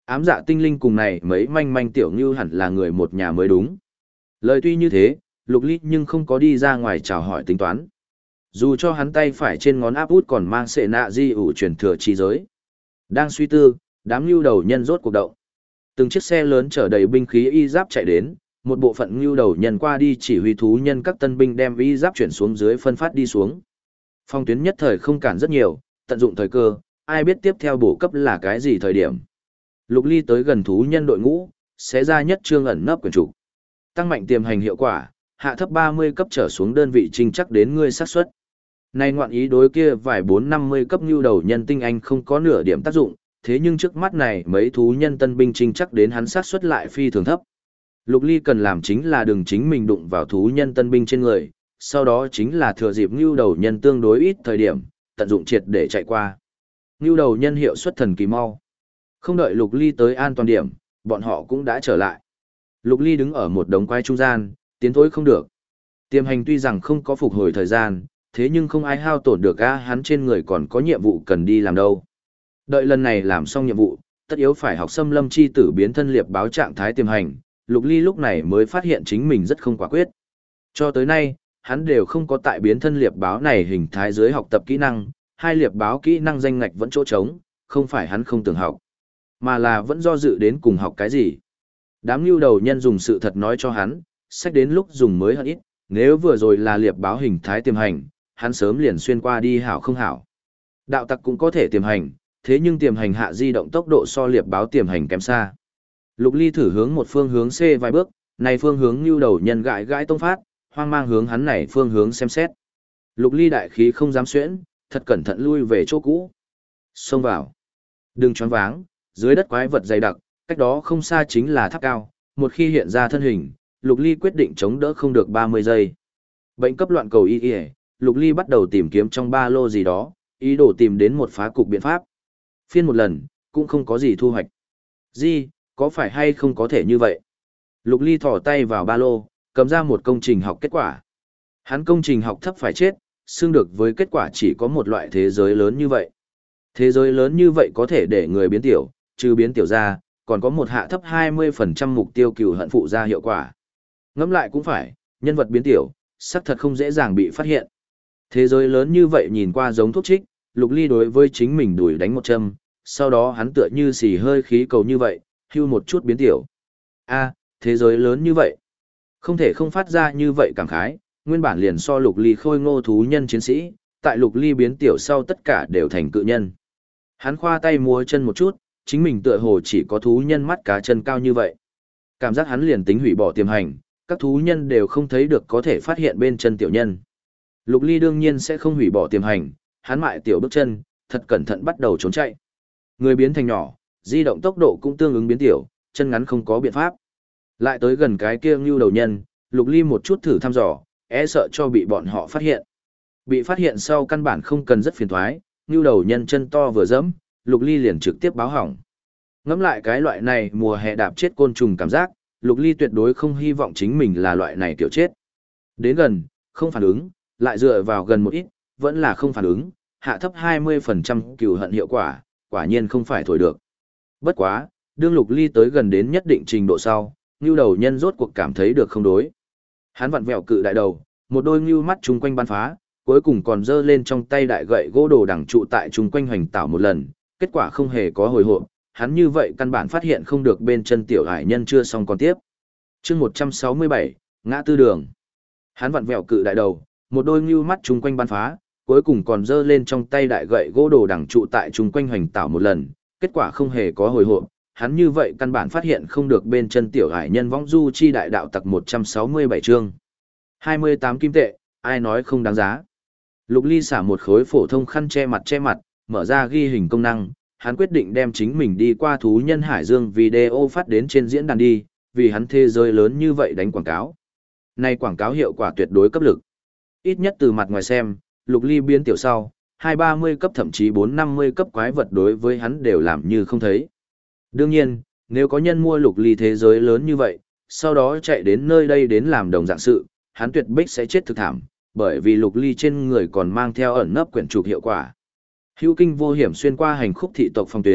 Ám dạ tinh linh cùng này mấy manh manh tiểu như hẳn là người một nhà mới đúng. Lời tuy như thế, Lục Ly nhưng không có đi ra ngoài chào hỏi tính toán. Dù cho hắn tay phải trên ngón áp út còn mang sệ nạ di ủ truyền thừa chi giới. Đang suy tư, đám lưu đầu nhân rốt cuộc động. Từng chiếc xe lớn chở đầy binh khí y giáp chạy đến, một bộ phận lưu đầu nhân qua đi chỉ huy thú nhân các tân binh đem y giáp chuyển xuống dưới phân phát đi xuống. Phong tuyến nhất thời không cản rất nhiều, tận dụng thời cơ, ai biết tiếp theo bổ cấp là cái gì thời điểm. Lục Ly tới gần thú nhân đội ngũ, xé ra nhất trương ẩn nấp quyển trục. Tăng mạnh tiềm hành hiệu quả, hạ thấp 30 cấp trở xuống đơn vị trinh chắc đến ngươi xác suất. Này ngoạn ý đối kia vài 450 cấp nhu đầu nhân tinh anh không có nửa điểm tác dụng, thế nhưng trước mắt này mấy thú nhân tân binh trinh chắc đến hắn xác suất lại phi thường thấp. Lục Ly cần làm chính là đừng chính mình đụng vào thú nhân tân binh trên người, sau đó chính là thừa dịp nhu đầu nhân tương đối ít thời điểm, tận dụng triệt để chạy qua. Nhu đầu nhân hiệu suất thần kỳ mau. Không đợi Lục Ly tới an toàn điểm, bọn họ cũng đã trở lại. Lục Ly đứng ở một đống quái trung gian, tiến thối không được. Tiềm hành tuy rằng không có phục hồi thời gian, thế nhưng không ai hao tổn được hắn trên người còn có nhiệm vụ cần đi làm đâu. Đợi lần này làm xong nhiệm vụ, tất yếu phải học xâm lâm chi tử biến thân liệp báo trạng thái tiềm hành, Lục Ly lúc này mới phát hiện chính mình rất không quả quyết. Cho tới nay, hắn đều không có tại biến thân liệp báo này hình thái dưới học tập kỹ năng, hai liệp báo kỹ năng danh ngạch vẫn chỗ trống, không phải hắn không tưởng học, mà là vẫn do dự đến cùng học cái gì. Đám lưu đầu nhân dùng sự thật nói cho hắn, sách đến lúc dùng mới hơn ít, nếu vừa rồi là liệp báo hình thái tiềm hành, hắn sớm liền xuyên qua đi hảo không hảo. Đạo tặc cũng có thể tiềm hành, thế nhưng tiềm hành hạ di động tốc độ so liệp báo tiềm hành kém xa. Lục Ly thử hướng một phương hướng C vài bước, này phương hướng lưu đầu nhân gãi gãi tông phát, hoang mang hướng hắn này phương hướng xem xét. Lục Ly đại khí không dám xuyễn, thật cẩn thận lui về chỗ cũ. Xông vào. Đừng choáng váng, dưới đất quái vật dày đặc, cách đó không xa chính là tháp cao, một khi hiện ra thân hình, Lục Ly quyết định chống đỡ không được 30 giây. Bệnh cấp loạn cầu y, Lục Ly bắt đầu tìm kiếm trong ba lô gì đó, ý đồ tìm đến một phá cục biện pháp. Phiên một lần, cũng không có gì thu hoạch. Gì, có phải hay không có thể như vậy? Lục Ly thò tay vào ba lô, cầm ra một công trình học kết quả. Hắn công trình học thấp phải chết, xưng được với kết quả chỉ có một loại thế giới lớn như vậy. Thế giới lớn như vậy có thể để người biến tiểu, trừ biến tiểu ra, còn có một hạ thấp 20% mục tiêu cừu hận phụ ra hiệu quả. Ngẫm lại cũng phải, nhân vật biến tiểu, xác thật không dễ dàng bị phát hiện. Thế giới lớn như vậy nhìn qua giống thuốc trích, Lục Ly đối với chính mình đuổi đánh một châm, sau đó hắn tựa như xì hơi khí cầu như vậy, hưu một chút biến tiểu. Thế giới lớn như vậy. Không thể không phát ra như vậy cảm khái, nguyên bản liền so Lục Ly khôi ngô thú nhân chiến sĩ, tại Lục Ly biến tiểu sau tất cả đều thành cự nhân. Hắn khoa tay múa chân một chút, chính mình tựa hồ chỉ có thú nhân mắt cá chân cao như vậy. Cảm giác hắn liền tính hủy bỏ tiềm hành, các thú nhân đều không thấy được có thể phát hiện bên chân tiểu nhân. Lục Ly đương nhiên sẽ không hủy bỏ tiềm hành, hắn mại tiểu bước chân, thật cẩn thận bắt đầu trốn chạy. Người biến thành nhỏ, di động tốc độ cũng tương ứng biến tiểu, chân ngắn không có biện pháp. Lại tới gần cái kia ngưu đầu nhân, Lục Ly một chút thử thăm dò, sợ cho bị bọn họ phát hiện. Bị phát hiện sau căn bản không cần rất phiền toái, ngưu đầu nhân chân to vừa dẫm, Lục Ly liền trực tiếp báo hỏng. Ngẫm lại cái loại này mùa hè đạp chết côn trùng cảm giác, Lục Ly tuyệt đối không hy vọng chính mình là loại này kiểu chết. Đến gần, không phản ứng, lại dựa vào gần một ít, vẫn là không phản ứng, hạ thấp 20% cừu hận hiệu quả, quả nhiên không phải thổi được. Bất quá, đương Lục Ly tới gần đến nhất định trình độ sau, ngưu đầu nhân rốt cuộc cảm thấy được không đối. Hắn vặn vẹo cự đại đầu, một đôi ngưu mắt chung quanh bắn phá, cuối cùng còn giơ lên trong tay đại gậy gỗ đồ đằng trụ tại chung quanh hoành tảo một lần, kết quả không hề có hồi hộp, hắn như vậy căn bản phát hiện không được bên chân tiểu hải nhân chưa xong còn tiếp. Chương 167, ngã tư đường. Hắn vặn vẹo cự đại đầu, một đôi ngưu mắt chung quanh bắn phá, cuối cùng còn giơ lên trong tay đại gậy gỗ đồ đằng trụ tại chung quanh hoành tảo một lần, kết quả không hề có hồi hộp, hắn như vậy căn bản phát hiện không được bên chân tiểu hải nhân võng du chi đại đạo tặc 167 chương. 28 kim tệ, ai nói không đáng giá. Lục Ly xả một khối phổ thông khăn che mặt, mở ra ghi hình công năng, hắn quyết định đem chính mình đi qua thú nhân hải dương video phát đến trên diễn đàn đi, vì hắn thế giới lớn như vậy đánh quảng cáo. Này quảng cáo hiệu quả tuyệt đối cấp lực. Ít nhất từ mặt ngoài xem, Lục Ly biến tiểu sau, 230 cấp thậm chí 450 cấp quái vật đối với hắn đều làm như không thấy. Đương nhiên, nếu có nhân mua Lục Ly thế giới lớn như vậy, sau đó chạy đến nơi đây đến làm đồng dạng sự, hắn tuyệt bích sẽ chết thực thảm, bởi vì Lục Ly trên người còn mang theo ẩn nấp quyển trục hiệu quả. Hữu kinh vô hiểm xuyên qua hành khúc thị tộc phong tuyến,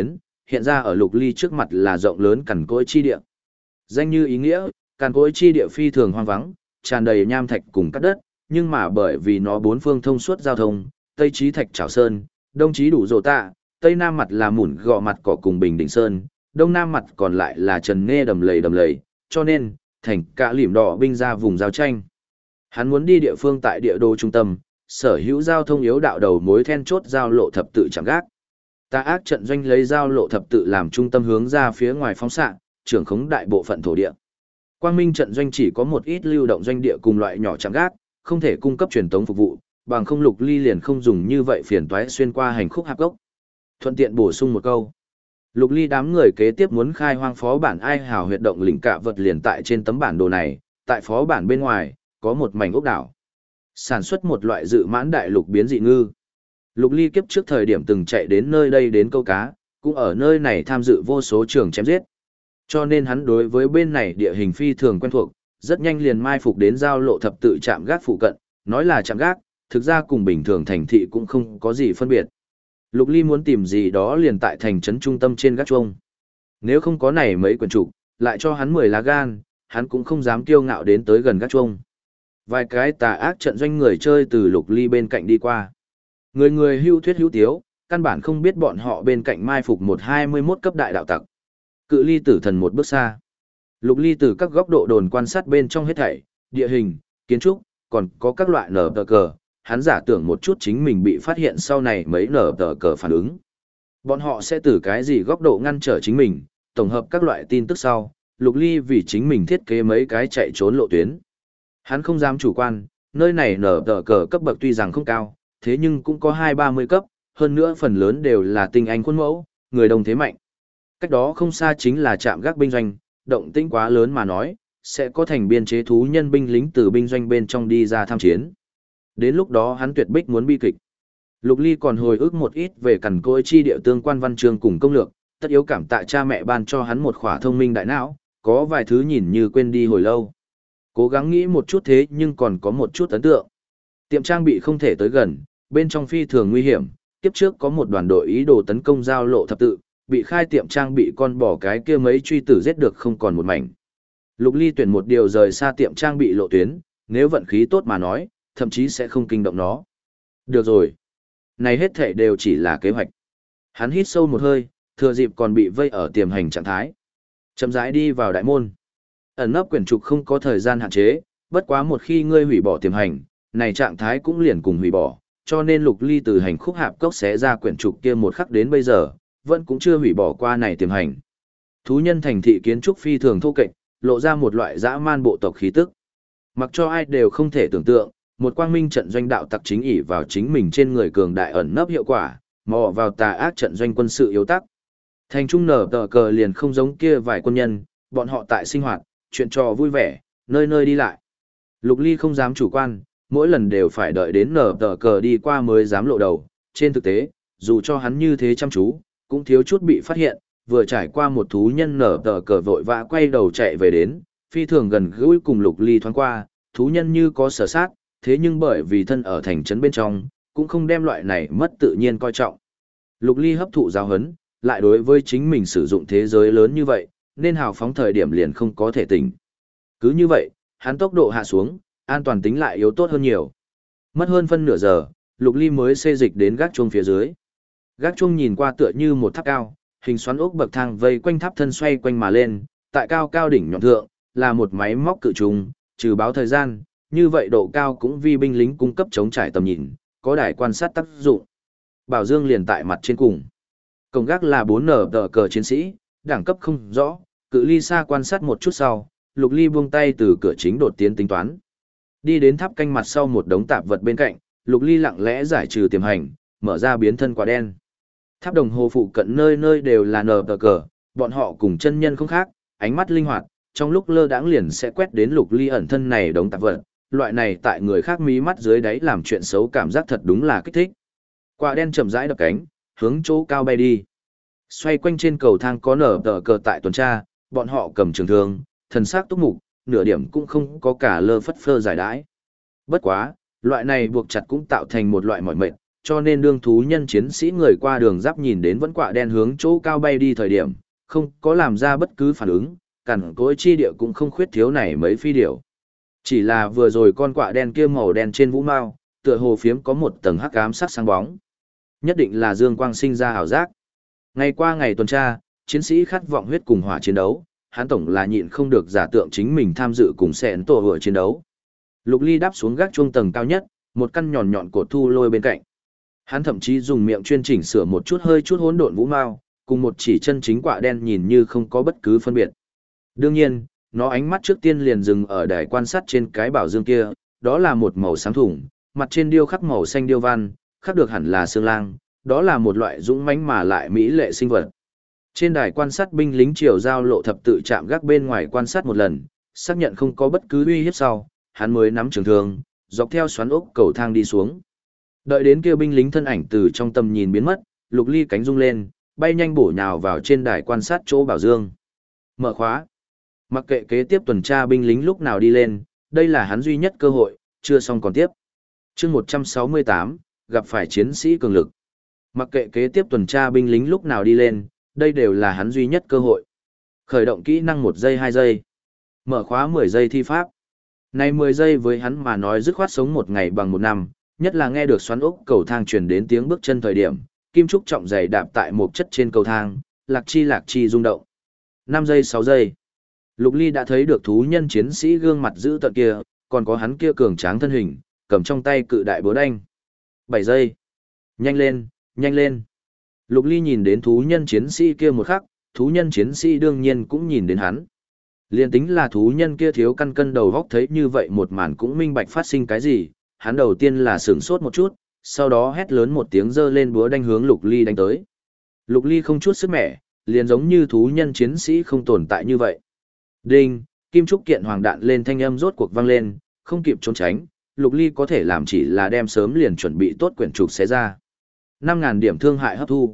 hiện ra ở Lục Ly trước mặt là rộng lớn cằn cỗi chi địa. Danh như ý nghĩa, cằn cỗi chi địa phi thường hoang vắng, tràn đầy nham thạch cùng cát đất, nhưng mà bởi vì nó bốn phương thông suốt giao thông, tây chí thạch trảo sơn, đông chí đủ rồ tạ, tây nam mặt là mủn gò mặt cỏ cùng bình đỉnh sơn, đông nam mặt còn lại là trần nghe đầm lầy, cho nên, thành cả lỉm đỏ binh ra vùng giao tranh. Hắn muốn đi địa phương tại địa đô trung tâm, sở hữu giao thông yếu đạo đầu mối then chốt giao lộ thập tự chạm gác. Tà ác trận doanh lấy giao lộ thập tự làm trung tâm hướng ra phía ngoài phóng xạ, trưởng khống đại bộ phận thổ địa. Quang Minh trận doanh chỉ có một ít lưu động doanh địa cùng loại nhỏ chạm gác, không thể cung cấp truyền tống phục vụ, bằng không Lục Ly liền không dùng như vậy phiền toái xuyên qua hành khúc hạp gốc. Thuận tiện bổ sung một câu. Lục Ly đám người kế tiếp muốn khai hoang phó bản ai hào huyệt động lĩnh cả vật liền tại trên tấm bản đồ này, tại phó bản bên ngoài, có một mảnh ốc đảo. Sản xuất một loại dự mãn đại lục biến dị ngư. Lục Ly kiếp trước thời điểm từng chạy đến nơi đây đến câu cá, cũng ở nơi này tham dự vô số trường chém giết. Cho nên hắn đối với bên này địa hình phi thường quen thuộc, rất nhanh liền mai phục đến giao lộ thập tự trạm gác phụ cận, nói là trạm gác, thực ra cùng bình thường thành thị cũng không có gì phân biệt. Lục Ly muốn tìm gì đó liền tại thành trấn trung tâm trên gác chuông. Nếu không có này mấy quyển trục, lại cho hắn 10 lá gan, hắn cũng không dám kiêu ngạo đến tới gần gác chuông. Vài cái tà ác trận doanh người chơi từ Lục Ly bên cạnh đi qua. Người người hưu thuyết hữu tiếu, căn bản không biết bọn họ bên cạnh mai phục một 21 cấp đại đạo tặc. Cự ly tử thần một bước xa. Lục Ly từ các góc độ đồn quan sát bên trong hết thảy, địa hình, kiến trúc, còn có các loại nở tờ cờ, hắn giả tưởng một chút chính mình bị phát hiện sau này mấy nở tờ cờ phản ứng. Bọn họ sẽ từ cái gì góc độ ngăn trở chính mình, tổng hợp các loại tin tức sau, Lục Ly vì chính mình thiết kế mấy cái chạy trốn lộ tuyến. Hắn không dám chủ quan, nơi này nở tờ cờ cấp bậc tuy rằng không cao, thế nhưng cũng có 20-30 cấp, hơn nữa phần lớn đều là tinh anh khuôn mẫu, người đồng thế mạnh. Cách đó không xa chính là trạm gác binh doanh, động tĩnh quá lớn mà nói, sẽ có thành biên chế thú nhân binh lính từ binh doanh bên trong đi ra tham chiến. Đến lúc đó hắn tuyệt bích muốn bi kịch. Lục Ly còn hồi ức một ít về cằn cỗi chi địa tương quan văn chương cùng công lược, tất yếu cảm tạ cha mẹ ban cho hắn một khỏa thông minh đại não, có vài thứ nhìn như quên đi hồi lâu. Cố gắng nghĩ một chút thế nhưng còn có một chút ấn tượng. Tiệm trang bị không thể tới gần, bên trong phi thường nguy hiểm, tiếp trước có một đoàn đội ý đồ tấn công giao lộ thập tự, bị khai tiệm trang bị con bỏ cái kia mấy truy tử giết được không còn một mảnh. Lục Ly tuyển một điều rời xa tiệm trang bị lộ tuyến, nếu vận khí tốt mà nói, thậm chí sẽ không kinh động nó. Được rồi. Này hết thể đều chỉ là kế hoạch. Hắn hít sâu một hơi, thừa dịp còn bị vây ở tiềm hành trạng thái. Chậm rãi đi vào đại môn. Ẩn nấp quyển trục không có thời gian hạn chế, bất quá một khi ngươi hủy bỏ tiềm hành, này trạng thái cũng liền cùng hủy bỏ, cho nên Lục Ly từ hành khúc hạp cốc xé ra quyển trục kia một khắc đến bây giờ, vẫn cũng chưa hủy bỏ qua này tiềm hành. Thú nhân thành thị kiến trúc phi thường thô kệch, lộ ra một loại dã man bộ tộc khí tức. Mặc cho ai đều không thể tưởng tượng, một quang minh trận doanh đạo tặc chính ỷ vào chính mình trên người cường đại ẩn nấp hiệu quả, mò vào tà ác trận doanh quân sự yếu tắc. Thành trung nở tờ cờ liền không giống kia vài quân nhân, bọn họ tại sinh hoạt, chuyện trò vui vẻ, nơi nơi đi lại. Lục Ly không dám chủ quan, mỗi lần đều phải đợi đến nở tờ cờ đi qua mới dám lộ đầu. Trên thực tế, dù cho hắn như thế chăm chú, cũng thiếu chút bị phát hiện, vừa trải qua một thú nhân nở tờ cờ vội vã quay đầu chạy về đến, phi thường gần gũi cùng Lục Ly thoáng qua, thú nhân như có sở sát, thế nhưng bởi vì thân ở thành trấn bên trong, cũng không đem loại này mất tự nhiên coi trọng. Lục Ly hấp thụ giáo huấn, lại đối với chính mình sử dụng thế giới lớn như vậy, nên hào phóng thời điểm liền không có thể tỉnh. Cứ như vậy, hắn tốc độ hạ xuống, an toàn tính lại yếu tốt hơn nhiều. Mất hơn phân nửa giờ, Lục Ly mới xê dịch đến gác chuông phía dưới. Gác chuông nhìn qua tựa như một tháp cao, hình xoắn ốc bậc thang vây quanh tháp thân xoay quanh mà lên, tại cao cao đỉnh nhọn thượng, là một máy móc cự trùng, trừ báo thời gian, như vậy độ cao cũng vì binh lính cung cấp chống trải tầm nhìn, có đài quan sát tác dụng. Bảo Dương liền tại mặt trên cùng. Cổng gác là 4 nở tờ cờ chiến sĩ, đẳng cấp không rõ, cự ly xa quan sát một chút sau, Lục Ly buông tay từ cửa chính đột tiến tính toán. Đi đến tháp canh mặt sau một đống tạp vật bên cạnh, Lục Ly lặng lẽ giải trừ tiềm hành, mở ra biến thân quả đen. Tháp đồng hồ phụ cận nơi nơi đều là nở tờ cờ, bọn họ cùng chân nhân không khác, ánh mắt linh hoạt, trong lúc lơ đãng liền sẽ quét đến Lục Ly ẩn thân này đống tạp vật, loại này tại người khác mí mắt dưới đáy làm chuyện xấu cảm giác thật đúng là kích thích. Quả đen chậm rãi đập cánh, hướng chỗ cao bay đi. Xoay quanh trên cầu thang có nở tờ cờ tại tuần tra, bọn họ cầm trường thương, thần sắc túc mục, nửa điểm cũng không có cả lơ phất phơ giải đãi. Bất quá, loại này buộc chặt cũng tạo thành một loại mỏi mệt, cho nên đương thú nhân chiến sĩ người qua đường giáp nhìn đến vẫn quạ đen hướng chỗ cao bay đi thời điểm, không có làm ra bất cứ phản ứng, cằn cỗi chi địa cũng không khuyết thiếu này mấy phi điểu. Chỉ là vừa rồi con quạ đen kia màu đen trên vũ mao, tựa hồ phiếm có một tầng hắc ám sắc sáng bóng. Nhất định là dương quang sinh ra ảo giác. Ngày qua ngày tuần tra, chiến sĩ khát vọng huyết cùng hỏa chiến đấu, hắn tổng là nhịn không được giả tượng chính mình tham dự cùng xẹn tổ hựa chiến đấu. Lục Ly đáp xuống gác chuông tầng cao nhất, một căn nhọn nhọn cột thu lôi bên cạnh. Hắn thậm chí dùng miệng chuyên chỉnh sửa một chút hơi chút hỗn độn vũ mao, cùng một chỉ chân chính quạ đen nhìn như không có bất cứ phân biệt. Đương nhiên, nó ánh mắt trước tiên liền dừng ở đài quan sát trên cái bảo dương kia, đó là một màu xám thủng, mặt trên điêu khắc màu xanh điêu văn, khắc được hẳn là xương lang, đó là một loại dũng mãnh mà lại mỹ lệ sinh vật. Trên đài quan sát binh lính triều giao lộ thập tự chạm gác bên ngoài quan sát một lần, xác nhận không có bất cứ uy hiếp sau, hắn mới nắm trường thương, dọc theo xoắn ốc cầu thang đi xuống. Đợi đến kia binh lính thân ảnh từ trong tầm nhìn biến mất, Lục Ly cánh rung lên, bay nhanh bổ nhào vào trên đài quan sát chỗ bảo dương. Mở khóa. Mặc kệ kế tiếp tuần tra binh lính lúc nào đi lên, đây là hắn duy nhất cơ hội, chưa xong còn tiếp. Chương 168, gặp phải chiến sĩ cường lực. Mặc kệ kế tiếp tuần tra binh lính lúc nào đi lên, đây đều là hắn duy nhất cơ hội. Khởi động kỹ năng 1 giây 2 giây. Mở khóa 10 giây thi pháp. Này 10 giây với hắn mà nói dứt khoát sống một ngày bằng một năm, nhất là nghe được xoắn ốc cầu thang truyền đến tiếng bước chân thời điểm, kim trúc trọng giày đạp tại một chất trên cầu thang, lạc chi rung động. 5 giây 6 giây. Lục Ly đã thấy được thú nhân chiến sĩ gương mặt dữ tợn kia, còn có hắn kia cường tráng thân hình, cầm trong tay cự đại búa đanh. 7 giây. Nhanh lên, nhanh lên. Lục Ly nhìn đến thú nhân chiến sĩ kia một khắc, thú nhân chiến sĩ đương nhiên cũng nhìn đến hắn. Liên tính là thú nhân kia thiếu căn cân đầu góc thấy như vậy một màn cũng minh bạch phát sinh cái gì, hắn đầu tiên là sửng sốt một chút, sau đó hét lớn một tiếng giơ lên búa đanh hướng Lục Ly đánh tới. Lục Ly không chút sức mẻ, liền giống như thú nhân chiến sĩ không tồn tại như vậy. Đinh, kim trúc kiện hoàng đạn lên thanh âm rốt cuộc vang lên, không kịp trốn tránh, Lục Ly có thể làm chỉ là đem sớm liền chuẩn bị tốt quyển trục xé ra. 5.000 điểm thương hại hấp thu.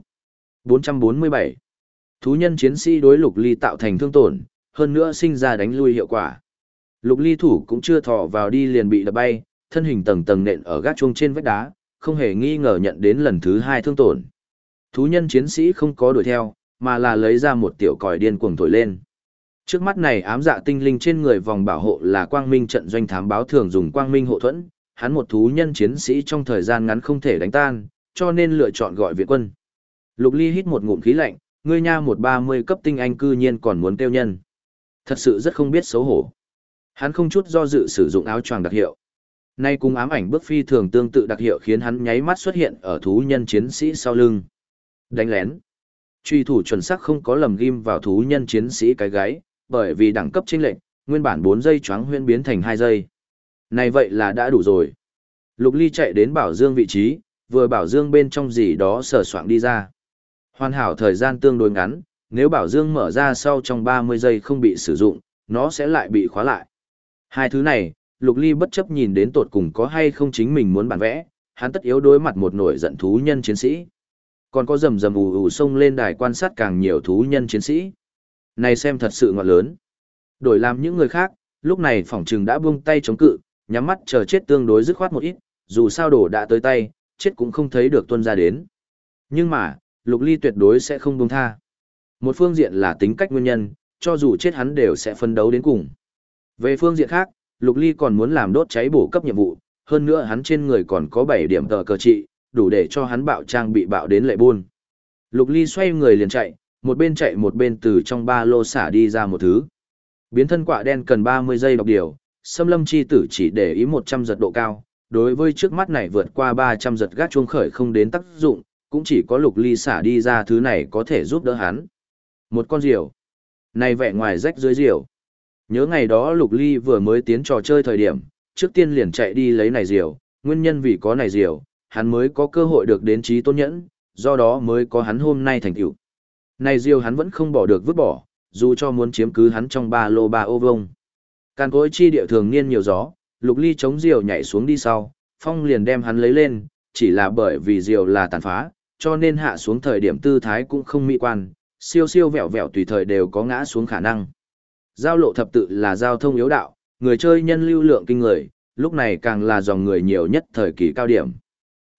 447. Thú nhân chiến sĩ đối Lục Ly tạo thành thương tổn, hơn nữa sinh ra đánh lui hiệu quả. Lục Ly thủ cũng chưa thò vào đi liền bị đập bay, thân hình tầng tầng nện ở gác chuông trên vách đá, không hề nghi ngờ nhận đến lần thứ 2 thương tổn. Thú nhân chiến sĩ không có đuổi theo, mà là lấy ra một tiểu còi điên cuồng thổi lên. Trước mắt này ám dạ tinh linh trên người vòng bảo hộ là quang minh trận doanh thám báo thường dùng quang minh hộ thuẫn, hắn một thú nhân chiến sĩ trong thời gian ngắn không thể đánh tan, cho nên lựa chọn gọi viện quân. Lục Ly hít một ngụm khí lạnh, ngươi nha một 30 cấp tinh anh cư nhiên còn muốn kêu nhân. Thật sự rất không biết xấu hổ. Hắn không chút do dự sử dụng áo choàng đặc hiệu. Nay cùng ám ảnh bước phi thường tương tự đặc hiệu khiến hắn nháy mắt xuất hiện ở thú nhân chiến sĩ sau lưng. Đánh lén. Truy thủ chuẩn xác không có lầm ghim vào thú nhân chiến sĩ cái gáy, bởi vì đẳng cấp chênh lệch, nguyên bản 4 giây choáng huyễn biến thành 2 giây. Này vậy là đã đủ rồi. Lục Ly chạy đến bảo dương vị trí, vừa bảo dương bên trong gì đó sờ soạng đi ra. Hoàn hảo thời gian tương đối ngắn, nếu bảo dương mở ra sau trong 30 giây không bị sử dụng, nó sẽ lại bị khóa lại. Hai thứ này, Lục Ly bất chấp nhìn đến tột cùng có hay không chính mình muốn bản vẽ, hắn tất yếu đối mặt một nổi giận thú nhân chiến sĩ. Còn có rầm rầm ù ù xông lên đài quan sát càng nhiều thú nhân chiến sĩ. Này xem thật sự ngọt lớn. Đổi làm những người khác, lúc này phỏng trừng đã buông tay chống cự, nhắm mắt chờ chết tương đối dứt khoát một ít, dù sao đổ đã tới tay, chết cũng không thấy được tuân ra đến. Nhưng mà, Lục Ly tuyệt đối sẽ không buông tha. Một phương diện là tính cách nguyên nhân, cho dù chết hắn đều sẽ phân đấu đến cùng. Về phương diện khác, Lục Ly còn muốn làm đốt cháy bổ cấp nhiệm vụ, hơn nữa hắn trên người còn có 7 điểm tờ cờ trị, đủ để cho hắn bạo trang bị bạo đến lệ buôn. Lục Ly xoay người liền chạy một bên từ trong ba lô xả đi ra một thứ. Biến thân quạ đen cần 30 giây đọc điều, xâm lâm chi tử chỉ để ý 100 giật độ cao, đối với trước mắt này vượt qua 300 giật gác chuông khởi không đến tác dụng, cũng chỉ có Lục Ly xả đi ra thứ này có thể giúp đỡ hắn. Một con diều. Này vẻ ngoài rách dưới diều. Nhớ ngày đó Lục Ly vừa mới tiến trò chơi thời điểm, trước tiên liền chạy đi lấy này diều, nguyên nhân vì có này diều, hắn mới có cơ hội được đến trí tôn nhẫn, do đó mới có hắn hôm nay thành tựu. Này diều hắn vẫn không bỏ được vứt bỏ, dù cho muốn chiếm cứ hắn trong ba lô ba ô vông. Càn cối chi địa thường niên nhiều gió, Lục Ly chống diều nhảy xuống đi sau, Phong liền đem hắn lấy lên, chỉ là bởi vì diều là tàn phá, cho nên hạ xuống thời điểm tư thái cũng không mỹ quan, siêu siêu vẹo vẹo tùy thời đều có ngã xuống khả năng. Giao lộ thập tự là giao thông yếu đạo, người chơi nhân lưu lượng kinh người, lúc này càng là dòng người nhiều nhất thời kỳ cao điểm.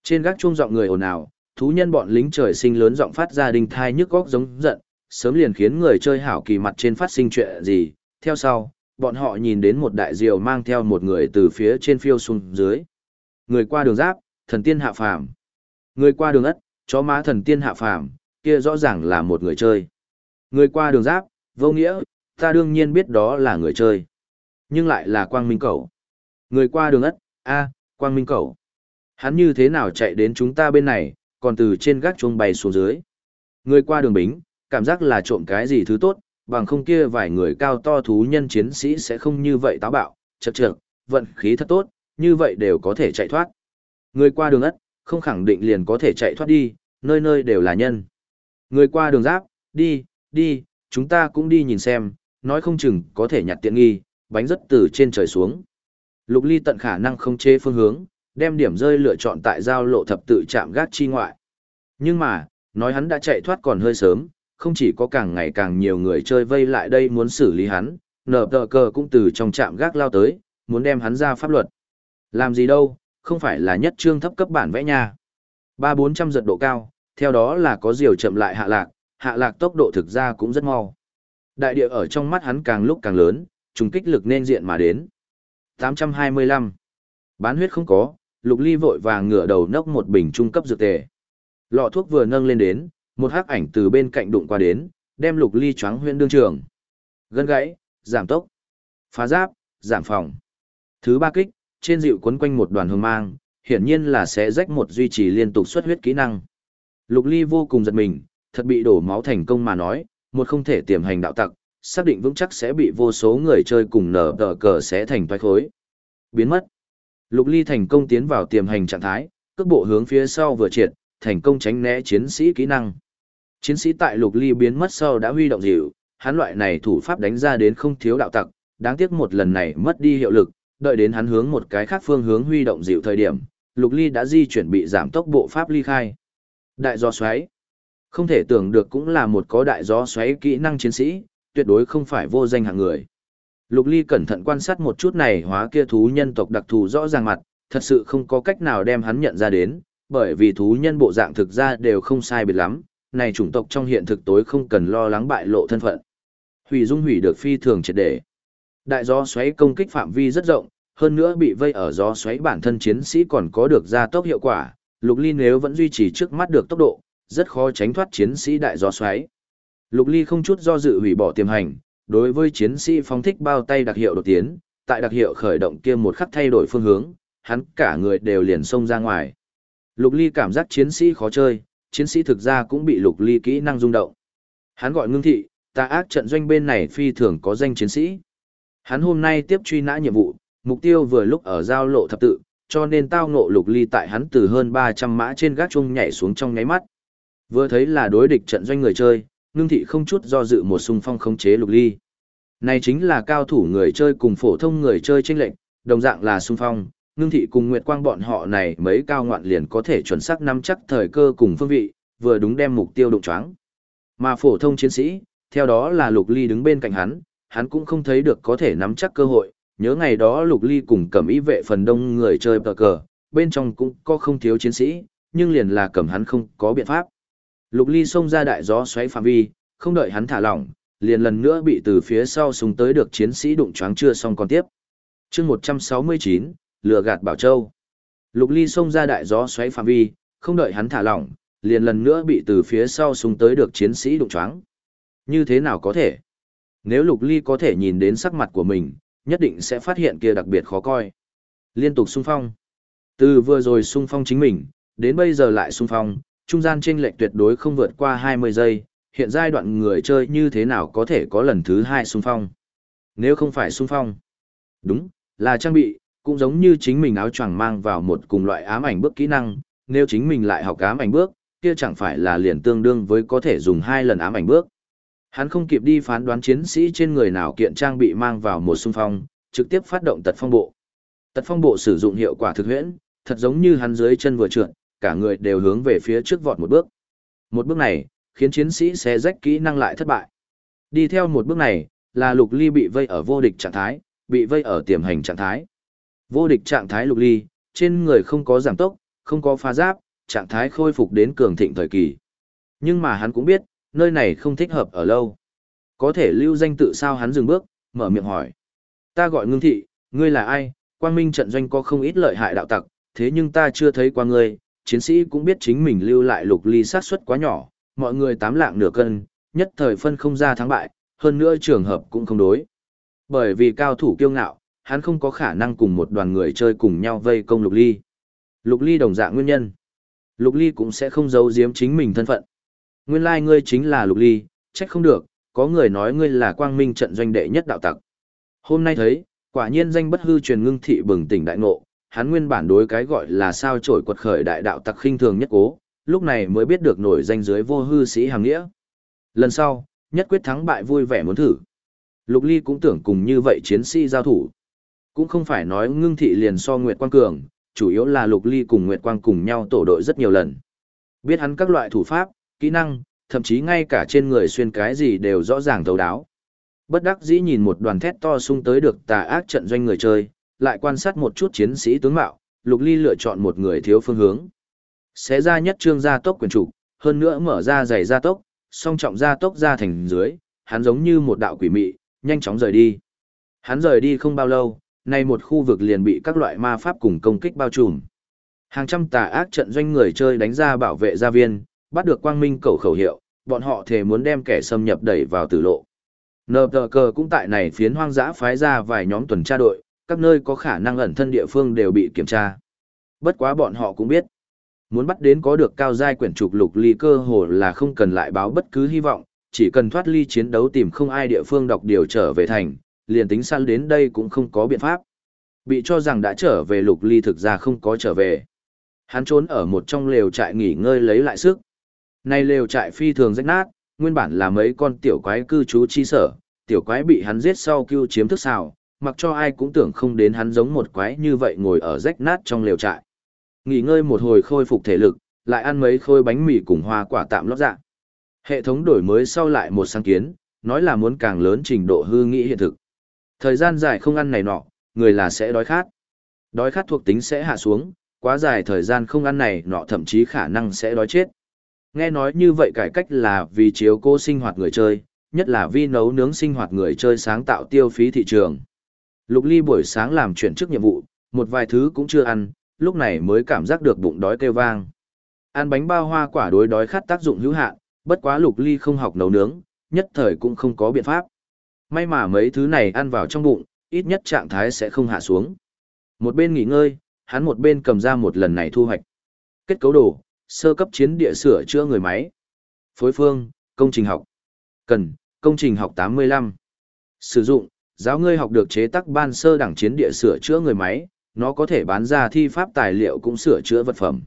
Trên gác chuông giọng người ồn ào, thú nhân bọn lính trời sinh lớn giọng phát ra đinh thai nhức góc giống giận, sớm liền khiến người chơi hảo kỳ mặt trên phát sinh chuyện gì. Theo sau, bọn họ nhìn đến một đại diều mang theo một người từ phía trên phiêu xuống dưới. Người qua đường giáp, thần tiên hạ phàm. Người qua đường ất, chó má thần tiên hạ phàm, kia rõ ràng là một người chơi. Người qua đường giáp, vô nghĩa, ta đương nhiên biết đó là người chơi. Nhưng lại là quang minh cẩu. Người qua đường ất, quang minh cẩu. Hắn như thế nào chạy đến chúng ta bên này, còn từ trên gác chuông bay xuống dưới. Người qua đường bính, cảm giác là trộm cái gì thứ tốt, bằng không kia vài người cao to thú nhân chiến sĩ sẽ không như vậy táo bạo, chật trượt, vận khí thật tốt, như vậy đều có thể chạy thoát. Người qua đường ất, không khẳng định liền có thể chạy thoát đi, nơi nơi đều là nhân. Người qua đường giáp, đi, chúng ta cũng đi nhìn xem, nói không chừng có thể nhặt tiện nghi, bánh rất từ trên trời xuống. Lục Ly tận khả năng không chế phương hướng, đem điểm rơi lựa chọn tại giao lộ thập tự trạm gác chi ngoại. Nhưng mà, nói hắn đã chạy thoát còn hơi sớm, không chỉ có càng ngày càng nhiều người chơi vây lại đây muốn xử lý hắn, nở tờ cờ cũng từ trong trạm gác lao tới, muốn đem hắn ra pháp luật. Làm gì đâu, không phải là nhất trương thấp cấp bản vẽ nha. 300-400 giật độ cao, theo đó là có diều chậm lại hạ lạc tốc độ thực ra cũng rất mau. Đại địa ở trong mắt hắn càng lúc càng lớn, trùng kích lực nên diện mà đến. 825. Bán huyết không có, Lục Ly vội vàng ngửa đầu nốc một bình trung cấp dược tề. Lọ thuốc vừa nâng lên đến, một hắc ảnh từ bên cạnh đụng qua đến, đem Lục Ly choáng huyễn đương trường. Gân gãy, giảm tốc, phá giáp, giảm phòng. Thứ ba kích, trên dịu quấn quanh một đoàn hương mang, hiển nhiên là sẽ rách một duy trì liên tục xuất huyết kỹ năng. Lục Ly vô cùng giật mình, thật bị đổ máu thành công mà nói, một không thể tiềm hành đạo tặc, xác định vững chắc sẽ bị vô số người chơi cùng nở tờ cờ sẽ thành toái khối. Biến mất. Lục Ly thành công tiến vào tiềm hành trạng thái, cước bộ hướng phía sau vừa triệt, thành công tránh né chiến sĩ kỹ năng. Chiến sĩ tại Lục Ly biến mất sau đã huy động dịu, hắn loại này thủ pháp đánh ra đến không thiếu đạo tặc, đáng tiếc một lần này mất đi hiệu lực, đợi đến hắn hướng một cái khác phương hướng huy động dịu thời điểm, Lục Ly đã di chuyển bị giảm tốc bộ pháp ly khai. Đại gió xoáy. Không thể tưởng được cũng là một có đại gió xoáy kỹ năng chiến sĩ, tuyệt đối không phải vô danh hạng người. Lục Ly cẩn thận quan sát một chút này hóa kia thú nhân tộc đặc thù rõ ràng mặt, thật sự không có cách nào đem hắn nhận ra đến, bởi vì thú nhân bộ dạng thực ra đều không sai biệt lắm, này chủng tộc trong hiện thực tối không cần lo lắng bại lộ thân phận. Hủy dung hủy được phi thường triệt để. Đại gió xoáy công kích phạm vi rất rộng, hơn nữa bị vây ở gió xoáy bản thân chiến sĩ còn có được gia tốc hiệu quả, Lục Ly nếu vẫn duy trì trước mắt được tốc độ, rất khó tránh thoát chiến sĩ đại gió xoáy. Lục Ly không chút do dự hủy bỏ tiềm hành, đối với chiến sĩ phóng thích bao tay đặc hiệu đột tiến, tại đặc hiệu khởi động kia một khắc thay đổi phương hướng, hắn cả người đều liền xông ra ngoài. Lục Ly cảm giác chiến sĩ khó chơi, chiến sĩ thực ra cũng bị Lục Ly kỹ năng rung động. Hắn gọi Ngưng Thị, tà ác trận doanh bên này phi thường có danh chiến sĩ. Hắn hôm nay tiếp truy nã nhiệm vụ, mục tiêu vừa lúc ở giao lộ thập tự, cho nên tao ngộ Lục Ly tại hắn từ hơn 300 mã trên gác chuông nhảy xuống trong nháy mắt. Vừa thấy là đối địch trận doanh người chơi, Ngưng Thị không chút do dự một xung phong khống chế Lục Ly. Này chính là cao thủ người chơi cùng phổ thông người chơi chênh lệch, đồng dạng là xung phong, Ngưng Thị cùng Nguyệt Quang bọn họ này mấy cao ngoạn liền có thể chuẩn xác nắm chắc thời cơ cùng phương vị, vừa đúng đem mục tiêu đụng choáng. Mà phổ thông chiến sĩ, theo đó là Lục Ly đứng bên cạnh hắn cũng không thấy được có thể nắm chắc cơ hội, nhớ ngày đó Lục Ly cùng Cẩm Ý vệ phần đông người chơi cờ, bên trong cũng có không thiếu chiến sĩ, nhưng liền là Cẩm hắn không có biện pháp. Lục Ly xông ra đại gió xoáy phạm vi, không đợi hắn thả lỏng, liền lần nữa bị từ phía sau súng tới được chiến sĩ đụng choáng chưa xong còn tiếp. Chương 169, lừa gạt Bảo Châu. Lục Ly xông ra đại gió xoáy phạm vi, không đợi hắn thả lỏng, liền lần nữa bị từ phía sau súng tới được chiến sĩ đụng choáng. Như thế nào có thể? Nếu Lục Ly có thể nhìn đến sắc mặt của mình, nhất định sẽ phát hiện kia đặc biệt khó coi. Liên tục xung phong. Từ vừa rồi xung phong chính mình, đến bây giờ lại xung phong, trung gian chênh lệch tuyệt đối không vượt qua 20 giây, hiện giai đoạn người chơi như thế nào có thể có lần thứ 2 xung phong. Nếu không phải xung phong, đúng, là trang bị, cũng giống như chính mình áo choàng mang vào một cùng loại ám ảnh bước kỹ năng, nếu chính mình lại học ám ảnh bước, kia chẳng phải là liền tương đương với có thể dùng 2 lần ám ảnh bước. Hắn không kịp đi phán đoán chiến sĩ trên người nào kiện trang bị mang vào một xung phong, trực tiếp phát động tật phong bộ. Tật phong bộ sử dụng hiệu quả thực huyễn, thật giống như hắn dưới chân vừa trượt, cả người đều hướng về phía trước vọt một bước. Một bước này, khiến chiến sĩ xé rách kỹ năng lại thất bại. Đi theo một bước này, là Lục Ly bị vây ở vô địch trạng thái, bị vây ở tiềm hành trạng thái. Vô địch trạng thái Lục Ly, trên người không có giảm tốc, không có phá giáp, trạng thái khôi phục đến cường thịnh thời kỳ. Nhưng mà hắn cũng biết, nơi này không thích hợp ở lâu. Có thể lưu danh tự sao hắn dừng bước, mở miệng hỏi. Ta gọi Ngưng Thị, ngươi là ai? Quang Minh trận doanh có không ít lợi hại đạo tặc, thế nhưng ta chưa thấy qua ngươi, chiến sĩ cũng biết chính mình lưu lại Lục Ly sát suất quá nhỏ, mọi người tám lạng nửa cân, nhất thời phân không ra thắng bại, hơn nữa trường hợp cũng không đối. Bởi vì cao thủ kiêu ngạo, hắn không có khả năng cùng một đoàn người chơi cùng nhau vây công Lục Ly. Lục Ly đồng dạng nguyên nhân. Lục Ly cũng sẽ không giấu giếm chính mình thân phận. Nguyên lai ngươi chính là Lục Ly, trách không được, có người nói ngươi là Quang Minh trận doanh đệ nhất đạo tặc. Hôm nay thấy, quả nhiên danh bất hư truyền. Ngưng Thị bừng tỉnh đại ngộ, hắn nguyên bản đối cái gọi là sao chổi quật khởi đại đạo tặc khinh thường nhất cố, lúc này mới biết được nổi danh dưới vô hư sĩ hàng nghĩa. Lần sau, nhất quyết thắng bại vui vẻ muốn thử. Lục Ly cũng tưởng cùng như vậy chiến sĩ giao thủ. Cũng không phải nói Ngưng Thị liền so Nguyệt Quang cường, chủ yếu là Lục Ly cùng Nguyệt Quang cùng nhau tổ đội rất nhiều lần. Biết hắn các loại thủ pháp, kỹ năng, thậm chí ngay cả trên người xuyên cái gì đều rõ ràng thấu đáo. Bất đắc dĩ nhìn một đoàn thét to sung tới được tà ác trận doanh người chơi, lại quan sát một chút chiến sĩ tướng mạo, Lục Ly lựa chọn một người thiếu phương hướng. Xé ra nhất trương gia tốc quyền trục, hơn nữa mở ra giày gia tốc, song trọng gia tốc ra thành dưới, hắn giống như một đạo quỷ mị, nhanh chóng rời đi. Hắn rời đi không bao lâu, nay một khu vực liền bị các loại ma pháp cùng công kích bao trùm. Hàng trăm tà ác trận doanh người chơi đánh ra bảo vệ gia viên, bắt được Quang Minh cầu khẩu hiệu, bọn họ thề muốn đem kẻ xâm nhập đẩy vào tử lộ. Nờ tờ cờ cũng tại này phiến hoang dã phái ra vài nhóm tuần tra đội, các nơi có khả năng ẩn thân địa phương đều bị kiểm tra. Bất quá bọn họ cũng biết, muốn bắt đến có được cao giai quyển trục Lục Ly cơ hồ là không cần lại báo bất cứ hy vọng, chỉ cần thoát ly chiến đấu tìm không ai địa phương đọc điều trở về thành, liền tính săn đến đây cũng không có biện pháp. Bị cho rằng đã trở về Lục Ly thực ra không có trở về. Hắn trốn ở một trong lều trại nghỉ ngơi lấy lại sức. Nay lều trại phi thường rách nát, nguyên bản là mấy con tiểu quái cư trú chi sở, tiểu quái bị hắn giết sau cưu chiếm thức xào, mặc cho ai cũng tưởng không đến hắn giống một quái như vậy ngồi ở rách nát trong lều trại. Nghỉ ngơi một hồi khôi phục thể lực, lại ăn mấy khối bánh mì cùng hoa quả tạm lót dạ. Hệ thống đổi mới sau lại một sáng kiến, nói là muốn càng lớn trình độ hư nghĩ hiện thực. Thời gian dài không ăn này nọ, người là sẽ đói khát. Đói khát thuộc tính sẽ hạ xuống, quá dài thời gian không ăn này nọ thậm chí khả năng sẽ đói chết. Nghe nói như vậy cải cách là vì chiếu cố sinh hoạt người chơi, nhất là vi nấu nướng sinh hoạt người chơi sáng tạo tiêu phí thị trường. Lục Ly buổi sáng làm chuyển chức nhiệm vụ, một vài thứ cũng chưa ăn, lúc này mới cảm giác được bụng đói kêu vang. Ăn bánh bao hoa quả đối đói khát tác dụng hữu hạn, bất quá Lục Ly không học nấu nướng, nhất thời cũng không có biện pháp. May mà mấy thứ này ăn vào trong bụng, ít nhất trạng thái sẽ không hạ xuống. Một bên nghỉ ngơi, hắn một bên cầm ra một lần này thu hoạch. Kết cấu đồ, sơ cấp chiến địa sửa chữa người máy. Phối phương, công trình học. Cần, công trình học 85. Sử dụng, giáo ngươi học được chế tác ban sơ đẳng chiến địa sửa chữa người máy, nó có thể bán ra thi pháp tài liệu cũng sửa chữa vật phẩm.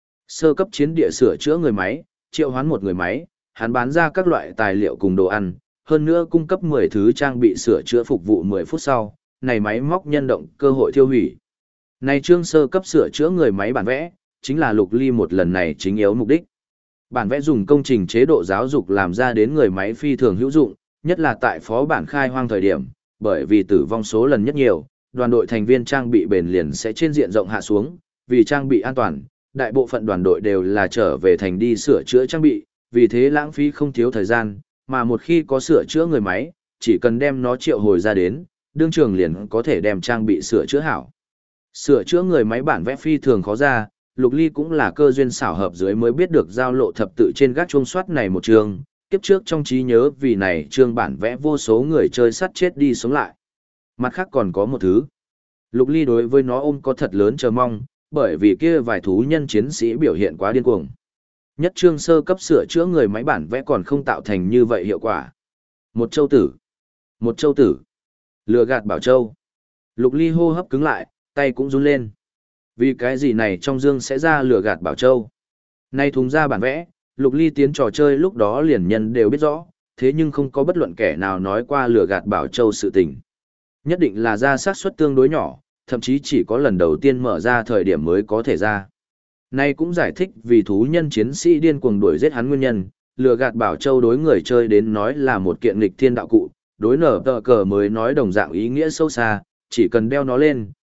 Sơ cấp chiến địa sửa chữa người máy, triệu hoán một người máy, hắn bán ra các loại tài liệu cùng đồ ăn, hơn nữa cung cấp 10 thứ trang bị sửa chữa phục vụ 10 phút sau, này máy móc nhân động cơ hội tiêu hủy. Này chương sơ cấp sửa chữa người máy bản vẽ, chính là Lục Ly một lần này chính yếu mục đích. Bản vẽ dùng công trình chế độ giáo dục làm ra đến người máy phi thường hữu dụng, nhất là tại phó bản khai hoang thời điểm, bởi vì tử vong số lần nhất nhiều, đoàn đội thành viên trang bị bền liền sẽ trên diện rộng hạ xuống, vì trang bị an toàn, đại bộ phận đoàn đội đều là trở về thành đi sửa chữa trang bị, vì thế lãng phí không thiếu thời gian, mà một khi có sửa chữa người máy, chỉ cần đem nó triệu hồi ra đến, đương trường liền có thể đem trang bị sửa chữa hảo. Sửa chữa người máy bản vẽ phi thường khó ra, Lục Ly cũng là cơ duyên xảo hợp dưới mới biết được giao lộ thập tự trên gác chuông soát này một trường, kiếp trước trong trí nhớ vì này trường bản vẽ vô số người chơi sắt chết đi sống lại. Mặt khác còn có một thứ. Lục Ly đối với nó ôm có thật lớn chờ mong, bởi vì kia vài thú nhân chiến sĩ biểu hiện quá điên cuồng. Nhất trương sơ cấp sửa chữa người máy bản vẽ còn không tạo thành như vậy hiệu quả. Một châu tử. Một châu tử. Lừa gạt bảo châu. Lục Ly hô hấp cứng lại, tay cũng run lên. Vì cái gì này trong dương sẽ ra lừa gạt bảo châu. Nay thùng ra bản vẽ, Lục Ly tiến trò chơi lúc đó liền nhân đều biết rõ, thế nhưng không có bất luận kẻ nào nói qua lừa gạt bảo châu sự tình. Nhất định là ra xác suất tương đối nhỏ, thậm chí chỉ có lần đầu tiên mở ra thời điểm mới có thể ra. Nay cũng giải thích vì thú nhân chiến sĩ điên cuồng đuổi giết hắn nguyên nhân, lừa gạt bảo châu đối người chơi đến nói là một kiện nghịch thiên đạo cụ, đối nở tờ cờ mới nói đồng dạng ý nghĩa sâu xa, chỉ cần đeo nó lên,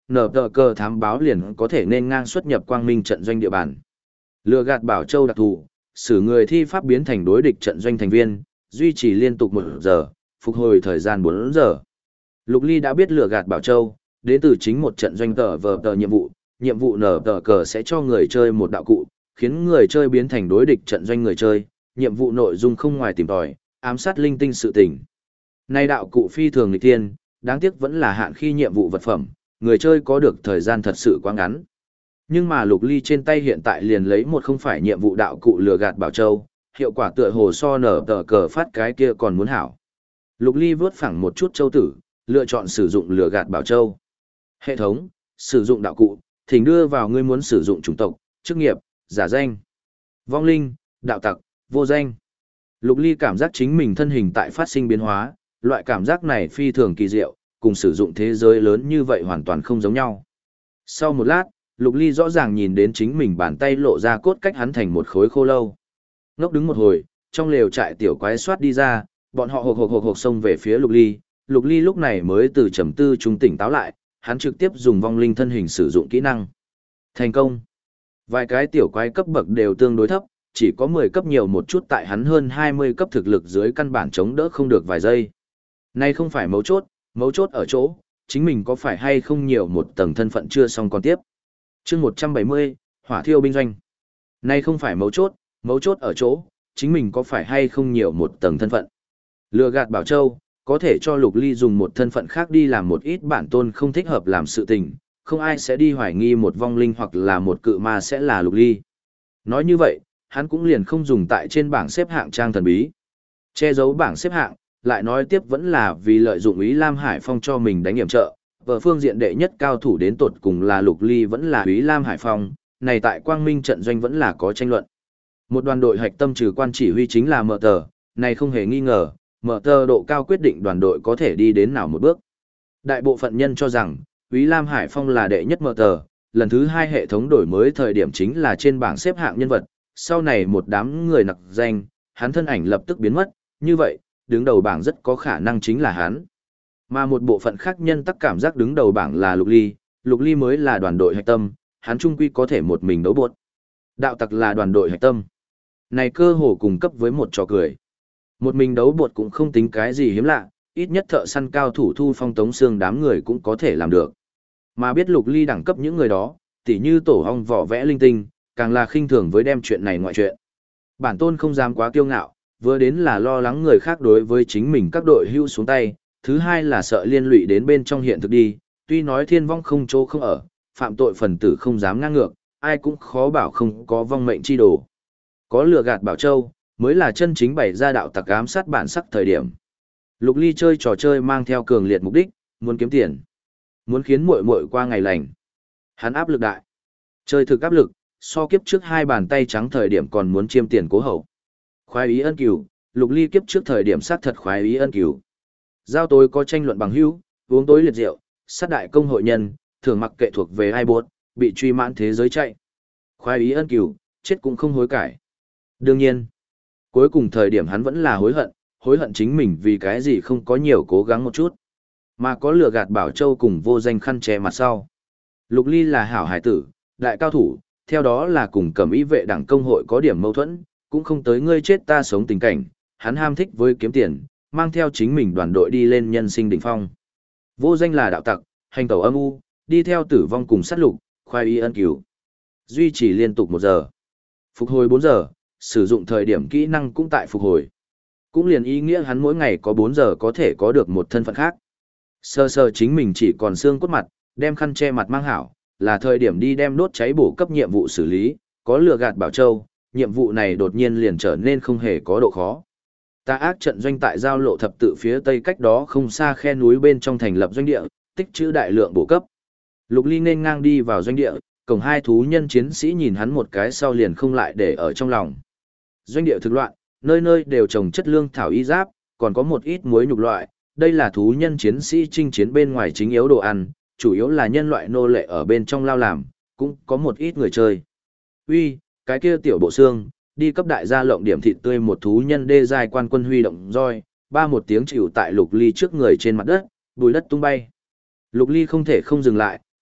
nở tờ cờ thám báo liền có thể nên ngang xuất nhập quang minh trận doanh địa bàn. Lừa gạt Bảo Châu đặc thù, xử người thi pháp biến thành đối địch trận doanh thành viên, duy trì liên tục 1 giờ, phục hồi thời gian 4 giờ. Lục Ly đã biết lừa gạt Bảo Châu, đến từ chính một trận doanh tờ nhiệm vụ nở tờ cờ sẽ cho người chơi một đạo cụ, khiến người chơi biến thành đối địch trận doanh người chơi, nhiệm vụ nội dung không ngoài tìm tòi, ám sát linh tinh sự tình. Nay đạo cụ phi thường nghịch thiên, đáng tiếc vẫn là hạn khi nhiệm vụ vật phẩm, người chơi có được thời gian thật sự quá ngắn. Nhưng mà Lục Ly trên tay hiện tại liền lấy một không phải nhiệm vụ đạo cụ lừa gạt Bảo Châu, hiệu quả tựa hồ so nở tờ cờ phát cái kia còn muốn hảo. Lục Ly vớt phẳng một chút châu tử, lựa chọn sử dụng lừa gạt Bảo Châu. Hệ thống, sử dụng đạo cụ, thỉnh đưa vào ngươi muốn sử dụng chủng tộc, chức nghiệp, giả danh, vong linh, đạo tặc, vô danh. Lục Ly cảm giác chính mình thân hình tại phát sinh biến hóa, loại cảm giác này phi thường kỳ diệu, cùng sử dụng thế giới lớn như vậy hoàn toàn không giống nhau. Sau một lát, Lục Ly rõ ràng nhìn đến chính mình bàn tay lộ ra cốt cách hắn thành một khối khô lâu. Ngốc đứng một hồi, trong lều trại tiểu quái xoát đi ra, bọn họ hộc xông về phía Lục Ly. Lục Ly lúc này mới từ trầm tư trung tỉnh táo lại, hắn trực tiếp dùng vong linh thân hình sử dụng kỹ năng. Thành công. Vài cái tiểu quái cấp bậc đều tương đối thấp, chỉ có 10 cấp nhiều một chút tại hắn hơn 20 cấp thực lực dưới căn bản chống đỡ không được vài giây. Nay không phải mấu chốt ở chỗ, chính mình có phải hay không nhiều một tầng thân phận chưa xong còn tiếp. Chương 170, Hỏa thiêu binh doanh. Nay không phải mấu chốt ở chỗ, chính mình có phải hay không nhiều một tầng thân phận. Lừa gạt Bảo Châu, có thể cho Lục Ly dùng một thân phận khác đi làm một ít bản tôn không thích hợp làm sự tình, không ai sẽ đi hoài nghi một vong linh hoặc là một cự ma sẽ là Lục Ly. Nói như vậy, hắn cũng liền không dùng tại trên bảng xếp hạng trang thần bí. Che giấu bảng xếp hạng, lại nói tiếp vẫn là vì lợi dụng Úy Lam Hải Phong cho mình đánh hiểm trợ, vợ phương diện đệ nhất cao thủ đến tột cùng là Lục Ly vẫn là Úy Lam Hải Phong, này tại Quang Minh trận doanh vẫn là có tranh luận. Một đoàn đội hạch tâm trừ quan chỉ huy chính là Mở Tờ, này không hề nghi ngờ, Mở Tờ độ cao quyết định đoàn đội có thể đi đến nào một bước. Đại bộ phận nhân cho rằng, Úy Lam Hải Phong là đệ nhất Mở Tờ, lần thứ 2 hệ thống đổi mới thời điểm chính là trên bảng xếp hạng nhân vật, sau này một đám người nặc danh, hắn thân ảnh lập tức biến mất, như vậy, đứng đầu bảng rất có khả năng chính là hắn. Mà một bộ phận khác nhân tắc cảm giác đứng đầu bảng là Lục Ly mới là đoàn đội hạch tâm, hắn trung quy có thể một mình đấu bột. Đạo tặc là đoàn đội hạch tâm. Này cơ hồ cùng cấp với một trò cười. Một mình đấu bột cũng không tính cái gì hiếm lạ, ít nhất thợ săn cao thủ Thu Phong Tống Xương đám người cũng có thể làm được. Mà biết Lục Ly đẳng cấp những người đó, tỉ như tổ hong vỏ vẽ linh tinh, càng là khinh thường với đem chuyện này ngoại chuyện. Bản tôn không dám quá kiêu ngạo, vừa đến là lo lắng người khác đối với chính mình các đội hưu xuống tay, thứ hai là sợ liên lụy đến bên trong hiện thực đi, tuy nói thiên vong không chỗ không ở, phạm tội phần tử không dám ngang ngược, ai cũng khó bảo không có vong mệnh chi đồ. Có lừa gạt Bảo Châu, mới là chân chính bày ra đạo tặc ám sát bản sắc thời điểm. Lục Ly chơi trò chơi mang theo cường liệt mục đích, muốn kiếm tiền, muốn khiến muội muội qua ngày lành. Hắn áp lực đại, chơi thực áp lực, so kiếp trước 2 bàn tay trắng thời điểm còn muốn chiêm tiền cố hậu. Khoái ý ân cửu, Lục Ly kiếp trước thời điểm sát thật khoái ý ân cửu. Giao tối có tranh luận bằng hữu, uống tối liệt rượu, sát đại công hội nhân, thường mặc kệ thuộc về ai buốt, bị truy mãn thế giới chạy. Khoái ý ân cửu, chết cũng không hối cải. Đương nhiên, cuối cùng thời điểm hắn vẫn là hối hận chính mình vì cái gì không có nhiều cố gắng một chút. Mà có lừa gạt Bảo Châu cùng vô danh khăn che mặt sau. Lục Ly là hảo hải tử, đại cao thủ, theo đó là cùng Cẩm Ý vệ đảng công hội có điểm mâu thuẫn, cũng không tới ngươi chết ta sống tình cảnh, hắn ham thích với kiếm tiền, mang theo chính mình đoàn đội đi lên nhân sinh đỉnh phong. Vô danh là đạo tặc, hành tẩu âm u, đi theo tử vong cùng sát lục, khoái y ân cứu. Duy trì liên tục 1 giờ. Phục hồi 4 giờ, sử dụng thời điểm kỹ năng cũng tại phục hồi. Cũng liền ý nghĩa hắn mỗi ngày có 4 giờ có thể có được một thân phận khác. Sơ sơ chính mình chỉ còn xương cốt mặt, đem khăn che mặt mang hảo, là thời điểm đi đem đốt cháy bổ cấp nhiệm vụ xử lý, có lừa gạt Bảo Châu, nhiệm vụ này đột nhiên liền trở nên không hề có độ khó. Tà ác trận doanh tại giao lộ thập tự phía tây cách đó không xa khe núi bên trong thành lập doanh địa, tích trữ đại lượng bổ cấp. Lục Ly nên ngang đi vào doanh địa, cổng 2 thú nhân chiến sĩ nhìn hắn một cái sau liền không lại để ở trong lòng. Doanh địa thực loạn, nơi nơi đều trồng chất lương thảo y giáp, còn có một ít muối nhục loại, đây là thú nhân chiến sĩ chinh chiến bên ngoài chính yếu đồ ăn, chủ yếu là nhân loại nô lệ ở bên trong lao làm, cũng có một ít người chơi. Uy, cái kia tiểu bộ xương, đi cấp đại gia lộng điểm thịt tươi một thú nhân đê giai quan quân huy động roi, ba một tiếng chịu tại Lục Ly trước người trên mặt đất, bùi đất tung bay. Lục Ly không thể không dừng lại,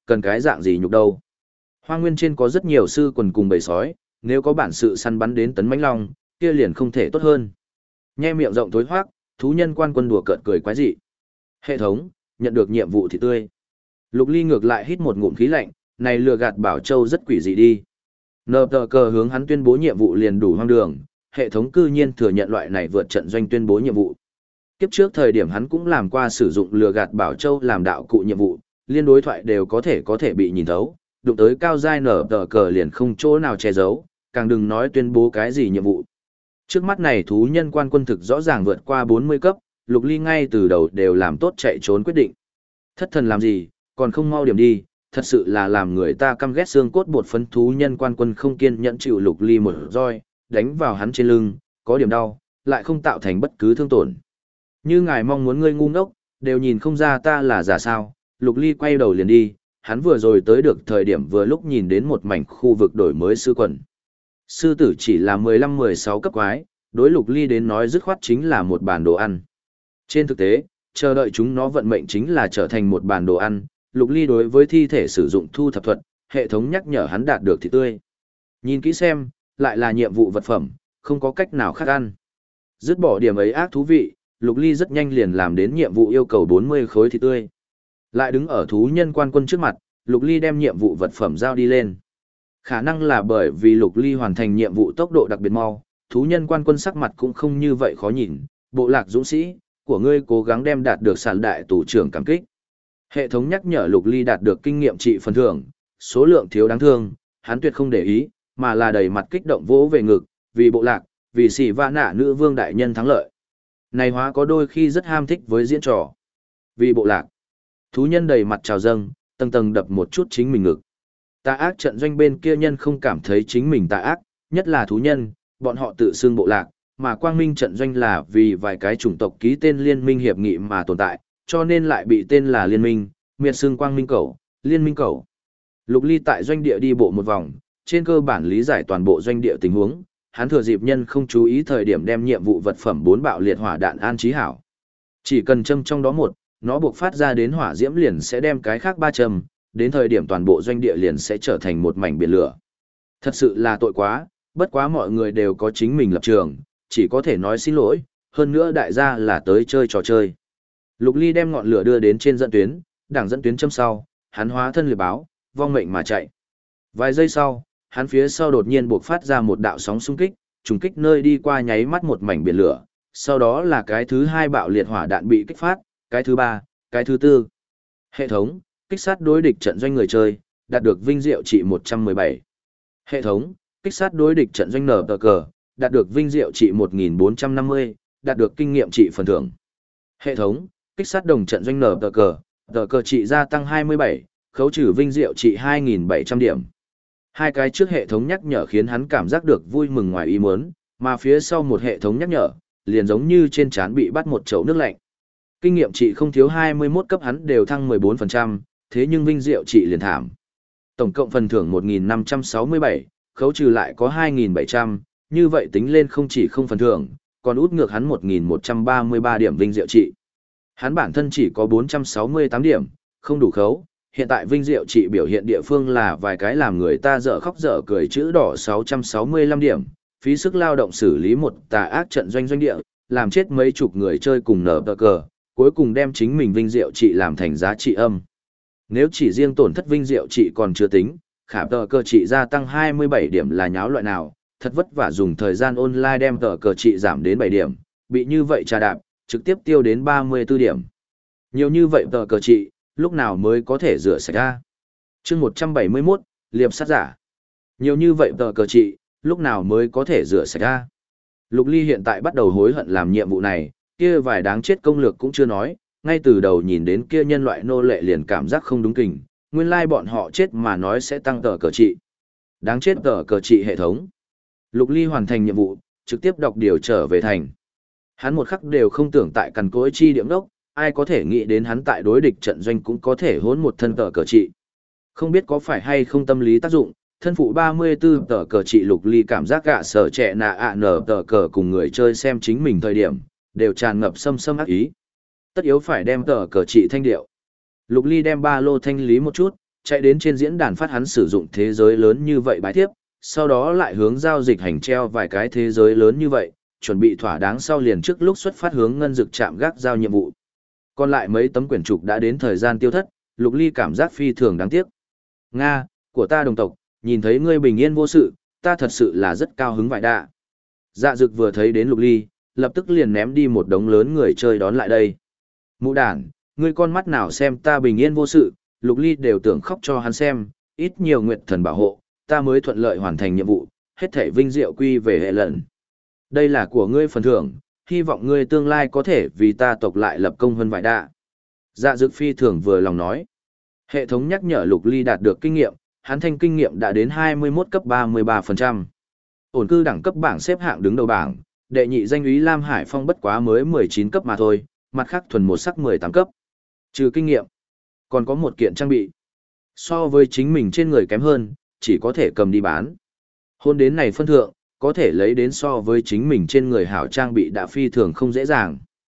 cần cái dạng gì nhục đâu. Hoang nguyên trên có rất nhiều sư quần cùng bầy sói, nếu có bản sự săn bắn đến tấn mãnh long, kia liền không thể tốt hơn. Nhe miệng rộng thối hoác, thú nhân quan quân đùa cợt cười quái dị. Hệ thống, nhận được nhiệm vụ thì tươi. Lục Ly ngược lại hít một ngụm khí lạnh, này lừa gạt Bảo Châu rất quỷ dị đi. Nờ tờ cờ hướng hắn tuyên bố nhiệm vụ liền đủ hoang đường, hệ thống cư nhiên thừa nhận loại này vượt trận doanh tuyên bố nhiệm vụ. Kiếp trước thời điểm hắn cũng làm qua sử dụng lừa gạt Bảo Châu làm đạo cụ nhiệm vụ, liên đối thoại đều có thể bị nhìn thấu, đụng tới cao giai nở tờ cờ liền không chỗ nào che giấu, càng đừng nói tuyên bố cái gì nhiệm vụ. Trước mắt này thú nhân quan quân thực rõ ràng vượt qua 40 cấp, Lục Ly ngay từ đầu đều làm tốt chạy trốn quyết định. Thất thần làm gì, còn không mau điểm đi, thật sự là làm người ta căm ghét xương cốt bột phấn thú nhân quan quân không kiên nhẫn chịu Lục Ly một roi, đánh vào hắn trên lưng, có điểm đau, lại không tạo thành bất cứ thương tổn. Như ngài mong muốn ngươi ngu ngốc, đều nhìn không ra ta là giả sao, Lục Ly quay đầu liền đi, hắn vừa rồi tới được thời điểm vừa lúc nhìn đến một mảnh khu vực đổi mới sư quần. Sư tử chỉ là 15-16 cấp quái, đối Lục Ly đến nói dứt khoát chính là một bàn đồ ăn. Trên thực tế, chờ đợi chúng nó vận mệnh chính là trở thành một bàn đồ ăn, Lục Ly đối với thi thể sử dụng thu thập thuật, hệ thống nhắc nhở hắn đạt được thịt tươi. Nhìn kỹ xem, lại là nhiệm vụ vật phẩm, không có cách nào khác ăn. Dứt bỏ điểm ấy ác thú vị, Lục Ly rất nhanh liền làm đến nhiệm vụ yêu cầu 40 khối thịt tươi. Lại đứng ở thú nhân quan quân trước mặt, Lục Ly đem nhiệm vụ vật phẩm giao đi lên. Khả năng là bởi vì Lục Ly hoàn thành nhiệm vụ tốc độ đặc biệt mau, thú nhân quan quân sắc mặt cũng không như vậy khó nhìn, bộ lạc dũng sĩ, của ngươi cố gắng đem đạt được sản đại tù trưởng cảm kích. Hệ thống nhắc nhở Lục Ly đạt được kinh nghiệm trị phần thưởng, số lượng thiếu đáng thương, hắn tuyệt không để ý, mà là đầy mặt kích động vỗ về ngực, vì bộ lạc, vì xỉ va nạ nữ vương đại nhân thắng lợi. Này hóa có đôi khi rất ham thích với diễn trò. Vì bộ lạc, thú nhân đầy mặt trào dâng, tầng tầng đập một chút chính mình ngực. Tà ác trận doanh bên kia nhân không cảm thấy chính mình tà ác, nhất là thú nhân, bọn họ tự xưng bộ lạc, mà quang minh trận doanh là vì vài cái chủng tộc ký tên liên minh hiệp nghị mà tồn tại, cho nên lại bị tên là liên minh, miệt xưng quang minh cẩu, liên minh cẩu. Lục Ly tại doanh địa đi bộ một vòng, trên cơ bản lý giải toàn bộ doanh địa tình huống, hắn thừa dịp nhân không chú ý thời điểm đem nhiệm vụ vật phẩm 4 bạo liệt hỏa đạn an trí hảo. Chỉ cần châm trong đó một, nó buộc phát ra đến hỏa diễm liền sẽ đem cái khác 3 châm, đến thời điểm toàn bộ doanh địa liền sẽ trở thành một mảnh biển lửa. Thật sự là tội quá, bất quá mọi người đều có chính mình lập trường, chỉ có thể nói xin lỗi, hơn nữa đại gia là tới chơi trò chơi. Lục Ly đem ngọn lửa đưa đến trên dẫn tuyến, đảng dẫn tuyến châm sau, hắn hóa thân liệp báo, vong mệnh mà chạy. Vài giây sau, hắn phía sau đột nhiên buộc phát ra một đạo sóng xung kích, trùng kích nơi đi qua nháy mắt một mảnh biển lửa, sau đó là cái thứ 2 bạo liệt hỏa đạn bị kích phát, cái thứ 3, cái thứ 4. Hệ thống, kích sát đối địch trận doanh người chơi, đạt được vinh diệu trị 117. Hệ thống, kích sát đối địch trận doanh nở tờ cờ, đạt được vinh diệu trị 1450, đạt được kinh nghiệm trị phần thưởng. Hệ thống, kích sát đồng trận doanh nở tờ cờ trị gia tăng 27, khấu trừ vinh diệu trị 2700 điểm. Hai cái trước hệ thống nhắc nhở khiến hắn cảm giác được vui mừng ngoài ý muốn, mà phía sau một hệ thống nhắc nhở, liền giống như trên trán bị bắt một chậu nước lạnh. Kinh nghiệm trị không thiếu 21 cấp hắn đều thăng 14%, thế nhưng vinh diệu trị liền thảm. Tổng cộng phần thưởng 1567, khấu trừ lại có 2700, như vậy tính lên không chỉ không phần thưởng, còn út ngược hắn 1133 điểm vinh diệu trị. Hắn bản thân chỉ có 468 điểm, không đủ khấu. Hiện tại vinh diệu trị biểu hiện địa phương là vài cái làm người ta dở khóc dở cười chữ đỏ 665 điểm, phí sức lao động xử lý một tà ác trận doanh doanh địa, làm chết mấy chục người chơi cùng nở tờ cờ, cuối cùng đem chính mình vinh diệu trị làm thành giá trị âm. Nếu chỉ riêng tổn thất vinh diệu trị còn chưa tính, khả tờ cờ trị gia tăng 27 điểm là nháo loại nào, thật vất vả dùng thời gian online đem tờ cờ trị giảm đến 7 điểm, bị như vậy trà đạp, trực tiếp tiêu đến 34 điểm. Nhiều như vậy tờ cờ trị, lúc nào mới có thể rửa sạch ra. Chương 171, liệp sát giả. Nhiều như vậy tờ cờ trị, lúc nào mới có thể rửa sạch ra. Lục Ly hiện tại bắt đầu hối hận làm nhiệm vụ này, kia vài đáng chết công lược cũng chưa nói, ngay từ đầu nhìn đến kia nhân loại nô lệ liền cảm giác không đúng kình, nguyên lai bọn họ chết mà nói sẽ tăng tờ cờ trị. Đáng chết tờ cờ trị hệ thống. Lục Ly hoàn thành nhiệm vụ, trực tiếp đọc điều trở về thành. Hắn một khắc đều không tưởng tại cằn cỗi chi điểm đốc, ai có thể nghĩ đến hắn tại đối địch trận doanh cũng có thể hỗn một thân tờ cờ trị. Không biết có phải hay không tâm lý tác dụng, thân phụ 34 tờ cờ trị Lục Ly cảm giác gạ sở trẻ nạ ạ nở tờ cờ cùng người chơi xem chính mình thời điểm, đều tràn ngập xâm xâm ác ý. Tất yếu phải đem tờ cờ trị thanh điệu. Lục Ly đem ba lô thanh lý một chút, chạy đến trên diễn đàn phát hắn sử dụng thế giới lớn như vậy bái thiếp, sau đó lại hướng giao dịch hành treo vài cái thế giới lớn như vậy, chuẩn bị thỏa đáng sau liền trước lúc xuất phát hướng ngân dực trạm gác giao nhiệm vụ. Còn lại mấy tấm quyển trục đã đến thời gian tiêu thất, Lục Ly cảm giác phi thường đáng tiếc. Nga, của ta đồng tộc, nhìn thấy ngươi bình yên vô sự, ta thật sự là rất cao hứng vải đạ. Dạ dực vừa thấy đến Lục Ly, lập tức liền ném đi một đống lớn người chơi đón lại đây. Mụ đản, ngươi con mắt nào xem ta bình yên vô sự, Lục Ly đều tưởng khóc cho hắn xem, ít nhiều nguyệt thần bảo hộ, ta mới thuận lợi hoàn thành nhiệm vụ, hết thảy vinh diệu quy về hệ lần. Đây là của ngươi phần thưởng, hy vọng ngươi tương lai có thể vì ta tộc lại lập công hơn vải đạ. Dạ dực phi thường vừa lòng nói. Hệ thống nhắc nhở Lục Ly đạt được kinh nghiệm, hắn thanh kinh nghiệm đã đến 21 cấp 33%. Ổn cư đẳng cấp bảng xếp hạng đứng đầu bảng, đệ nhị danh úy Lam Hải Phong bất quá mới 19 cấp mà thôi, mặt khác thuần một sắc 18 cấp. Trừ kinh nghiệm, còn có một kiện trang bị. So với chính mình trên người kém hơn, chỉ có thể cầm đi bán. Hôn đến này phân thượng, có thể lấy đến so với chính mình trên người hảo trang bị đã phi thường không dễ dàng.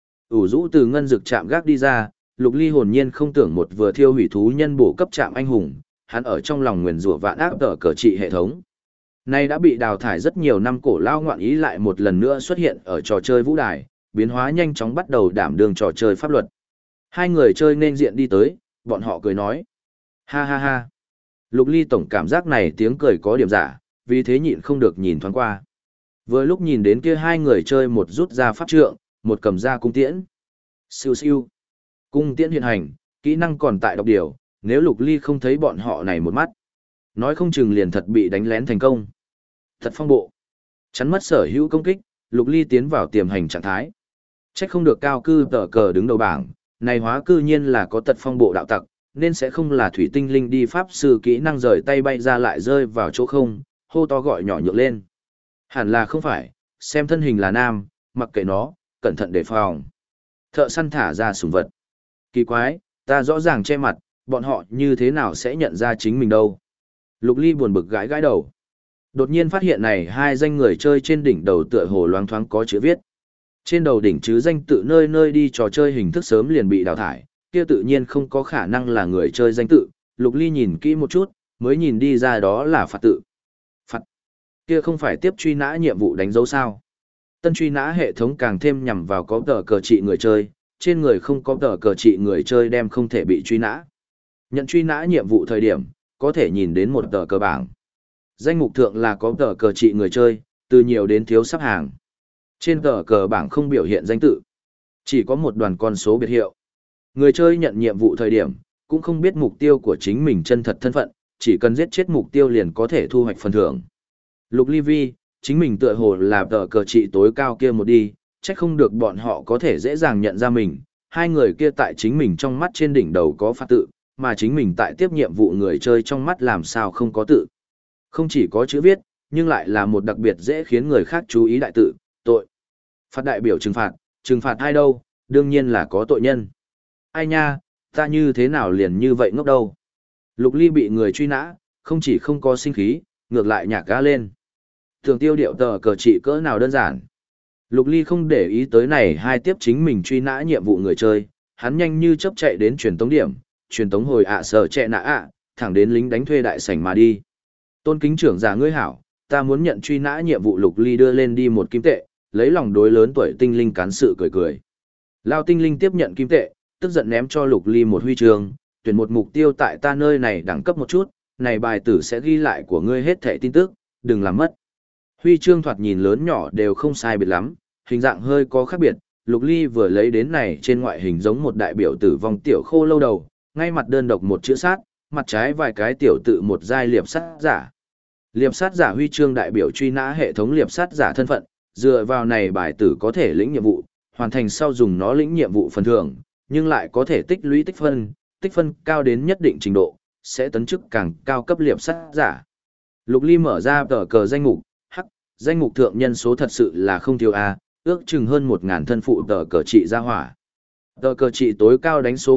Ủ rũ từ ngân dực chạm gác đi ra, Lục Ly hồn nhiên không tưởng một vừa thiêu hủy thú nhân bổ cấp trạm anh hùng, hắn ở trong lòng nguyền rủa vạn ác tở cờ trị hệ thống. Nay đã bị đào thải rất nhiều năm cổ lao ngoạn ý lại một lần nữa xuất hiện ở trò chơi vũ đài, biến hóa nhanh chóng bắt đầu đảm đương trò chơi pháp luật. Hai người chơi nên diện đi tới, bọn họ cười nói. Ha ha ha. Lục Ly tổng cảm giác này tiếng cười có điểm giả, vì thế nhịn không được nhìn thoáng qua. Vừa lúc nhìn đến kia hai người chơi một rút ra pháp trượng, một cầm ra cung tiễn. Siêu siêu. Cung tiễn hiện hành, kỹ năng còn tại độc điều, nếu Lục Ly không thấy bọn họ này một mắt. Nói không chừng liền thật bị đánh lén thành công. Thật phong bộ. Chắn mất sở hữu công kích, Lục Ly tiến vào tiềm hành trạng thái. Trách không được cao cư tờ cờ đứng đầu bảng, này hóa cư nhiên là có tật phong bộ đạo tặc, nên sẽ không là thủy tinh linh đi pháp sư kỹ năng rời tay bay ra lại rơi vào chỗ không, hô to gọi nhỏ nhượng lên. Hẳn là không phải, xem thân hình là nam, mặc kệ nó, cẩn thận đề phòng. Thợ săn thả ra sủng vật. Kỳ quái, ta rõ ràng che mặt, bọn họ như thế nào sẽ nhận ra chính mình đâu. Lục Ly buồn bực gãi gãi đầu. Đột nhiên phát hiện này hai danh người chơi trên đỉnh đầu tựa hồ loáng thoáng có chữ viết. Trên đầu đỉnh chứ danh tự nơi nơi đi trò chơi hình thức sớm liền bị đào thải, kia tự nhiên không có khả năng là người chơi danh tự. Lục Ly nhìn kỹ một chút, mới nhìn đi ra đó là phạt tự. Phạt. Kia không phải tiếp truy nã nhiệm vụ đánh dấu sao. Tân truy nã hệ thống càng thêm nhằm vào có tờ cờ trị người chơi, trên người không có tờ cờ trị người chơi đem không thể bị truy nã. Nhận truy nã nhiệm vụ thời điểm, có thể nhìn đến một tờ cờ bảng. Danh mục thượng là có tờ cờ trị người chơi, từ nhiều đến thiếu sắp hàng. Trên tờ cờ bảng không biểu hiện danh tự, chỉ có một đoàn con số biệt hiệu. Người chơi nhận nhiệm vụ thời điểm, cũng không biết mục tiêu của chính mình chân thật thân phận, chỉ cần giết chết mục tiêu liền có thể thu hoạch phần thưởng. Lục Ly Vi, chính mình tựa hồ là tờ cờ trị tối cao kia một đi, chắc không được bọn họ có thể dễ dàng nhận ra mình. Hai người kia tại chính mình trong mắt trên đỉnh đầu có phạt tự, mà chính mình tại tiếp nhiệm vụ người chơi trong mắt làm sao không có tự. Không chỉ có chữ viết, nhưng lại là một đặc biệt dễ khiến người khác chú ý đại tự, tội. Phạt đại biểu trừng phạt ai đâu, đương nhiên là có tội nhân. Ai nha, ta như thế nào liền như vậy ngốc đâu. Lục Ly bị người truy nã, không chỉ không có sinh khí, ngược lại nhạc ga lên. Thường tiêu điệu tờ cờ trị cỡ nào đơn giản. Lục Ly không để ý tới này hai tiếp chính mình truy nã nhiệm vụ người chơi, hắn nhanh như chớp chạy đến truyền tống điểm, truyền tống hồi sở trẻ nã thẳng đến lính đánh thuê đại sảnh mà đi. Tôn kính trưởng giả ngươi hảo, ta muốn nhận truy nã nhiệm vụ. Lục Ly đưa lên đi một kim tệ, lấy lòng đối lớn tuổi tinh linh cán sự cười cười. Lao tinh linh tiếp nhận kim tệ, tức giận ném cho Lục Ly một huy chương, tuyển một mục tiêu tại ta nơi này đẳng cấp một chút, này bài tử sẽ ghi lại của ngươi hết thẻ tin tức, đừng làm mất. Huy chương thoạt nhìn lớn nhỏ đều không sai biệt lắm, hình dạng hơi có khác biệt. Lục Ly vừa lấy đến này trên ngoại hình giống một đại biểu tử vong tiểu khô lâu đầu, ngay mặt đơn độc một chữ sát, mặt trái vài cái tiểu tự một giai liệp sát giả. Liệp sát giả huy chương đại biểu truy nã hệ thống liệp sát giả thân phận, dựa vào này bài tử có thể lĩnh nhiệm vụ, hoàn thành sau dùng nó lĩnh nhiệm vụ phần thưởng, nhưng lại có thể tích lũy tích phân cao đến nhất định trình độ, sẽ tấn chức càng cao cấp liệp sát giả. Lục Ly mở ra tờ cờ danh mục, danh mục thượng nhân số thật sự là không thiếu a, ước chừng hơn 1000 thân phụ tờ cờ trị ra hỏa. Tờ cờ trị tối cao đánh số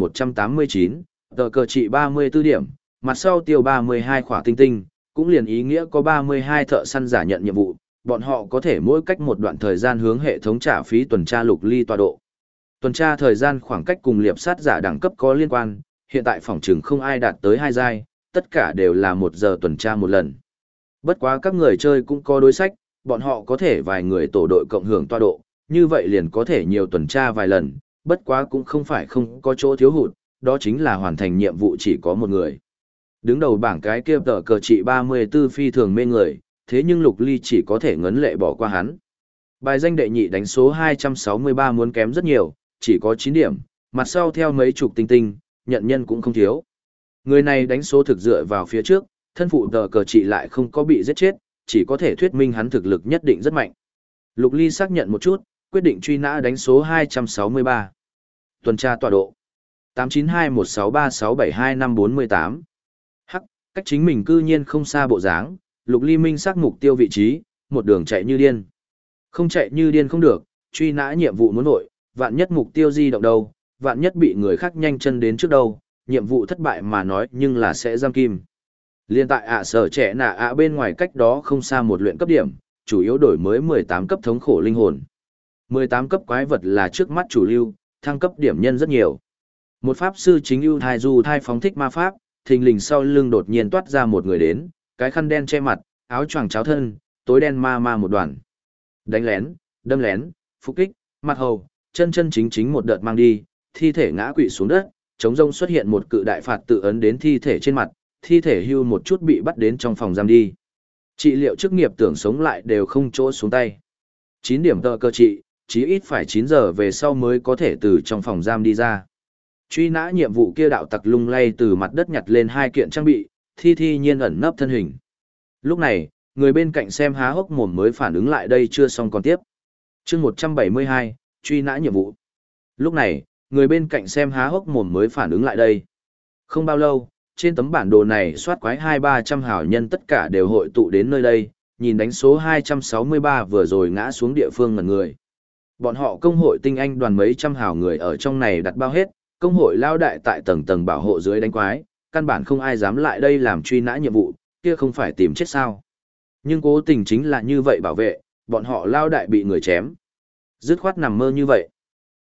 1189, tờ cờ trị 34 điểm, mặt sau tiêu 32 khỏa tinh tinh, cũng liền ý nghĩa có 32 thợ săn giả nhận nhiệm vụ, bọn họ có thể mỗi cách một đoạn thời gian hướng hệ thống trả phí tuần tra Lục Ly tọa độ. Tuần tra thời gian khoảng cách cùng liệp sát giả đẳng cấp có liên quan, hiện tại phòng trừng không ai đạt tới 2 giai, tất cả đều là 1 giờ tuần tra một lần. Bất quá các người chơi cũng có đối sách, bọn họ có thể vài người tổ đội cộng hưởng tọa độ, như vậy liền có thể nhiều tuần tra vài lần, bất quá cũng không phải không có chỗ thiếu hụt, đó chính là hoàn thành nhiệm vụ chỉ có một người. Đứng đầu bảng cái kia tờ cờ trị 34 phi thường mê người, thế nhưng Lục Ly chỉ có thể ngấn lệ bỏ qua hắn. Bài danh đệ nhị đánh số 263 muốn kém rất nhiều, chỉ có 9 điểm, mặt sau theo mấy chục tinh tinh, nhận nhân cũng không thiếu. Người này đánh số thực dựa vào phía trước, thân phụ tờ cờ trị lại không có bị giết chết, chỉ có thể thuyết minh hắn thực lực nhất định rất mạnh. Lục Ly xác nhận một chút, quyết định truy nã đánh số 263. Tuần tra tọa độ 892163672548. Hắc, cách chính mình cư nhiên không xa bộ dáng, Lục Ly minh xác mục tiêu vị trí, một đường chạy như điên. Không chạy như điên không được, truy nã nhiệm vụ muốn nội, vạn nhất mục tiêu di động đâu, vạn nhất bị người khác nhanh chân đến trước đâu, nhiệm vụ thất bại mà nói nhưng là sẽ giam kim. Liên tại sở trẻ nạ bên ngoài cách đó không xa một luyện cấp điểm, chủ yếu đổi mới 18 cấp thống khổ linh hồn. 18 cấp quái vật là trước mắt chủ lưu, thăng cấp điểm nhân rất nhiều. Một pháp sư chính ưu thai du thai phóng thích ma pháp, thình lình sau lưng đột nhiên toát ra một người đến, cái khăn đen che mặt, áo choàng cháo thân, tối đen ma một đoàn. Đánh lén, đâm lén, phục kích, mặt hầu, chân chính một đợt mang đi, thi thể ngã quỵ xuống đất, trống rông xuất hiện một cự đại phạt tự ấn đến thi thể trên mặt, thi thể hưu một chút bị bắt đến trong phòng giam đi. Trị liệu chức nghiệp tưởng sống lại đều không chỗ xuống tay. 9 điểm tờ cơ trị, chí ít phải 9 giờ về sau mới có thể từ trong phòng giam đi ra. Truy nã nhiệm vụ kia đạo tặc lung lay từ mặt đất nhặt lên 2 kiện trang bị, thi nhiên ẩn nấp thân hình. Lúc này, người bên cạnh xem há hốc mồm mới phản ứng lại đây chưa xong còn tiếp. Chương 172, truy nã nhiệm vụ. Lúc này, người bên cạnh xem há hốc mồm mới phản ứng lại đây. Không bao lâu, trên tấm bản đồ này soát quái 200-300 hảo nhân tất cả đều hội tụ đến nơi đây, nhìn đánh số 263 vừa rồi ngã xuống địa phương ngẩn người. Bọn họ công hội tinh anh đoàn mấy trăm hảo người ở trong này đặt bao hết, công hội lao đại tại tầng tầng bảo hộ dưới đánh quái, căn bản không ai dám lại đây làm truy nã nhiệm vụ, kia không phải tìm chết sao. Nhưng cố tình chính là như vậy bảo vệ, bọn họ lao đại bị người chém. Dứt khoát nằm mơ như vậy.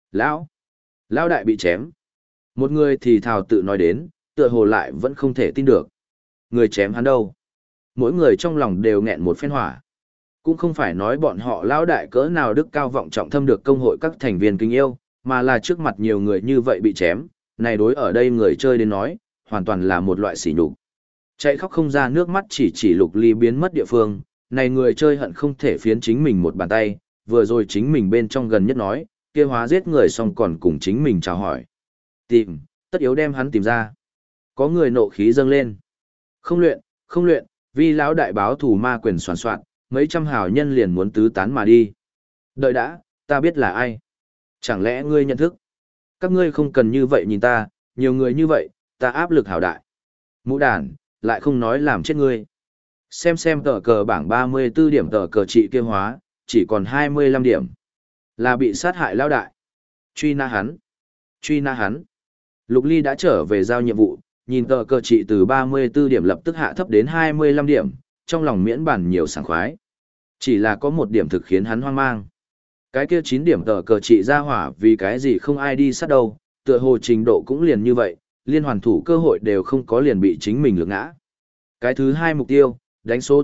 Lao đại bị chém. Một người thì thào tự nói đến, tựa hồ lại vẫn không thể tin được. Người chém hắn đâu? Mỗi người trong lòng đều nghẹn một phen hỏa. Cũng không phải nói bọn họ lao đại cỡ nào đức cao vọng trọng thâm được công hội các thành viên kính yêu, mà là trước mặt nhiều người như vậy bị chém, này đối ở đây người chơi đến nói, hoàn toàn là một loại sỉ nhục. Chạy khóc không ra nước mắt chỉ Lục Ly biến mất địa phương, này người chơi hận không thể phiến chính mình một bàn tay, vừa rồi chính mình bên trong gần nhất nói, kia hóa giết người xong còn cùng chính mình chào hỏi. Tìm, tất yếu đem hắn tìm ra. Có người nộ khí dâng lên. Không luyện, vì lão đại báo thủ ma quyền soàn soạn, mấy trăm hào nhân liền muốn tứ tán mà đi. Đợi đã, ta biết là ai. Chẳng lẽ ngươi nhận thức? Các ngươi không cần như vậy nhìn ta, nhiều người như vậy, ta áp lực hào đại. Mũ đàn, lại không nói làm chết ngươi. Xem tờ cờ bảng 34 điểm tờ cờ trị kia hóa, chỉ còn 25 điểm. Là bị sát hại lão đại. Truy nã hắn. Lục Ly đã trở về giao nhiệm vụ, nhìn tờ cờ trị từ 34 điểm lập tức hạ thấp đến 25 điểm, trong lòng miễn bản nhiều sảng khoái. Chỉ là có một điểm thực khiến hắn hoang mang. Cái kia 9 điểm tờ cờ trị ra hỏa vì cái gì không ai đi sát đâu, tựa hồ trình độ cũng liền như vậy, liên hoàn thủ cơ hội đều không có liền bị chính mình lược ngã. Cái thứ hai mục tiêu, đánh số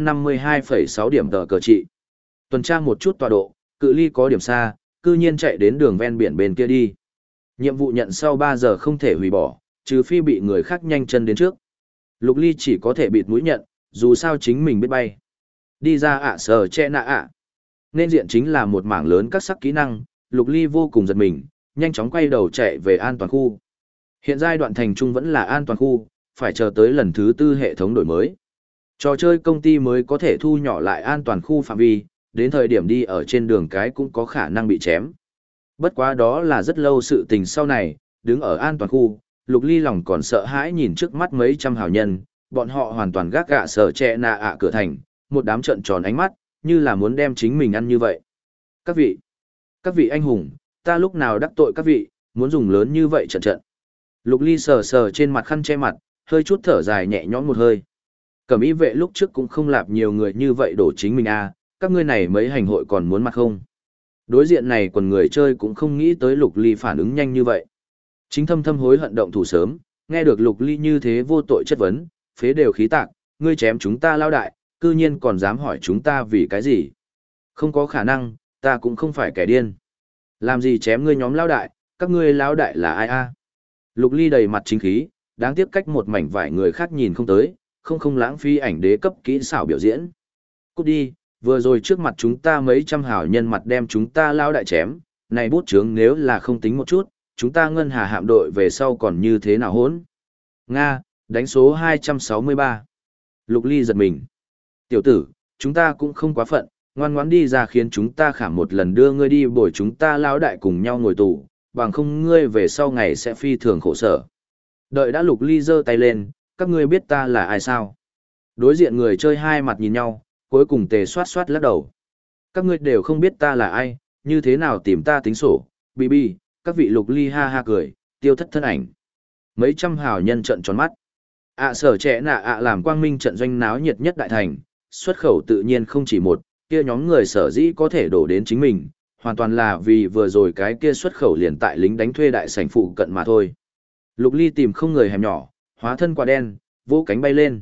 852,6 điểm tờ cờ trị. Tuần tra một chút tọa độ, cự ly có điểm xa, cư nhiên chạy đến đường ven biển bên kia đi. Nhiệm vụ nhận sau 3 giờ không thể hủy bỏ, trừ phi bị người khác nhanh chân đến trước. Lục Ly chỉ có thể bịt mũi nhận, dù sao chính mình biết bay. Đi ra sở che nạ Nên diện chính là một mảng lớn các sắc kỹ năng, Lục Ly vô cùng giật mình, nhanh chóng quay đầu chạy về an toàn khu. Hiện giai đoạn thành trung vẫn là an toàn khu, phải chờ tới lần thứ 4 hệ thống đổi mới. Trò chơi công ty mới có thể thu nhỏ lại an toàn khu phạm vi, đến thời điểm đi ở trên đường cái cũng có khả năng bị chém. Bất quá đó là rất lâu sự tình sau này, đứng ở an toàn khu, Lục Ly lòng còn sợ hãi nhìn trước mắt mấy trăm hào nhân, bọn họ hoàn toàn gác gạ sở che nạ cửa thành, một đám trợn tròn ánh mắt, như là muốn đem chính mình ăn như vậy. Các vị anh hùng, ta lúc nào đắc tội các vị, muốn dùng lớn như vậy trận. Lục Ly sờ trên mặt khăn che mặt, hơi chút thở dài nhẹ nhõm một hơi. Cẩm y vệ lúc trước cũng không lạp nhiều người như vậy đổ chính mình các ngươi này mấy hành hội còn muốn mặt không? Đối diện này còn người chơi cũng không nghĩ tới Lục Ly phản ứng nhanh như vậy. Chính thâm hối hận động thủ sớm, Nghe được Lục Ly như thế vô tội chất vấn, phế đều khí tạc, ngươi chém chúng ta lao đại, cư nhiên còn dám hỏi chúng ta vì cái gì. Không có khả năng, ta cũng không phải kẻ điên. Làm gì chém ngươi nhóm lao đại, các ngươi lao đại là ai a? Lục Ly đầy mặt chính khí, đáng tiếc cách một mảnh vải người khác nhìn không tới, không lãng phí ảnh đế cấp kỹ xảo biểu diễn. Cút đi, vừa rồi trước mặt chúng ta mấy trăm hảo nhân mặt đem chúng ta lao đại chém, này bút chướng nếu là không tính một chút, chúng ta ngân hà hạm đội về sau còn như thế nào hỗn? Nga, đánh số 263. Lục Ly giật mình. Tiểu tử, chúng ta cũng không quá phận, ngoan ngoãn đi ra khiến chúng ta khảm một lần đưa ngươi đi bồi chúng ta lao đại cùng nhau ngồi tù, bằng không ngươi về sau ngày sẽ phi thường khổ sở. Đợi đã Lục Ly giơ tay lên, các ngươi biết ta là ai sao? Đối diện người chơi hai mặt nhìn nhau, cuối cùng tề xoát xoát lắc đầu. Các ngươi đều không biết ta là ai, như thế nào tìm ta tính sổ, bi, các vị Lục Ly ha ha cười, tiêu thất thân ảnh. Mấy trăm hào nhân trận tròn mắt. Sở trẻ nạ làm quang minh trận doanh náo nhiệt nhất đại thành, xuất khẩu tự nhiên không chỉ một, kia nhóm người sở dĩ có thể đổ đến chính mình, hoàn toàn là vì vừa rồi cái kia xuất khẩu liền tại lính đánh thuê đại sảnh phụ cận mà thôi. Lục Ly tìm không người hẻm nhỏ, hóa thân quả đen, vỗ cánh bay lên.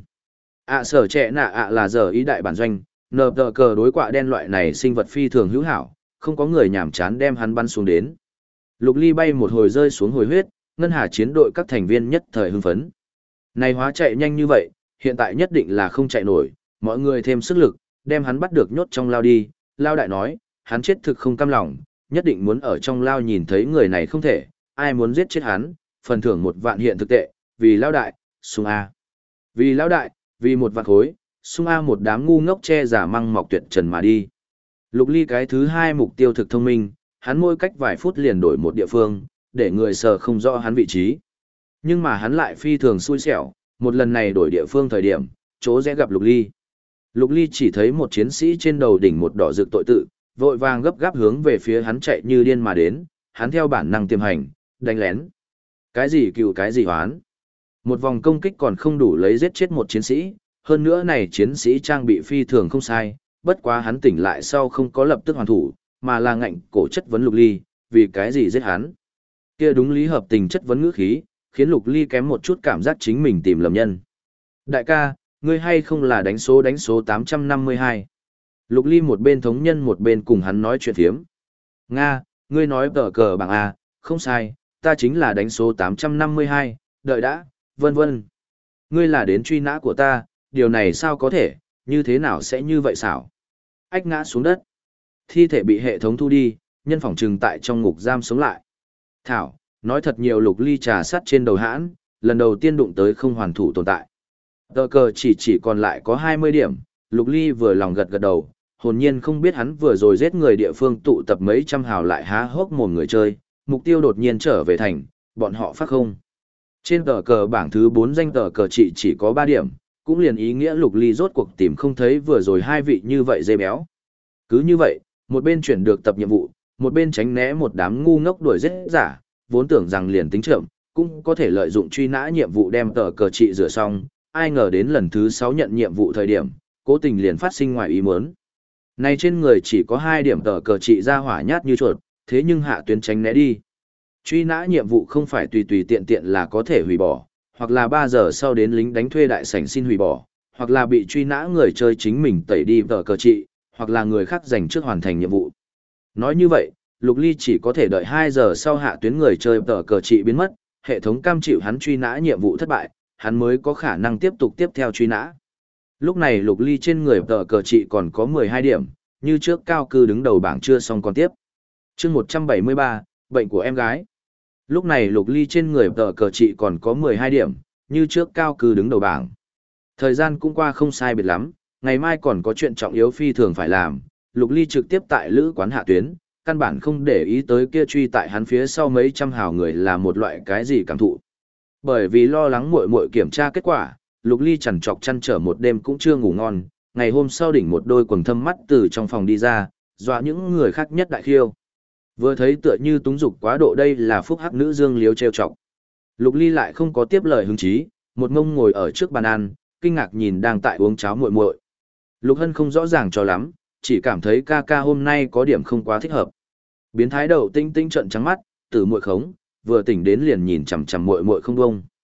Sở trẻ nạ là giờ ý đại bản doanh, nờ tờ cờ đối quạ đen loại này sinh vật phi thường hữu hảo, không có người nhảm chán đem hắn bắn xuống đến. Lục Ly bay một hồi rơi xuống hồi huyết, ngân hà chiến đội các thành viên nhất thời hưng phấn. Này hóa chạy nhanh như vậy, hiện tại nhất định là không chạy nổi, mọi người thêm sức lực, đem hắn bắt được nhốt trong lao đi. Lao đại nói, hắn chết thực không cam lòng, nhất định muốn ở trong lao nhìn thấy người này không thể, ai muốn giết chết hắn, phần thưởng 1.000 hiện thực tệ, vì lao đại, sung A. Vì lao đại, vì 1.000 khối, sung A một đám ngu ngốc che giả măng mọc tuyệt trần mà đi. Lục Ly cái thứ hai mục tiêu thực thông minh, hắn mỗi cách vài phút liền đổi một địa phương, để người sờ không rõ hắn vị trí. Nhưng mà hắn lại phi thường xui xẻo, một lần này đổi địa phương thời điểm, chỗ rẽ gặp Lục Ly. Lục Ly chỉ thấy một chiến sĩ trên đầu đỉnh một đỏ rực tội tự, vội vàng gấp gáp hướng về phía hắn chạy như điên mà đến, hắn theo bản năng tiềm hành, đánh lén. Cái gì cựu cái gì hoán. Một vòng công kích còn không đủ lấy giết chết một chiến sĩ, hơn nữa này chiến sĩ trang bị phi thường không sai, bất quá hắn tỉnh lại sau không có lập tức hoàn thủ, mà là ngạnh cổ chất vấn Lục Ly, vì cái gì giết hắn. Kia đúng lý hợp tình chất vấn ngữ khí, khiến Lục Ly kém một chút cảm giác chính mình tìm lầm nhân. Đại ca, ngươi hay không là đánh số 852. Lục Ly một bên thống nhân một bên cùng hắn nói chuyện thiếm. Nga, ngươi nói tờ cờ bằng A, không sai, ta chính là đánh số 852, đợi đã, vân vân. Ngươi là đến truy nã của ta, điều này sao có thể, như thế nào sẽ như vậy xảo. Ách ngã xuống đất. Thi thể bị hệ thống thu đi, nhân phỏng trừng tại trong ngục giam sống lại. Thảo, nói thật nhiều Lục Ly trà sắt trên đầu hãn, lần đầu tiên đụng tới không hoàn thủ tồn tại. Tờ cờ chỉ còn lại có 20 điểm, Lục Ly vừa lòng gật gật đầu, hồn nhiên không biết hắn vừa rồi giết người địa phương tụ tập mấy trăm hào lại há hốc mồm người chơi, mục tiêu đột nhiên trở về thành, bọn họ phát không. Trên tờ cờ bảng thứ 4 danh tờ cờ chỉ có 3 điểm, cũng liền ý nghĩa Lục Ly rốt cuộc tìm không thấy vừa rồi hai vị như vậy dê béo. Cứ như vậy, một bên chuyển được tập nhiệm vụ, một bên tránh né một đám ngu ngốc đuổi giết giả, vốn tưởng rằng liền tính chậm, cũng có thể lợi dụng truy nã nhiệm vụ đem tờ cờ rửa xong, ai ngờ đến lần thứ 6 nhận nhiệm vụ thời điểm, cố tình liền phát sinh ngoài ý muốn. Này trên người chỉ có 2 điểm tờ cờ ra hỏa nhát như chuột, thế nhưng hạ tuyến tránh né đi. Truy nã nhiệm vụ không phải tùy tùy tiện tiện là có thể hủy bỏ, hoặc là 3 giờ sau đến lính đánh thuê đại sảnh xin hủy bỏ, hoặc là bị truy nã người chơi chính mình tẩy đi tờ cờ hoặc là người khác giành trước hoàn thành nhiệm vụ. Nói như vậy, Lục Ly chỉ có thể đợi 2 giờ sau hạ tuyến người chơi tờ cờ biến mất, hệ thống cam chịu hắn truy nã nhiệm vụ thất bại, hắn mới có khả năng tiếp tục tiếp theo truy nã. Lúc này Lục Ly trên người tờ cờ còn có 12 điểm, như trước cao cư đứng đầu bảng chưa xong còn tiếp. Chương 173, bệnh của em gái. Lúc này Lục Ly trên người tờ cờ còn có 12 điểm, như trước cao cư đứng đầu bảng. Thời gian cũng qua không sai biệt lắm, ngày mai còn có chuyện trọng yếu phi thường phải làm, Lục Ly trực tiếp tại lữ quán hạ tuyến, căn bản không để ý tới kia truy tại hắn phía sau mấy trăm hào người là một loại cái gì cảm thụ. Bởi vì lo lắng muội muội kiểm tra kết quả, Lục Ly chằn trọc chăn trở một đêm cũng chưa ngủ ngon, ngày hôm sau đỉnh một đôi quầng thâm mắt từ trong phòng đi ra, dọa những người khác nhất đại khiêu. Vừa thấy tựa như túng dục quá độ đây là phúc hắc nữ dương liếu trêu chọc. Lục Ly lại không có tiếp lời hứng chí, một ngông ngồi ở trước bàn ăn, kinh ngạc nhìn đang tại uống cháo muội muội. Lục Hân không rõ ràng cho lắm, chỉ cảm thấy ca ca hôm nay có điểm không quá thích hợp. Biến thái đầu tinh tinh trợn trắng mắt, tử muội khống, vừa tỉnh đến liền nhìn chằm chằm muội muội không bông.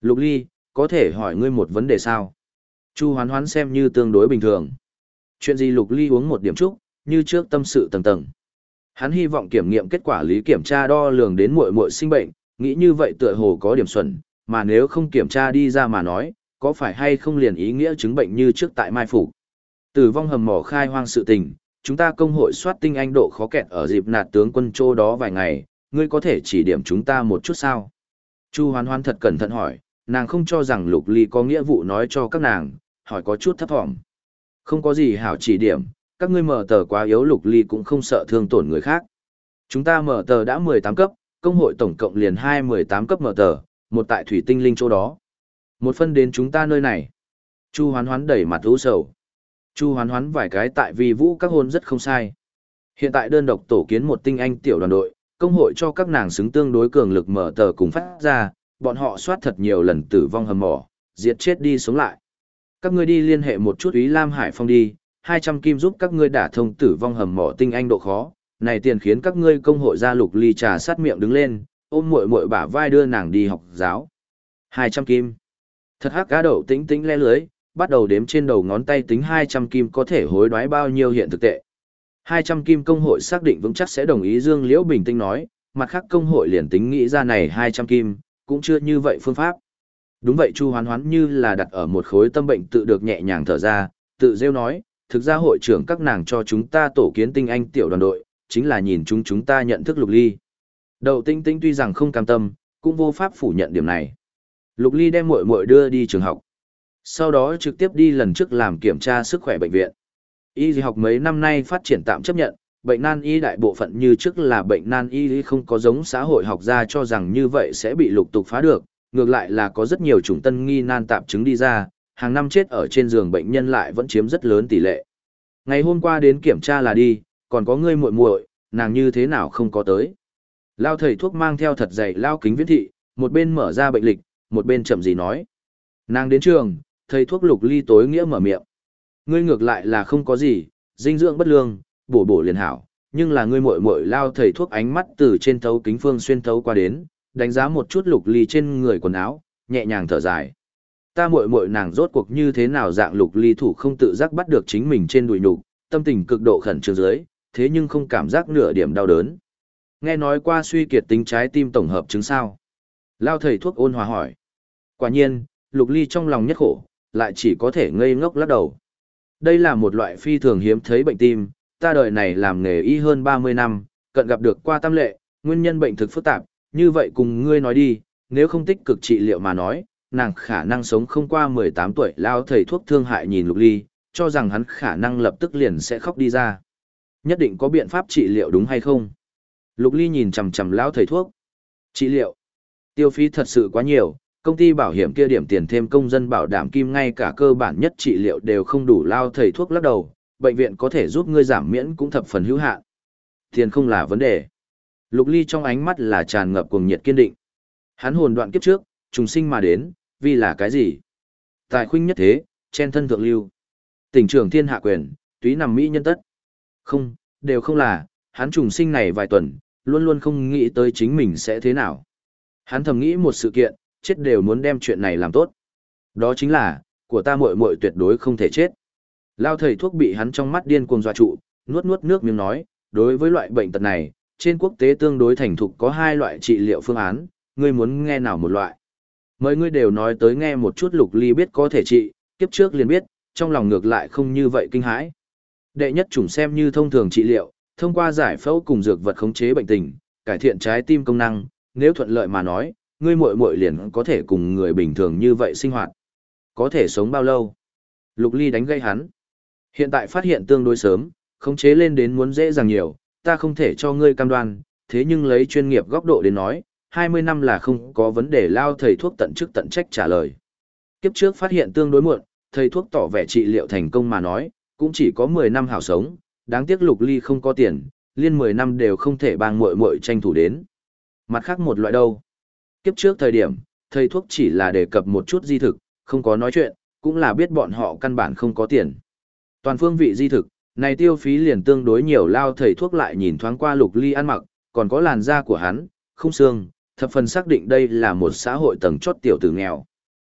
Lục Ly, có thể hỏi ngươi một vấn đề sao? Chu Hoán Hoán xem như tương đối bình thường. Chuyện gì? Lục Ly uống một điểm trúc, như trước tâm sự tầng tầng. Hắn hy vọng kiểm nghiệm kết quả lý kiểm tra đo lường đến muội muội sinh bệnh, nghĩ như vậy tựa hồ có điểm xuẩn, mà nếu không kiểm tra đi ra mà nói, có phải hay không liền ý nghĩa chứng bệnh như trước tại Mai Phục. Tử vong hầm mỏ khai hoang sự tình, chúng ta công hội soát tinh anh độ khó kẹt ở dịp nạt tướng quân Châu đó vài ngày, ngươi có thể chỉ điểm chúng ta một chút sao? Chu Hoán Hoán thật cẩn thận hỏi, nàng không cho rằng Lục Ly có nghĩa vụ nói cho các nàng, hỏi có chút thấp thỏm. Không có gì hảo chỉ điểm, các ngươi mở tờ quá yếu. Lục Ly cũng không sợ thương tổn người khác. Chúng ta mở tờ đã 18 cấp, công hội tổng cộng liền 18 cấp mở tờ, một tại thủy tinh linh chỗ đó. Một phân đến chúng ta nơi này. Chu Hoán Hoán đẩy mặt u sầu. Chu Hoán Hoán vài cái tại vì vũ các hôn rất không sai. Hiện tại đơn độc tổ kiến một tinh anh tiểu đoàn đội, công hội cho các nàng xứng tương đối cường lực mở tờ cùng phát ra, bọn họ soát thật nhiều lần tử vong hầm mỏ, diệt chết đi sống lại. Các ngươi đi liên hệ một chút Úy Lam Hải Phong đi, 200 kim giúp các ngươi đả thông tử vong hầm mỏ tinh anh độ khó, này tiền khiến các ngươi công hội ra. Lục Ly trà sát miệng đứng lên, ôm muội muội bả vai đưa nàng đi học giáo. 200 kim. Thật hắc cá đậu tĩnh tĩnh le lưới, bắt đầu đếm trên đầu ngón tay tính 200 kim có thể hối đoái bao nhiêu hiện thực tệ. 200 kim công hội xác định vững chắc sẽ đồng ý. Dương Liễu bình tĩnh nói, mặt khác công hội liền tính nghĩ ra này 200 kim, cũng chưa như vậy phương pháp. Đúng vậy. Chu Hoán Hoán như là đặt ở một khối tâm bệnh tự được nhẹ nhàng thở ra, tự rêu nói, thực ra hội trưởng các nàng cho chúng ta tổ kiến tinh anh tiểu đoàn đội, chính là nhìn chúng ta nhận thức Lục Ly. Đậu Tinh Tinh tuy rằng không cam tâm, cũng vô pháp phủ nhận điểm này. Lục Ly đem muội muội đưa đi trường học, sau đó trực tiếp đi lần trước làm kiểm tra sức khỏe bệnh viện. Y học mấy năm nay phát triển tạm chấp nhận, bệnh nan y đại bộ phận như trước là bệnh nan y không có giống xã hội học gia cho rằng như vậy sẽ bị lục tục phá được, ngược lại là có rất nhiều chủng tân nghi nan tạp chứng đi ra, hàng năm chết ở trên giường bệnh nhân lại vẫn chiếm rất lớn tỷ lệ. Ngày hôm qua đến kiểm tra là đi, còn có ngươi muội muội, nàng như thế nào không có tới. Lao thầy thuốc mang theo thật dày lao kính viễn thị, một bên mở ra bệnh lịch, một bên chậm gì nói. Nàng đến trường, thầy thuốc Lục Ly tối nghĩa mở miệng. Ngươi ngược lại là không có gì, dinh dưỡng bất lương, bổ liền hảo, nhưng là ngươi muội muội. Lao thầy thuốc ánh mắt từ trên thấu kính phương xuyên thấu qua đến, đánh giá một chút Lục Ly trên người quần áo, nhẹ nhàng thở dài. Ta muội muội nàng rốt cuộc như thế nào? Dạng Lục Ly thủ không tự giác bắt được chính mình trên đùi nhục, tâm tình cực độ khẩn trương dưới, thế nhưng không cảm giác nửa điểm đau đớn. Nghe nói qua suy kiệt tính trái tim tổng hợp chứng sao? Lao thầy thuốc ôn hòa hỏi. Quả nhiên, Lục Ly trong lòng nhất khổ, lại chỉ có thể ngây ngốc lắc đầu. Đây là một loại phi thường hiếm thấy bệnh tim, ta đời này làm nghề y hơn 30 năm, cận gặp được qua tam lệ, nguyên nhân bệnh thực phức tạp, như vậy cùng ngươi nói đi, nếu không tích cực trị liệu mà nói, nàng khả năng sống không qua 18 tuổi. Lao thầy thuốc thương hại nhìn Lục Ly, cho rằng hắn khả năng lập tức liền sẽ khóc đi ra. Nhất định có biện pháp trị liệu đúng hay không? Lục Ly nhìn chằm chằm lão thầy thuốc. Trị liệu? Tiêu phí thật sự quá nhiều, công ty bảo hiểm kia điểm tiền thêm công dân bảo đảm kim ngay cả cơ bản nhất trị liệu đều không đủ. Lao thầy thuốc lắc đầu, bệnh viện có thể giúp ngươi giảm miễn cũng thập phần hữu hạn. Tiền không là vấn đề. Lục Ly trong ánh mắt là tràn ngập cuồng nhiệt kiên định. Hắn hồn đoạn kiếp trước, trùng sinh mà đến, vì là cái gì? Tài khuynh nhất thế, chen thân thượng lưu. Tỉnh trưởng thiên hạ quyền, túy nằm mỹ nhân tất. Không, đều không là, hắn trùng sinh này vài tuần, luôn luôn không nghĩ tới chính mình sẽ thế nào. Hắn thầm nghĩ một sự kiện, chết đều muốn đem chuyện này làm tốt. Đó chính là, của ta muội muội tuyệt đối không thể chết. Lao thầy thuốc bị hắn trong mắt điên cuồng dọa trụ, nuốt nước miếng nói, đối với loại bệnh tật này, trên quốc tế tương đối thành thục có 2 loại trị liệu phương án, ngươi muốn nghe nào một loại? Mấy ngươi đều nói tới nghe một chút. Lục Ly biết có thể trị, kiếp trước liền biết, trong lòng ngược lại không như vậy kinh hãi. Đệ nhất chủng xem như thông thường trị liệu, thông qua giải phẫu cùng dược vật khống chế bệnh tình, cải thiện trái tim công năng, nếu thuận lợi mà nói, ngươi muội muội liền có thể cùng người bình thường như vậy sinh hoạt. Có thể sống bao lâu? Lục Ly đánh gây hắn. Hiện tại phát hiện tương đối sớm, khống chế lên đến muốn dễ dàng nhiều, ta không thể cho ngươi cam đoan, thế nhưng lấy chuyên nghiệp góc độ đến nói, 20 năm là không có vấn đề. Lao thầy thuốc tận chức tận trách trả lời. Kiếp trước phát hiện tương đối muộn, thầy thuốc tỏ vẻ trị liệu thành công mà nói, cũng chỉ có 10 năm hảo sống, đáng tiếc Lục Ly không có tiền, liên 10 năm đều không thể bang muội muội tranh thủ đến. Mặt khác một loại đâu? Kiếp trước thời điểm, thầy thuốc chỉ là đề cập một chút di thực, không có nói chuyện, cũng là biết bọn họ căn bản không có tiền. Toàn phương vị di thực, này tiêu phí liền tương đối nhiều. Lao thầy thuốc lại nhìn thoáng qua Lục Ly ăn mặc, còn có làn da của hắn, không xương, thập phần xác định đây là một xã hội tầng chót tiểu tử nghèo.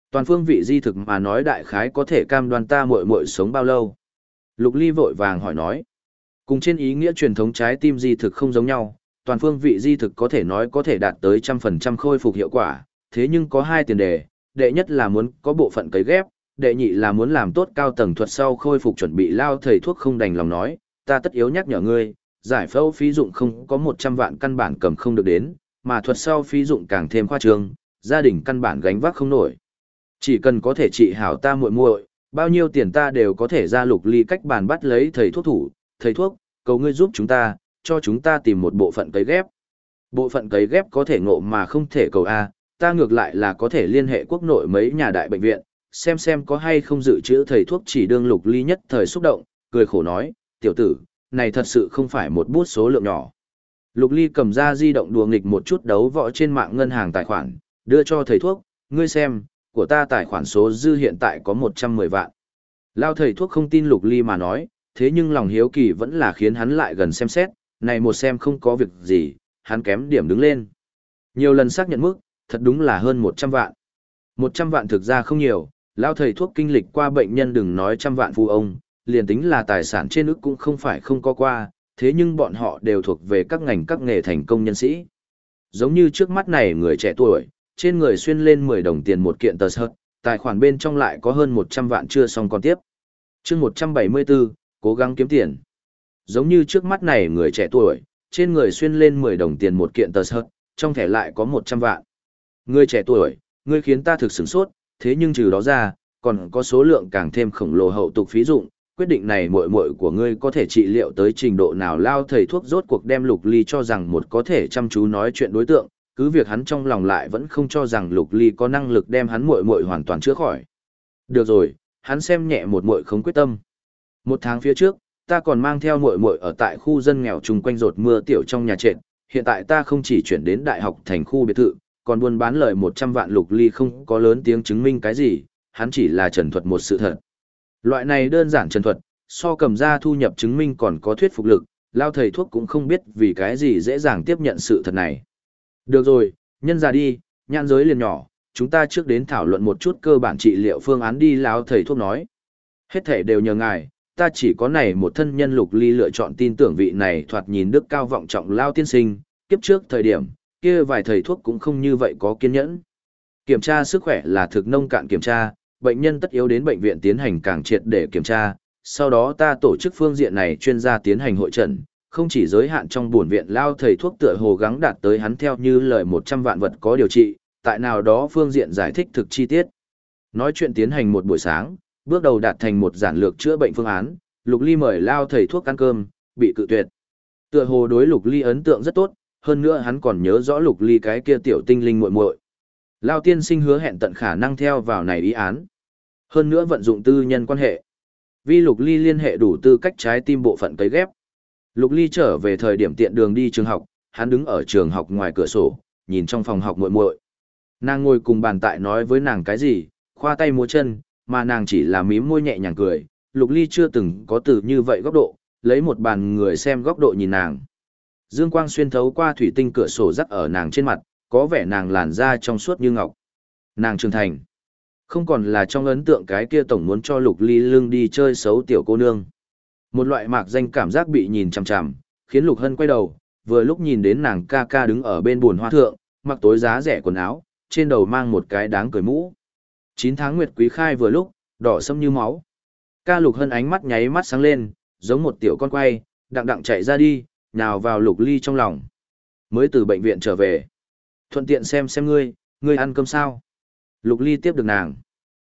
Toàn phương vị di thực mà nói đại khái có thể cam đoan ta muội muội sống bao lâu? Lục Ly vội vàng hỏi nói. Cùng trên ý nghĩa truyền thống trái tim di thực không giống nhau, toàn phương vị di thực có thể nói có thể đạt tới 100% khôi phục hiệu quả, thế nhưng có hai tiền đề, đệ nhất là muốn có bộ phận cấy ghép, đệ nhị là muốn làm tốt cao tầng thuật sau khôi phục chuẩn bị. Lao thầy thuốc không đành lòng nói, ta tất yếu nhắc nhở ngươi, giải phẫu phí dụng không có 100 vạn căn bản cầm không được đến, mà thuật sau phí dụng càng thêm khoa trương, gia đình căn bản gánh vác không nổi. Chỉ cần có thể trị hảo ta muội muội, bao nhiêu tiền ta đều có thể ra. Lục Ly cách bàn bắt lấy thầy thuốc thủ, thầy thuốc, cầu ngươi giúp chúng ta, cho chúng ta tìm một bộ phận cấy ghép. Bộ phận cấy ghép có thể ngộ mà không thể cầu A, ta ngược lại là có thể liên hệ quốc nội mấy nhà đại bệnh viện, xem có hay không dự trữ. Thầy thuốc chỉ đương Lục Ly nhất thời xúc động, cười khổ nói, tiểu tử, này thật sự không phải một bút số lượng nhỏ. Lục Ly cầm ra di động đùa nghịch một chút đấu võ trên mạng ngân hàng tài khoản, đưa cho thầy thuốc, ngươi xem, của ta tài khoản số dư hiện tại có 110 vạn. Lao thầy thuốc không tin Lục Ly mà nói, thế nhưng lòng hiếu kỳ vẫn là khiến hắn lại gần xem xét, này một xem không có việc gì, hắn kém điểm đứng lên. Nhiều lần xác nhận mức, thật đúng là hơn 100 vạn. 100 vạn thực ra không nhiều, Lao thầy thuốc kinh lịch qua bệnh nhân đừng nói trăm vạn phu ông, liền tính là tài sản trên ức cũng không phải không có qua, thế nhưng bọn họ đều thuộc về các ngành các nghề thành công nhân sĩ. Giống như trước mắt này người trẻ tuổi, trên người xuyên lên 10 đồng tiền một kiện tờ sợt, tài khoản bên trong lại có hơn 100 vạn chưa xong còn tiếp. chương 174, cố gắng kiếm tiền. Giống như trước mắt này người trẻ tuổi, trên người xuyên lên 10 đồng tiền một kiện tờ sợt, trong thẻ lại có 100 vạn. Người trẻ tuổi, ngươi khiến ta thực sửng sốt, thế nhưng trừ đó ra, còn có số lượng càng thêm khổng lồ hậu tục phí dụng, quyết định này muội muội của ngươi có thể trị liệu tới trình độ nào? Lao thầy thuốc rốt cuộc đem Lục Ly cho rằng một có thể chăm chú nói chuyện đối tượng, cứ việc hắn trong lòng lại vẫn không cho rằng Lục Ly có năng lực đem hắn muội muội hoàn toàn chữa khỏi. Được rồi, hắn xem nhẹ một muội không quyết tâm. Một tháng phía trước, ta còn mang theo muội muội ở tại khu dân nghèo chung quanh rột mưa tiểu trong nhà trệt, hiện tại ta không chỉ chuyển đến đại học thành khu biệt thự, còn buôn bán lời 100 vạn. Lục Ly không có lớn tiếng chứng minh cái gì, hắn chỉ là trần thuật một sự thật. Loại này đơn giản trần thuật, so cầm ra thu nhập chứng minh còn có thuyết phục lực, Lao thầy thuốc cũng không biết vì cái gì dễ dàng tiếp nhận sự thật này. Được rồi, nhân ra đi, nhãn giới liền nhỏ, chúng ta trước đến thảo luận một chút cơ bản trị liệu phương án đi. Lao thầy thuốc nói. Hết thể đều nhờ ngài, ta chỉ có này một thân nhân. Lục Ly lựa chọn tin tưởng vị này thoạt nhìn đức cao vọng trọng Lao tiên sinh, kiếp trước thời điểm, kia vài thầy thuốc cũng không như vậy có kiên nhẫn. Kiểm tra sức khỏe là thực nông cạn kiểm tra, bệnh nhân tất yếu đến bệnh viện tiến hành càng triệt để kiểm tra, sau đó ta tổ chức phương diện này chuyên gia tiến hành hội trần, không chỉ giới hạn trong buồn viện. Lao thầy thuốc tựa hồ gắng đạt tới hắn theo như lời 100 vạn vật có điều trị, tại nào đó phương diện giải thích thực chi tiết. Nói chuyện tiến hành một buổi sáng, bước đầu đạt thành một giản lược chữa bệnh phương án. Lục Ly mời Lao thầy thuốc ăn cơm, bị cự tuyệt. Tựa hồ đối Lục Ly ấn tượng rất tốt, hơn nữa hắn còn nhớ rõ Lục Ly cái kia tiểu tinh linh muội muội. Lao tiên sinh hứa hẹn tận khả năng theo vào này ý án. Hơn nữa vận dụng tư nhân quan hệ. Vi Lục Ly liên hệ đủ tư cách trái tim bộ phận cấy ghép. Lục Ly trở về thời điểm tiện đường đi trường học, hắn đứng ở trường học ngoài cửa sổ, nhìn trong phòng học muội muội. Nàng ngồi cùng bàn tại nói với nàng cái gì, khoa tay múa chân, mà nàng chỉ là mím môi nhẹ nhàng cười. Lục Ly chưa từng có từ như vậy góc độ, lấy một bàn người xem góc độ nhìn nàng. Dương quang xuyên thấu qua thủy tinh cửa sổ rắc ở nàng trên mặt, có vẻ nàng làn da trong suốt như ngọc. Nàng trưởng thành. Không còn là trong ấn tượng cái kia tổng muốn cho Lục Ly lưng đi chơi xấu tiểu cô nương. Một loại mạc danh cảm giác bị nhìn chằm chằm, khiến Lục Hân quay đầu, vừa lúc nhìn đến nàng ca ca đứng ở bên buồn hoa thượng, mặc tối giá rẻ quần áo, trên đầu mang một cái đáng cười mũ. 9 tháng nguyệt quý khai vừa lúc, đỏ sẫm như máu. Ca Lục Hân ánh mắt nháy mắt sáng lên, giống một tiểu con quay, đặng đặng chạy ra đi, nhào vào Lục Ly trong lòng. Mới từ bệnh viện trở về. Thuận tiện xem ngươi ăn cơm sao? Lục Ly tiếp được nàng.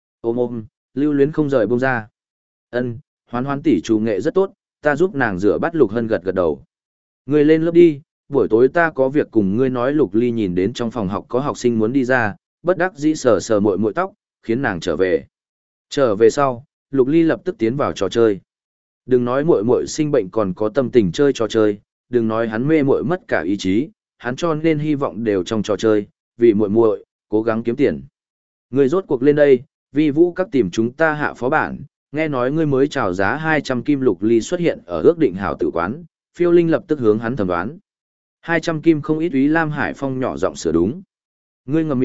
Ôm, lưu luyến không rời buông ra. Ân, Hoán tỷ chủ nghệ rất tốt, ta giúp nàng rửa bát. Lục Hân gật gật đầu. Ngươi lên lớp đi, buổi tối ta có việc cùng ngươi nói. Lục Ly nhìn đến trong phòng học có học sinh muốn đi ra, bất đắc dĩ sờ sờ muội muội tóc, khiến nàng trở về. Trở về sau, Lục Ly lập tức tiến vào trò chơi. Đừng nói muội muội sinh bệnh còn có tâm tình chơi trò chơi, đừng nói hắn mê muội mất cả ý chí, hắn cho nên hy vọng đều trong trò chơi, vì muội muội cố gắng kiếm tiền. Ngươi rốt cuộc lên đây, Vi Vũ các tìm chúng ta hạ phó bản, nghe nói ngươi mới chào giá 200 kim. Lục Ly xuất hiện ở ước định hảo tử quán, Phiêu Linh lập tức hướng hắn thẩm đoán. 200 kim không ít. Úy Lam Hải Phong nhỏ giọng sửa đúng. Ngươi ngậm miệng,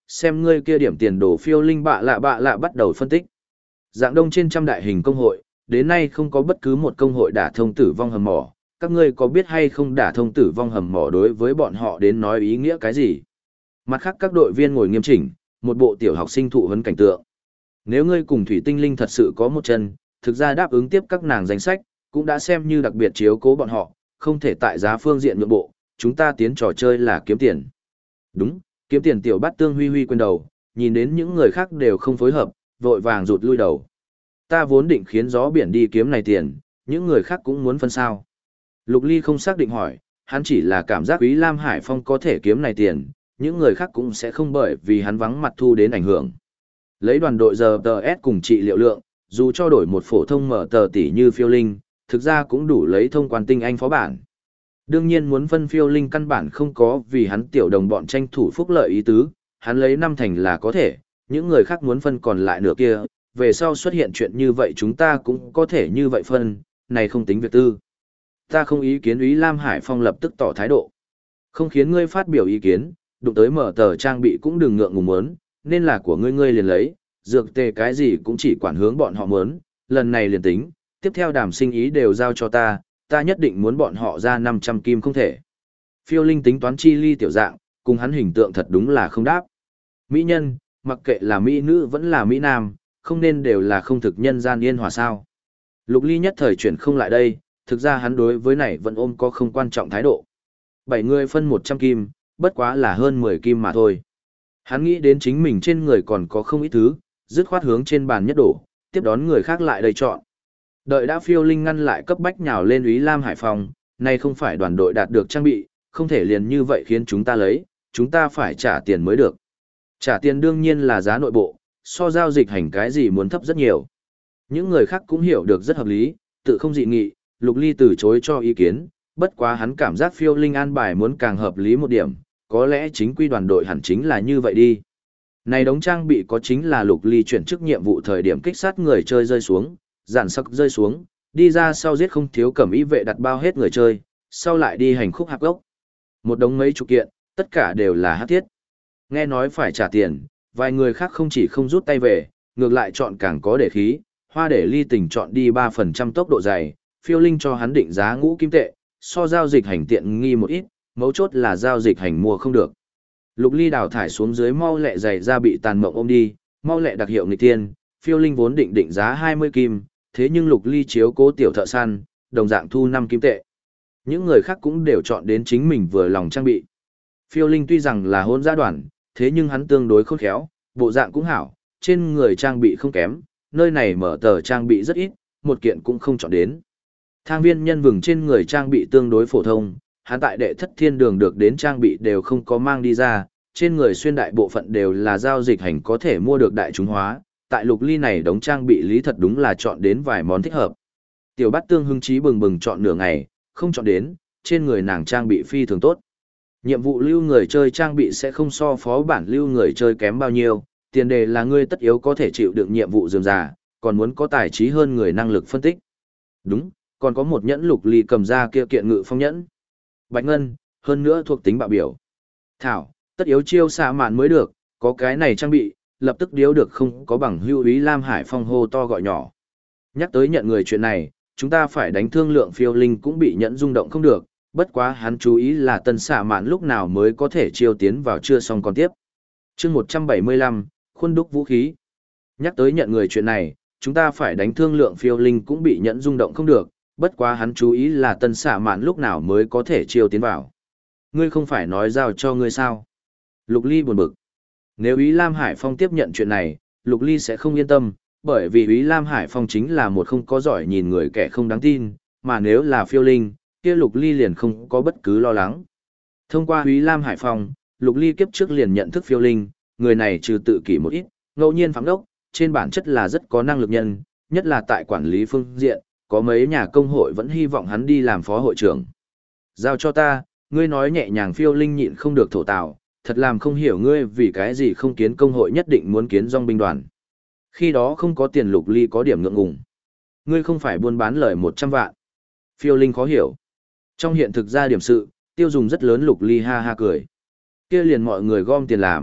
xem ngươi kia điểm tiền đồ phiêu linh bạ lạ bắt đầu phân tích. Dạng đông trên trăm đại hình công hội, đến nay không có bất cứ một công hội đả thông tử vong hầm mỏ, các ngươi có biết hay không đả thông tử vong hầm mỏ đối với bọn họ đến nói ý nghĩa cái gì? Mặt khác các đội viên ngồi nghiêm chỉnh, một bộ tiểu học sinh thụ huấn cảnh tượng. Nếu ngươi cùng Thủy Tinh Linh thật sự có một chân, thực ra đáp ứng tiếp các nàng danh sách, cũng đã xem như đặc biệt chiếu cố bọn họ, không thể tại giá phương diện nhượng bộ, chúng ta tiến trò chơi là kiếm tiền. Đúng, kiếm tiền. Tiểu Bát Tương huy huy quên đầu, nhìn đến những người khác đều không phối hợp, vội vàng rụt lui đầu. Ta vốn định khiến gió biển đi kiếm này tiền, những người khác cũng muốn phân sao. Lục Ly không xác định hỏi, hắn chỉ là cảm giác Quý Lam Hải Phong có thể kiếm này tiền, những người khác cũng sẽ không bởi vì hắn vắng mặt thu đến ảnh hưởng. Lấy đoàn đội giờ TS cùng trị liệu lượng, dù cho đổi một phổ thông mở tờ tỷ như phiêu linh, thực ra cũng đủ lấy thông quan tinh anh phó bản. Đương nhiên muốn phân phiêu linh căn bản không có vì hắn tiểu đồng bọn tranh thủ phúc lợi ý tứ, hắn lấy 5 thành là có thể, những người khác muốn phân còn lại nửa kia, về sau xuất hiện chuyện như vậy chúng ta cũng có thể như vậy phân, này không tính việc tư. Ta không ý kiến. Úy Lam Hải Phong lập tức tỏ thái độ. Không khiến ngươi phát biểu ý kiến, đụng tới mở tờ trang bị cũng đừng ngượng ngùng muốn, nên là của ngươi liền lấy, dược tề cái gì cũng chỉ quản hướng bọn họ muốn, lần này liền tính, tiếp theo đàm sinh ý đều giao cho ta nhất định muốn bọn họ ra 500 kim không thể. Phiêu linh tính toán chi ly tiểu dạng, cùng hắn hình tượng thật đúng là không đáp. Mỹ nhân, mặc kệ là mỹ nữ vẫn là mỹ nam, không nên đều là không thực nhân gian yên hòa sao. Lục Ly nhất thời chuyển không lại đây, thực ra hắn đối với này vẫn ôm có không quan trọng thái độ. 7 người phân 100 kim, bất quá là hơn 10 kim mà thôi. Hắn nghĩ đến chính mình trên người còn có không ít thứ, dứt khoát hướng trên bàn nhất đổ, tiếp đón người khác lại đây chọn. Đợi đã phiêu linh ngăn lại cấp bách nhào lên Úy Lam Hải Phòng, nay không phải đoàn đội đạt được trang bị, không thể liền như vậy khiến chúng ta lấy, chúng ta phải trả tiền mới được. Trả tiền đương nhiên là giá nội bộ, so giao dịch hành cái gì muốn thấp rất nhiều. Những người khác cũng hiểu được rất hợp lý, tự không dị nghị, Lục Ly từ chối cho ý kiến, bất quá hắn cảm giác phiêu linh an bài muốn càng hợp lý một điểm, có lẽ chính quy đoàn đội hẳn chính là như vậy đi. Này đống trang bị có chính là Lục Ly chuyển chức nhiệm vụ thời điểm kích sát người chơi rơi xuống, giản sắc rơi xuống, đi ra sau giết không thiếu cẩm y vệ đặt bao hết người chơi, sau lại đi hành khúc hạp gốc. Một đống mấy chục kiện, tất cả đều là hắc thiết. Nghe nói phải trả tiền, vài người khác không chỉ không rút tay về, ngược lại chọn càng có để khí, Hoa Để Ly Tình chọn đi 3% tốc độ dày, phiêu linh cho hắn định giá ngũ kim tệ, so giao dịch hành tiện nghi một ít, mấu chốt là giao dịch hành mua không được. Lục Ly đào thải xuống dưới mau lẹ giày ra bị tàn mộng ôm đi, mau lẹ đặc hiệu nghịch tiên, phiêu linh vốn định giá 20 kim, thế nhưng Lục Ly chiếu cố tiểu thợ săn, đồng dạng thu 5 kim tệ. Những người khác cũng đều chọn đến chính mình vừa lòng trang bị. Phiêu linh tuy rằng là hôn giã đoàn, thế nhưng hắn tương đối khôn khéo, bộ dạng cũng hảo, trên người trang bị không kém, nơi này mở tờ trang bị rất ít, một kiện cũng không chọn đến. Thang viên nhân vừng trên người trang bị tương đối phổ thông, hắn tại đệ thất thiên đường được đến trang bị đều không có mang đi ra, trên người xuyên đại bộ phận đều là giao dịch hành có thể mua được đại chúng hóa, tại Lục Ly này đống trang bị lý thật đúng là chọn đến vài món thích hợp. Tiểu Bát Tương hứng chí bừng bừng chọn nửa ngày, không chọn đến, trên người nàng trang bị phi thường tốt. Nhiệm vụ lưu người chơi trang bị sẽ không so phó bản lưu người chơi kém bao nhiêu, tiền đề là ngươi tất yếu có thể chịu đựng nhiệm vụ rườm rà, còn muốn có tài trí hơn người năng lực phân tích. Đúng, còn có một nhẫn Lục Ly cầm ra kia kiện ngự phong nhẫn. Bạch ngân, hơn nữa thuộc tính bạo biểu. Thảo, tất yếu chiêu xạ mạn mới được, có cái này trang bị, lập tức điếu được không có bằng hưu ý Lam Hải Phong hô to gọi nhỏ. Nhắc tới nhận người chuyện này, chúng ta phải đánh thương lượng phiêu linh cũng bị nhẫn rung động không được, bất quá hắn chú ý là tân xạ mạn lúc nào mới có thể chiêu tiến vào chưa xong còn tiếp. chương 175, khuôn đúc vũ khí. Nhắc tới nhận người chuyện này, chúng ta phải đánh thương lượng phiêu linh cũng bị nhẫn rung động không được, bất quá hắn chú ý là tân xạ mạn lúc nào mới có thể chiêu tiến vào. Ngươi không phải nói giao cho ngươi sao? Lục Ly buồn bực. Nếu Ý Lam Hải Phong tiếp nhận chuyện này, Lục Ly sẽ không yên tâm, bởi vì Ý Lam Hải Phong chính là một không có giỏi nhìn người kẻ không đáng tin, mà nếu là phiêu linh, kia Lục Ly liền không có bất cứ lo lắng. Thông qua Ý Lam Hải Phong, Lục Ly kiếp trước liền nhận thức phiêu linh, người này trừ tự kỷ một ít, ngẫu nhiên phạm đốc, trên bản chất là rất có năng lực nhân, nhất là tại quản lý phương diện, có mấy nhà công hội vẫn hy vọng hắn đi làm phó hội trưởng. Giao cho ta, ngươi nói nhẹ nhàng. Phiêu linh nhịn không được thổ tào, thật làm không hiểu ngươi vì cái gì không kiến công hội nhất định muốn kiến dòng binh đoàn. Khi đó không có tiền. Lục Ly có điểm ngượng ngùng. Ngươi không phải buôn bán lời 100 vạn. Phiêu linh khó hiểu. Trong hiện thực ra điểm sự, tiêu dùng rất lớn. Lục Ly ha ha cười. Kia liền mọi người gom tiền làm,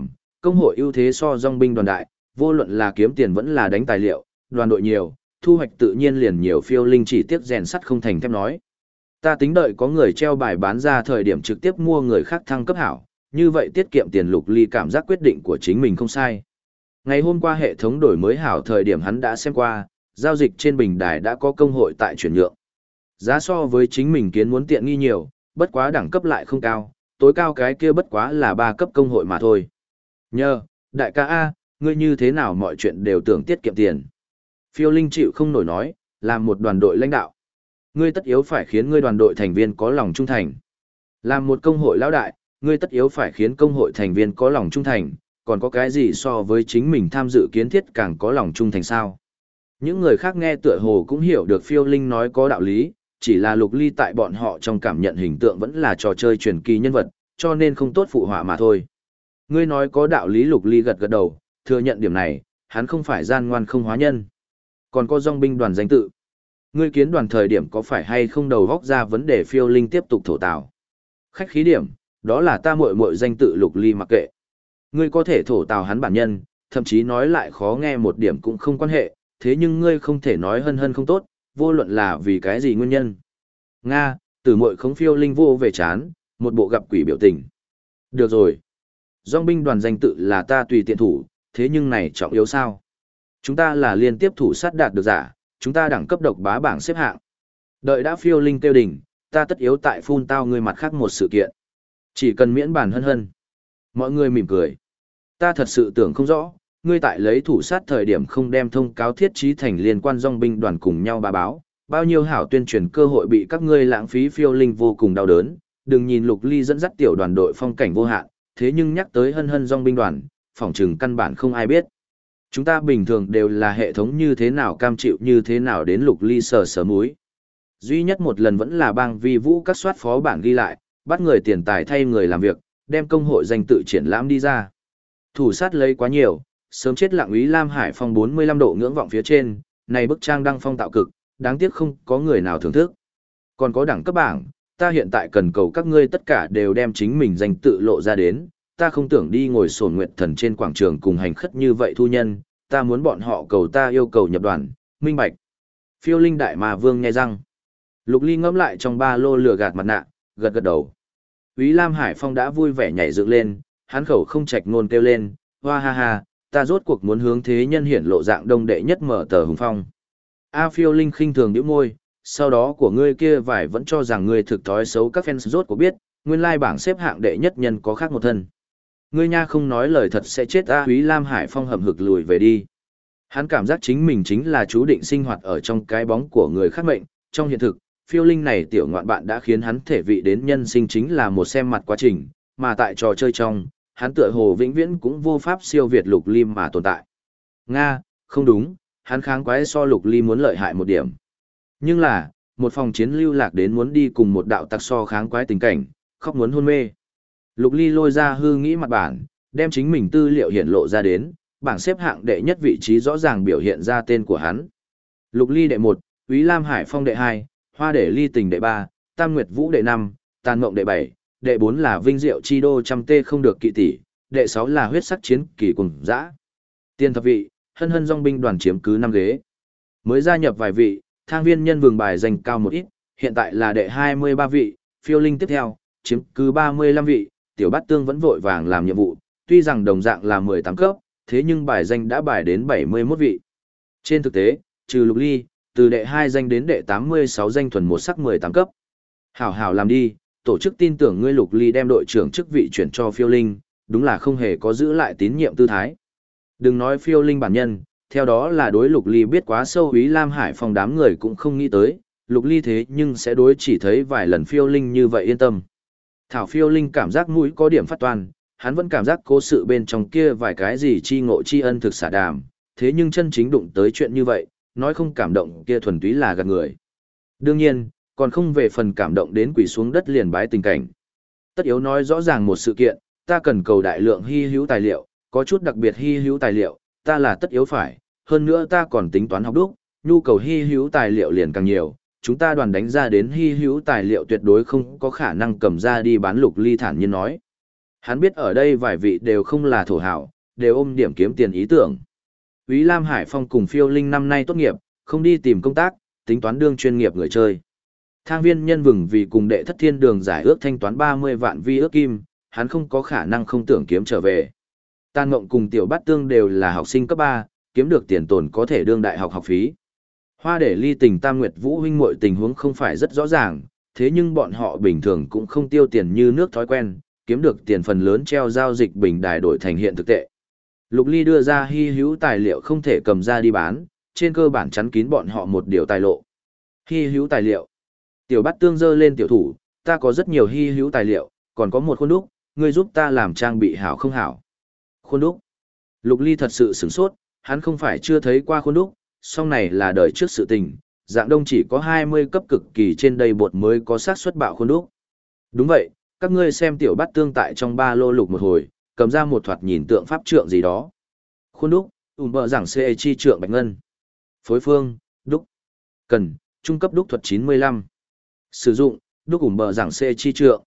Công hội ưu thế so dòng binh đoàn đại, vô luận là kiếm tiền vẫn là đánh tài liệu, đoàn đội nhiều, thu hoạch tự nhiên liền nhiều. Phiêu Linh chỉ tiếc rèn sắt không thành thép nói. Ta tính đợi có người treo bài bán ra thời điểm trực tiếp mua người khác thăng cấp hảo, như vậy tiết kiệm tiền. Lục Ly cảm giác quyết định của chính mình không sai. Ngày hôm qua hệ thống đổi mới hảo thời điểm hắn đã xem qua, giao dịch trên bình đài đã có công hội tại chuyển nhượng. Giá so với chính mình kiến muốn tiện nghi nhiều, bất quá đẳng cấp lại không cao, tối cao cái kia bất quá là 3 cấp công hội mà thôi. Nhờ, đại ca A, ngươi như thế nào mọi chuyện đều tưởng tiết kiệm tiền. Phiêu Linh chịu không nổi nói, làm một đoàn đội lãnh đạo. Ngươi tất yếu phải khiến ngươi đoàn đội thành viên có lòng trung thành. Làm một công hội lão đại, ngươi tất yếu phải khiến công hội thành viên có lòng trung thành, còn có cái gì so với chính mình tham dự kiến thiết càng có lòng trung thành sao? Những người khác nghe tựa hồ cũng hiểu được Phiêu Linh nói có đạo lý, chỉ là Lục Ly tại bọn họ trong cảm nhận hình tượng vẫn là trò chơi truyền kỳ nhân vật, cho nên không tốt phụ họa mà thôi. Ngươi nói có đạo lý. Lục Ly gật gật đầu, thừa nhận điểm này, hắn không phải gian ngoan không hóa nhân. Còn có dòng binh đoàn danh tự. Ngươi kiến đoàn thời điểm có phải hay không đầu góc ra vấn đề. Phiêu Linh tiếp tục thổ tào. Khách khí điểm, đó là ta muội muội danh tự. Lục Ly mặc kệ. Ngươi có thể thổ tào hắn bản nhân, thậm chí nói lại khó nghe một điểm cũng không quan hệ, thế nhưng ngươi không thể nói hân hân không tốt, vô luận là vì cái gì nguyên nhân. Nga, Tử muội khống. Phiêu Linh vô về chán, một bộ gặp quỷ biểu tình. Được rồi. Dòng binh đoàn danh tự là ta tùy tiện thủ, thế nhưng này trọng yếu sao? Chúng ta là liên tiếp thủ sát đạt được giả, chúng ta đẳng cấp độc bá bảng xếp hạng. Đợi đã. Phiêu Linh kêu đỉnh, ta tất yếu tại phun tao ngươi mặt khác một sự kiện. Chỉ cần miễn bàn hân hân. Mọi người mỉm cười. Ta thật sự tưởng không rõ, ngươi tại lấy thủ sát thời điểm không đem thông cáo thiết trí thành liên quan dòng binh đoàn cùng nhau bà báo, bao nhiêu hảo tuyên truyền cơ hội bị các ngươi lãng phí. Phiêu Linh vô cùng đau đớn, đừng nhìn Lục Ly dẫn dắt tiểu đoàn đội phong cảnh vô hạn, thế nhưng nhắc tới hân hân dòng binh đoàn, phỏng chừng căn bản không ai biết. Chúng ta bình thường đều là hệ thống như thế nào cam chịu như thế nào đến. Lục Ly sờ sờ múi. Duy nhất một lần vẫn là bang vi vũ các soát phó bản ghi lại, bắt người tiền tài thay người làm việc, đem công hội danh tự triển lãm đi ra. Thủ sát lấy quá nhiều, sớm chết lặng. Úy Lam Hải Phong 45 độ ngưỡng vọng phía trên, này bức trang đăng phong tạo cực, đáng tiếc không có người nào thưởng thức. Còn có đẳng cấp bảng, ta hiện tại cần cầu các ngươi tất cả đều đem chính mình danh tự lộ ra đến, ta không tưởng đi ngồi sổn nguyệt thần trên quảng trường cùng hành khất như vậy thu nhân, ta muốn bọn họ cầu ta yêu cầu nhập đoàn, minh bạch. Phiêu Linh đại mà vương nghe răng. Lục Ly ngẫm lại trong ba lô lửa gạt mặt nạ, gật gật đầu. Úy Lam Hải Phong đã vui vẻ nhảy dựng lên, hắn khẩu không trạch ngôn kêu lên, hoa ha ha, ta rốt cuộc muốn hướng thế nhân hiển lộ dạng đông đệ nhất mở tờ hùng phong. A. Phiêu Linh khinh thường nhíu môi, sau đó của ngươi kia vải vẫn cho rằng ngươi thực thói xấu. Các fans rốt cuộc biết, nguyên lai bảng xếp hạng đệ nhất nhân có khác một thân. Ngươi nha không nói lời thật sẽ chết. A. Úy Lam Hải Phong hậm hực lùi về đi. Hắn cảm giác chính mình chính là chú định sinh hoạt ở trong cái bóng của người khác mệnh, trong hiện thực. Phiêu Linh này tiểu ngoạn bạn đã khiến hắn thể vị đến nhân sinh chính là một xem mặt quá trình, mà tại trò chơi trong, hắn tựa hồ vĩnh viễn cũng vô pháp siêu việt Lục Ly mà tồn tại. Nga, không đúng, hắn kháng quái so Lục Ly muốn lợi hại một điểm. Nhưng là, một phòng chiến lưu lạc đến muốn đi cùng một đạo tặc so kháng quái tình cảnh, khóc muốn hôn mê. Lục Ly lôi ra hư nghĩ mặt bản, đem chính mình tư liệu hiển lộ ra đến, bảng xếp hạng đệ nhất vị trí rõ ràng biểu hiện ra tên của hắn. Lục Ly đệ 1, Úy Lam Hải Phong đệ 2, Hoa Để Ly Tình đệ 3, Tam Nguyệt Vũ đệ 5, Tàn Mộng đệ 7, đệ 4 là Vinh Diệu Chi Đô trăm tê không được kỵ tỷ, đệ 6 là Huyết Sắc Chiến Kỳ cùng dã. Tiên thập vị, hân hân dòng binh đoàn chiếm cứ 5 ghế. Mới gia nhập vài vị, Thang Viên nhân vườn bài dành cao một ít, hiện tại là đệ 23 vị. Phiêu Linh tiếp theo, chiếm cứ 35 vị. Tiểu Bát Tương vẫn vội vàng làm nhiệm vụ, tuy rằng đồng dạng là 18 cấp, thế nhưng bài danh đã bài đến 71 vị. Trên thực tế, trừ Lục Ly, từ đệ 2 danh đến đệ 86 danh thuần một sắc 18 cấp. Hảo hảo làm đi, tổ chức tin tưởng ngươi. Lục Ly đem đội trưởng chức vị chuyển cho Phiêu Linh, đúng là không hề có giữ lại tín nhiệm tư thái. Đừng nói Phiêu Linh bản nhân, theo đó là đối Lục Ly biết quá sâu. Úy Lam Hải Phong đám người cũng không nghĩ tới, Lục Ly thế nhưng sẽ đối chỉ thấy vài lần Phiêu Linh như vậy yên tâm. Thảo. Phiêu Linh cảm giác mũi có điểm phát toan, hắn vẫn cảm giác cố sự bên trong kia vài cái gì chi ngộ chi ân thực xả đàm, thế nhưng chân chính đụng tới chuyện như vậy, nói không cảm động kia thuần túy là gạt người. Đương nhiên, còn không về phần cảm động đến quỳ xuống đất liền bái tình cảnh. Tất yếu nói rõ ràng một sự kiện, ta cần cầu đại lượng hy hữu tài liệu, có chút đặc biệt hy hữu tài liệu, ta là tất yếu phải, hơn nữa ta còn tính toán học đúc, nhu cầu hy hữu tài liệu liền càng nhiều, chúng ta đoàn đánh ra đến hy hữu tài liệu tuyệt đối không có khả năng cầm ra đi bán. Lục Ly thản nhiên nói. Hắn biết ở đây vài vị đều không là thổ hảo, đều ôm điểm kiếm tiền ý tưởng. Úy Lam Hải Phong cùng Phiêu Linh năm nay tốt nghiệp, không đi tìm công tác, tính toán đương chuyên nghiệp người chơi. Thang Viên Nhân Vừng vì cùng đệ thất thiên đường giải ước thanh toán 30 vạn vi ước kim, hắn không có khả năng không tưởng kiếm trở về. Tàn Ngộng cùng Tiểu Bát Tương đều là học sinh cấp 3, kiếm được tiền tồn có thể đương đại học học phí. Hoa Để Ly tình Tam Nguyệt Vũ huynh muội tình huống không phải rất rõ ràng, thế nhưng bọn họ bình thường cũng không tiêu tiền như nước thói quen, kiếm được tiền phần lớn treo giao dịch bình đài đổi thành hiện thực tệ. Lục Ly đưa ra hy hữu tài liệu không thể cầm ra đi bán, trên cơ bản chắn kín bọn họ một điều tài lộ. Hy hữu tài liệu. Tiểu Bát Tương giơ lên tiểu thủ, ta có rất nhiều hy hữu tài liệu, còn có một khuôn đúc, ngươi giúp ta làm trang bị hảo không hảo. Khuôn đúc. Lục Ly thật sự sửng sốt, hắn không phải chưa thấy qua khuôn đúc, song này là đời trước sự tình, dạng đông chỉ có 20 cấp cực kỳ trên đây bột mới có xác suất bạo khuôn đúc. Đúng vậy, các ngươi xem Tiểu Bát Tương tại trong ba lô lục một hồi, cầm ra một thoạt nhìn tượng pháp trượng gì đó. Khuôn đúc, bờ giảng CE chi trượng bạch ngân. Phối phương, đúc. Cần, trung cấp đúc thuật 95. Sử dụng, đúc bờ giảng CE chi trượng.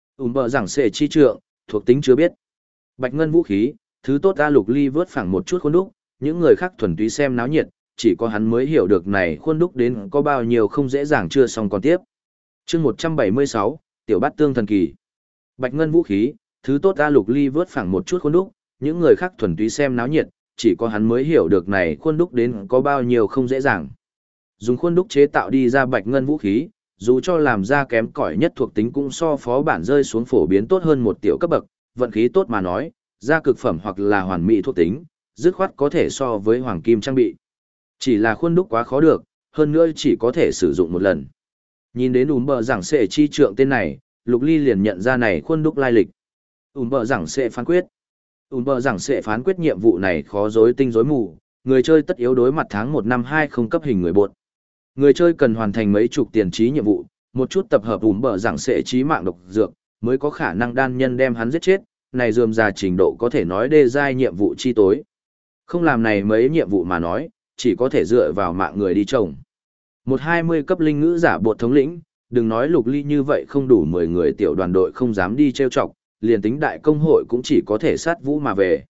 Bờ giảng CE chi trượng, thuộc tính chưa biết. Bạch ngân vũ khí, thứ tốt ta. Lục Ly vớt phẳng một chút khuôn đúc, những người khác thuần túy xem náo nhiệt, chỉ có hắn mới hiểu được này khuôn đúc đến có bao nhiêu không dễ dàng chưa xong còn tiếp. Chương 176, Tiểu Bát Tương thần kỳ. Bạch ngân vũ khí, thứ tốt ta. Lục Ly vớt phẳng một chút khuôn đúc, những người khác thuần túy xem náo nhiệt, chỉ có hắn mới hiểu được này khuôn đúc đến có bao nhiêu không dễ dàng. Dùng khuôn đúc chế tạo đi ra bạch ngân vũ khí, dù cho làm ra kém cỏi nhất thuộc tính cũng so phó bản rơi xuống phổ biến tốt hơn một tiểu cấp bậc, vận khí tốt mà nói, ra cực phẩm hoặc là hoàn mỹ thuộc tính, dứt khoát có thể so với hoàng kim trang bị. Chỉ là khuôn đúc quá khó được, hơn nữa chỉ có thể sử dụng một lần. Nhìn đến bờ giảng sệ chi trượng tên này, Lục Ly liền nhận ra này khuôn đúc lai lịch. Bờ giảng sệ phán quyết. Bờ giảng sệ phán quyết nhiệm vụ này khó rối tinh rối mù, người chơi tất yếu đối mặt tháng 1 năm 20 cấp hình người bột. Người chơi cần hoàn thành mấy chục tiền trí nhiệm vụ, một chút tập hợp bờ giảng sệ trí mạng độc dược, mới có khả năng đan nhân đem hắn giết chết, này dườm già trình độ có thể nói đê giai nhiệm vụ chi tối. Không làm này mấy nhiệm vụ mà nói, chỉ có thể dựa vào mạng người đi trồng. Một 20 cấp linh ngữ giả bột thống lĩnh, đừng nói Lục Ly như vậy không đủ 10 người tiểu đoàn đội không dám đi trêu chọc, liền tính đại công hội cũng chỉ có thể sát vũ mà về.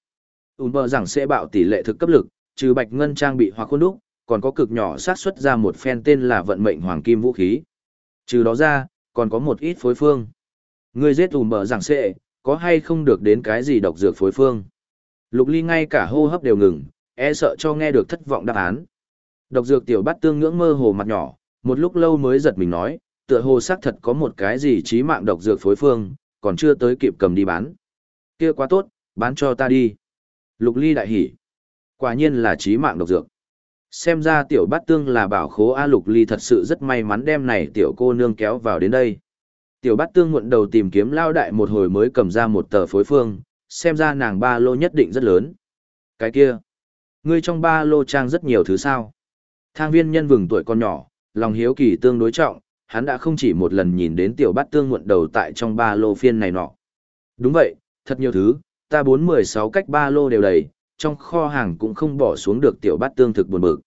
Bờ rằng sẽ bạo tỷ lệ thực cấp lực, trừ bạch ngân trang bị hoặc khuôn đúc, còn có cực nhỏ xác suất ra một phen tên là vận mệnh hoàng kim vũ khí. Trừ đó ra, còn có một ít phối phương. Người giết bờ rằng sẽ, có hay không được đến cái gì độc dược phối phương. Lục Ly ngay cả hô hấp đều ngừng, e sợ cho nghe được thất vọng đáp án. Độc dược Tiểu Bát Tương ngưỡng mơ hồ mặt nhỏ, một lúc lâu mới giật mình nói, tựa hồ xác thật có một cái gì chí mạng độc dược phối phương, còn chưa tới kịp cầm đi bán. Kia quá tốt, bán cho ta đi. Lục Ly đại hỉ. Quả nhiên là chí mạng độc dược. Xem ra Tiểu Bát Tương là bảo khố A. Lục Ly thật sự rất may mắn đem này tiểu cô nương kéo vào đến đây. Tiểu Bát Tương muộn đầu tìm kiếm lao đại một hồi mới cầm ra một tờ phối phương, xem ra nàng ba lô nhất định rất lớn. Cái kia, ngươi trong ba lô trang rất nhiều thứ sao. Thang Viên Nhân Vừng tuổi con nhỏ, lòng hiếu kỳ tương đối trọng, hắn đã không chỉ một lần nhìn đến Tiểu Bát Tương muộn đầu tại trong ba lô phiên này nọ. Đúng vậy, thật nhiều thứ, ta 4-16 cách ba lô đều đầy, trong kho hàng cũng không bỏ xuống được Tiểu Bát Tương thực buồn bực.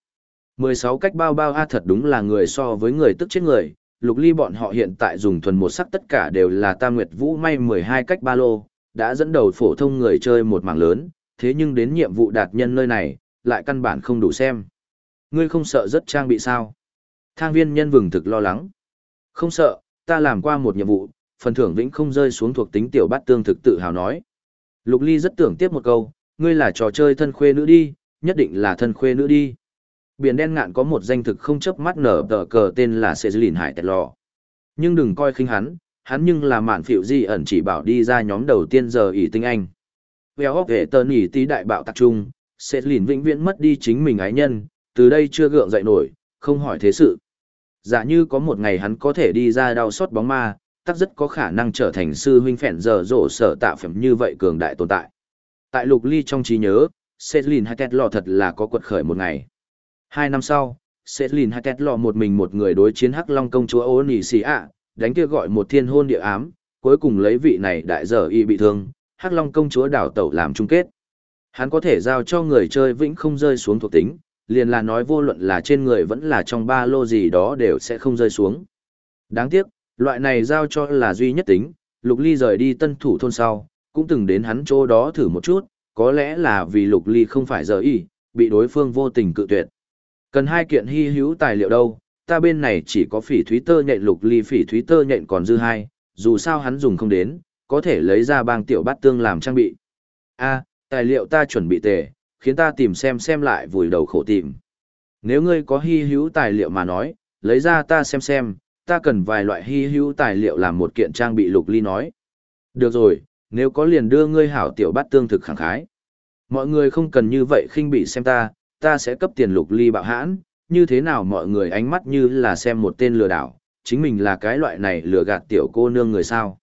16 cách bao bao a thật đúng là người so với người tức chết người. Lục Ly bọn họ hiện tại dùng thuần một sắc tất cả đều là Tam Nguyệt Vũ may 12 cách ba lô, đã dẫn đầu phổ thông người chơi một mảng lớn, thế nhưng đến nhiệm vụ đạt nhân nơi này, lại căn bản không đủ xem. Ngươi không sợ rất trang bị sao? Thang Viên Nhân Vừng thực lo lắng. Không sợ, ta làm qua một nhiệm vụ, phần thưởng vĩnh không rơi xuống thuộc tính Tiểu Bát Tương thực tự hào nói. Lục Ly rất tưởng tiếp một câu, ngươi là trò chơi thân khuê nữ đi, nhất định là thân khuê nữ đi. Biển đen ngạn có một danh thực không chớp mắt nở tờ cờ tên là Sezlin Hải Tẹt Lò. Nhưng đừng coi khinh hắn nhưng là mạn phiệu di ẩn chỉ bảo đi ra nhóm đầu tiên giờ ỷ tinh anh. Vèo hóc vệ tờn ỷ tí đại bạo tạc trung, Sezlin vĩnh viễn mất đi chính mình ái nhân, từ đây chưa gượng dậy nổi, không hỏi thế sự. Giả như có một ngày hắn có thể đi ra đau xót bóng ma, tất rất có khả năng trở thành sư huynh phèn giờ rổ sở tạo phẩm như vậy cường đại tồn tại. Tại Lục Ly trong trí nhớ, Sezlin Hải Tẹt Lò thật là có quật khởi một ngày. 2 năm sau, Sezlin Hải Tẹt Lò một mình một người đối chiến Hắc Long công chúa Ô Nỉ Xì ạ, đánh kia gọi một thiên hôn địa ám, cuối cùng lấy vị này đại giờ y bị thương, Hắc Long công chúa đảo tẩu làm chung kết. Hắn có thể giao cho người chơi vĩnh không rơi xuống thuộc tính, liền là nói vô luận là trên người vẫn là trong ba lô gì đó đều sẽ không rơi xuống. Đáng tiếc, loại này giao cho là duy nhất tính, Lục Ly rời đi Tân Thủ thôn sau, cũng từng đến hắn chỗ đó thử một chút, có lẽ là vì Lục Ly không phải giờ y, bị đối phương vô tình cự tuyệt. Cần 2 kiện hy hữu tài liệu đâu, ta bên này chỉ có phỉ thúy tơ nhện. Lục Ly phỉ thúy tơ nhện còn dư 2, dù sao hắn dùng không đến, có thể lấy ra bang tiểu bát tương làm trang bị. Tài liệu ta chuẩn bị tề, khiến ta tìm xem lại vùi đầu khổ tìm. Nếu ngươi có hy hữu tài liệu mà nói, lấy ra ta xem, ta cần vài loại hy hữu tài liệu làm một kiện trang bị. Lục Ly nói. Được rồi, nếu có liền đưa ngươi hảo tiểu bát tương thực khẳng khái. Mọi người không cần như vậy khinh bỉ xem ta sẽ cấp tiền. Lục Ly bạo hãn, như thế nào mọi người ánh mắt như là xem một tên lừa đảo, chính mình là cái loại này lừa gạt tiểu cô nương người sao.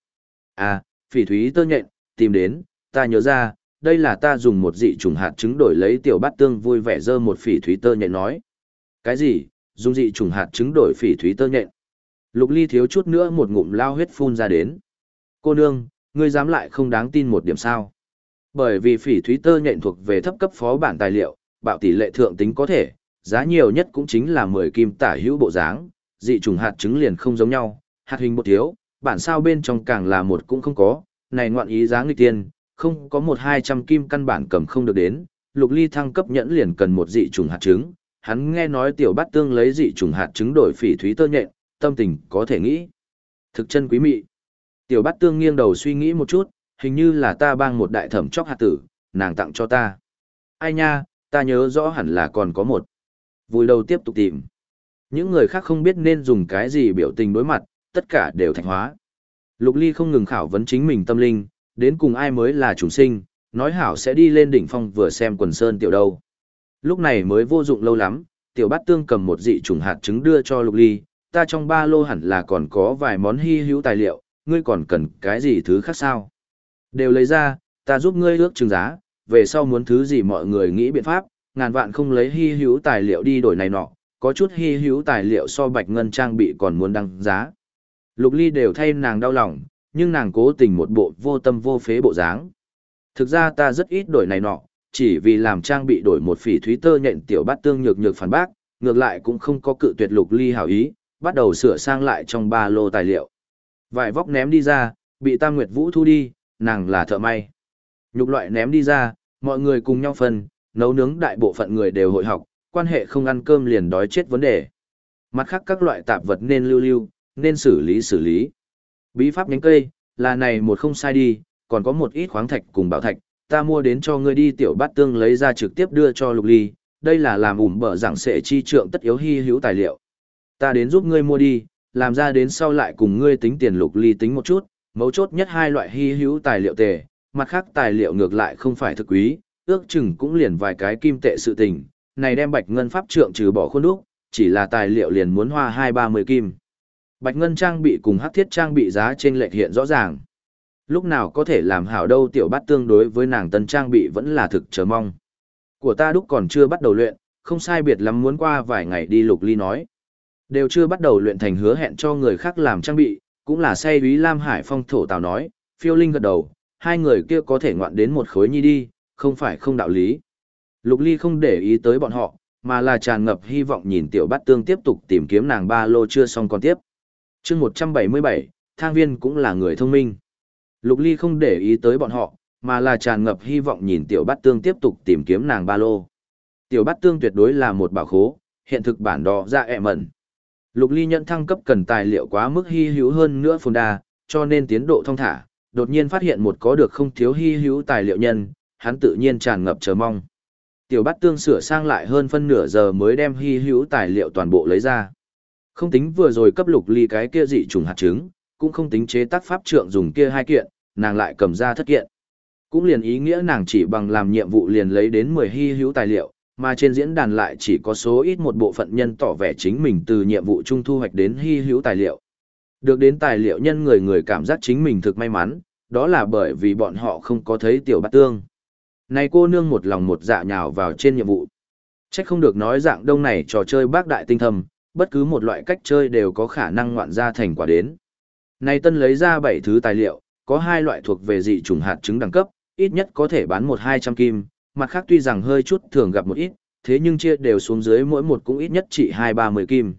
Phỉ thúy tơ nhện, tìm đến, ta nhớ ra, đây là ta dùng một dị trùng hạt trứng đổi lấy tiểu bát tương. Vui vẻ giơ một phỉ thúy tơ nhện nói. Cái gì, dùng dị trùng hạt trứng đổi phỉ thúy tơ nhện? Lục Ly thiếu chút nữa một ngụm lao huyết phun ra đến. Cô nương, ngươi dám lại không đáng tin một điểm sao? Bởi vì phỉ thúy tơ nhện thuộc về thấp cấp phó bản tài liệu, bạo tỷ lệ thượng tính có thể, giá nhiều nhất cũng chính là 10 kim tả hữu bộ dáng, dị trùng hạt trứng liền không giống nhau, hạt hình một thiếu, bản sao bên trong càng là một cũng không có, này ngoạn ý giá nghịch tiên, không có 1-200 kim căn bản cầm không được đến. Lục Ly thăng cấp nhẫn liền cần một dị trùng hạt trứng, hắn nghe nói tiểu bát tương lấy dị trùng hạt trứng đổi phỉ thúy tơ nhện, tâm tình có thể nghĩ. Thực chân quý mị. Tiểu bát tương nghiêng đầu suy nghĩ một chút, hình như là ta bang một đại thẩm chóc hạt tử, nàng tặng cho ta. Ai nha, ta nhớ rõ hẳn là còn có một. Vùi đầu tiếp tục tìm. Những người khác không biết nên dùng cái gì biểu tình đối mặt, tất cả đều thạch hóa. Lục Ly không ngừng khảo vấn chính mình tâm linh, đến cùng ai mới là chủ sinh, nói hảo sẽ đi lên đỉnh phong vừa xem quần sơn tiểu đâu. Lúc này mới vô dụng lâu lắm, tiểu bát tương cầm một dị trùng hạt trứng đưa cho Lục Ly, ta trong ba lô hẳn là còn có vài món hy hữu tài liệu, ngươi còn cần cái gì thứ khác sao? Đều lấy ra, ta giúp ngươi ước chừng giá, về sau muốn thứ gì mọi người nghĩ biện pháp, ngàn vạn không lấy hy hữu tài liệu đi đổi này nọ, có chút hy hữu tài liệu so bạch ngân trang bị còn muốn đăng giá. Lục Ly đều thay nàng đau lòng, nhưng nàng cố tình một bộ vô tâm vô phế bộ dáng. Thực ra ta rất ít đổi này nọ, chỉ vì làm trang bị đổi một phỉ thúy tơ nhện. Tiểu bát tương nhược phản bác, ngược lại cũng không có cự tuyệt Lục Ly hảo ý, bắt đầu sửa sang lại trong ba lô tài liệu. Vải vóc ném đi ra, bị Tam Nguyệt Vũ thu đi, nàng là thợ may. Nhục loại ném đi ra, mọi người cùng nhau phân, nấu nướng đại bộ phận người đều hội học, quan hệ không ăn cơm liền đói chết vấn đề. Mặt khác các loại tạp vật nên lưu, nên xử lý. Bí pháp nhánh cây, là này một không sai đi, còn có một ít khoáng thạch cùng bảo thạch, ta mua đến cho ngươi đi. Tiểu bát tương lấy ra trực tiếp đưa cho Lục Ly, đây là làm bở giảng sệ chi trượng tất yếu hy hữu tài liệu. Ta đến giúp ngươi mua đi, làm ra đến sau lại cùng ngươi tính tiền. Lục Ly tính một chút, mấu chốt nhất 2 loại hy hữu tài liệu tề, mặt khác tài liệu ngược lại không phải thực quý, ước chừng cũng liền vài cái kim tệ sự tình, này đem bạch ngân pháp trượng trừ bỏ khuôn đúc, chỉ là tài liệu liền muốn hoa 20-30 kim. Bạch ngân trang bị cùng hắc thiết trang bị giá trên lệch hiện rõ ràng. Lúc nào có thể làm hảo đâu. Tiểu bát tương đối với nàng tân trang bị vẫn là thực chờ mong. Của ta đúc còn chưa bắt đầu luyện, không sai biệt lắm muốn qua vài ngày đi. Lục Ly nói. Đều chưa bắt đầu luyện thành hứa hẹn cho người khác làm trang bị, cũng là say úy Lam Hải Phong thổ tào nói. Phiêu Linh gật đầu, 2 người kia có thể ngoạn đến một khối nhi đi, không phải không đạo lý. Lục Ly không để ý tới bọn họ, mà là tràn ngập hy vọng nhìn tiểu bát tương tiếp tục tìm kiếm nàng ba lô chưa xong còn tiếp. Chương 177, Thang Viên cũng là người thông minh. Lục Ly không để ý tới bọn họ, mà là tràn ngập hy vọng nhìn tiểu bát tương tiếp tục tìm kiếm nàng ba lô. Tiểu bát tương tuyệt đối là một bảo khố, hiện thực bản đỏ ra ẹ mẩn. Lục Ly nhận thăng cấp cần tài liệu quá mức hy hữu hơn nữa phồn đa, cho nên tiến độ thông thả, đột nhiên phát hiện một có được không thiếu hy hữu tài liệu nhân, hắn tự nhiên tràn ngập chờ mong. Tiểu bát tương sửa sang lại hơn phân nửa giờ mới đem hy hữu tài liệu toàn bộ lấy ra. Không tính vừa rồi cấp Lục Ly cái kia dị trùng hạt trứng, cũng không tính chế tác pháp trượng dùng kia 2 kiện, nàng lại cầm ra thất kiện. Cũng liền ý nghĩa nàng chỉ bằng làm nhiệm vụ liền lấy đến 10 hy hữu tài liệu, mà trên diễn đàn lại chỉ có số ít một bộ phận nhân tỏ vẻ chính mình từ nhiệm vụ chung thu hoạch đến hy hữu tài liệu. Được đến tài liệu nhân người cảm giác chính mình thực may mắn, đó là bởi vì bọn họ không có thấy tiểu bát tương. Này cô nương một lòng một dạ nhào vào trên nhiệm vụ. Trách không được nói dạng đông này trò chơi bác đại tinh thầm, bất cứ một loại cách chơi đều có khả năng ngoạn ra thành quả đến. Này tân lấy ra 7 thứ tài liệu, có 2 loại thuộc về dị trùng hạt trứng đẳng cấp, ít nhất có thể bán 1-200 kim, mặt khác tuy rằng hơi chút thường gặp một ít, thế nhưng chia đều xuống dưới mỗi một cũng ít nhất chỉ 20-30 kim.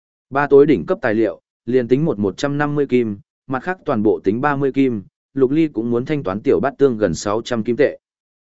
3 tối đỉnh cấp tài liệu, liền tính 150 kim, mặt khác toàn bộ tính 30 kim, Lục Ly cũng muốn thanh toán tiểu bát tương gần 600 kim tệ.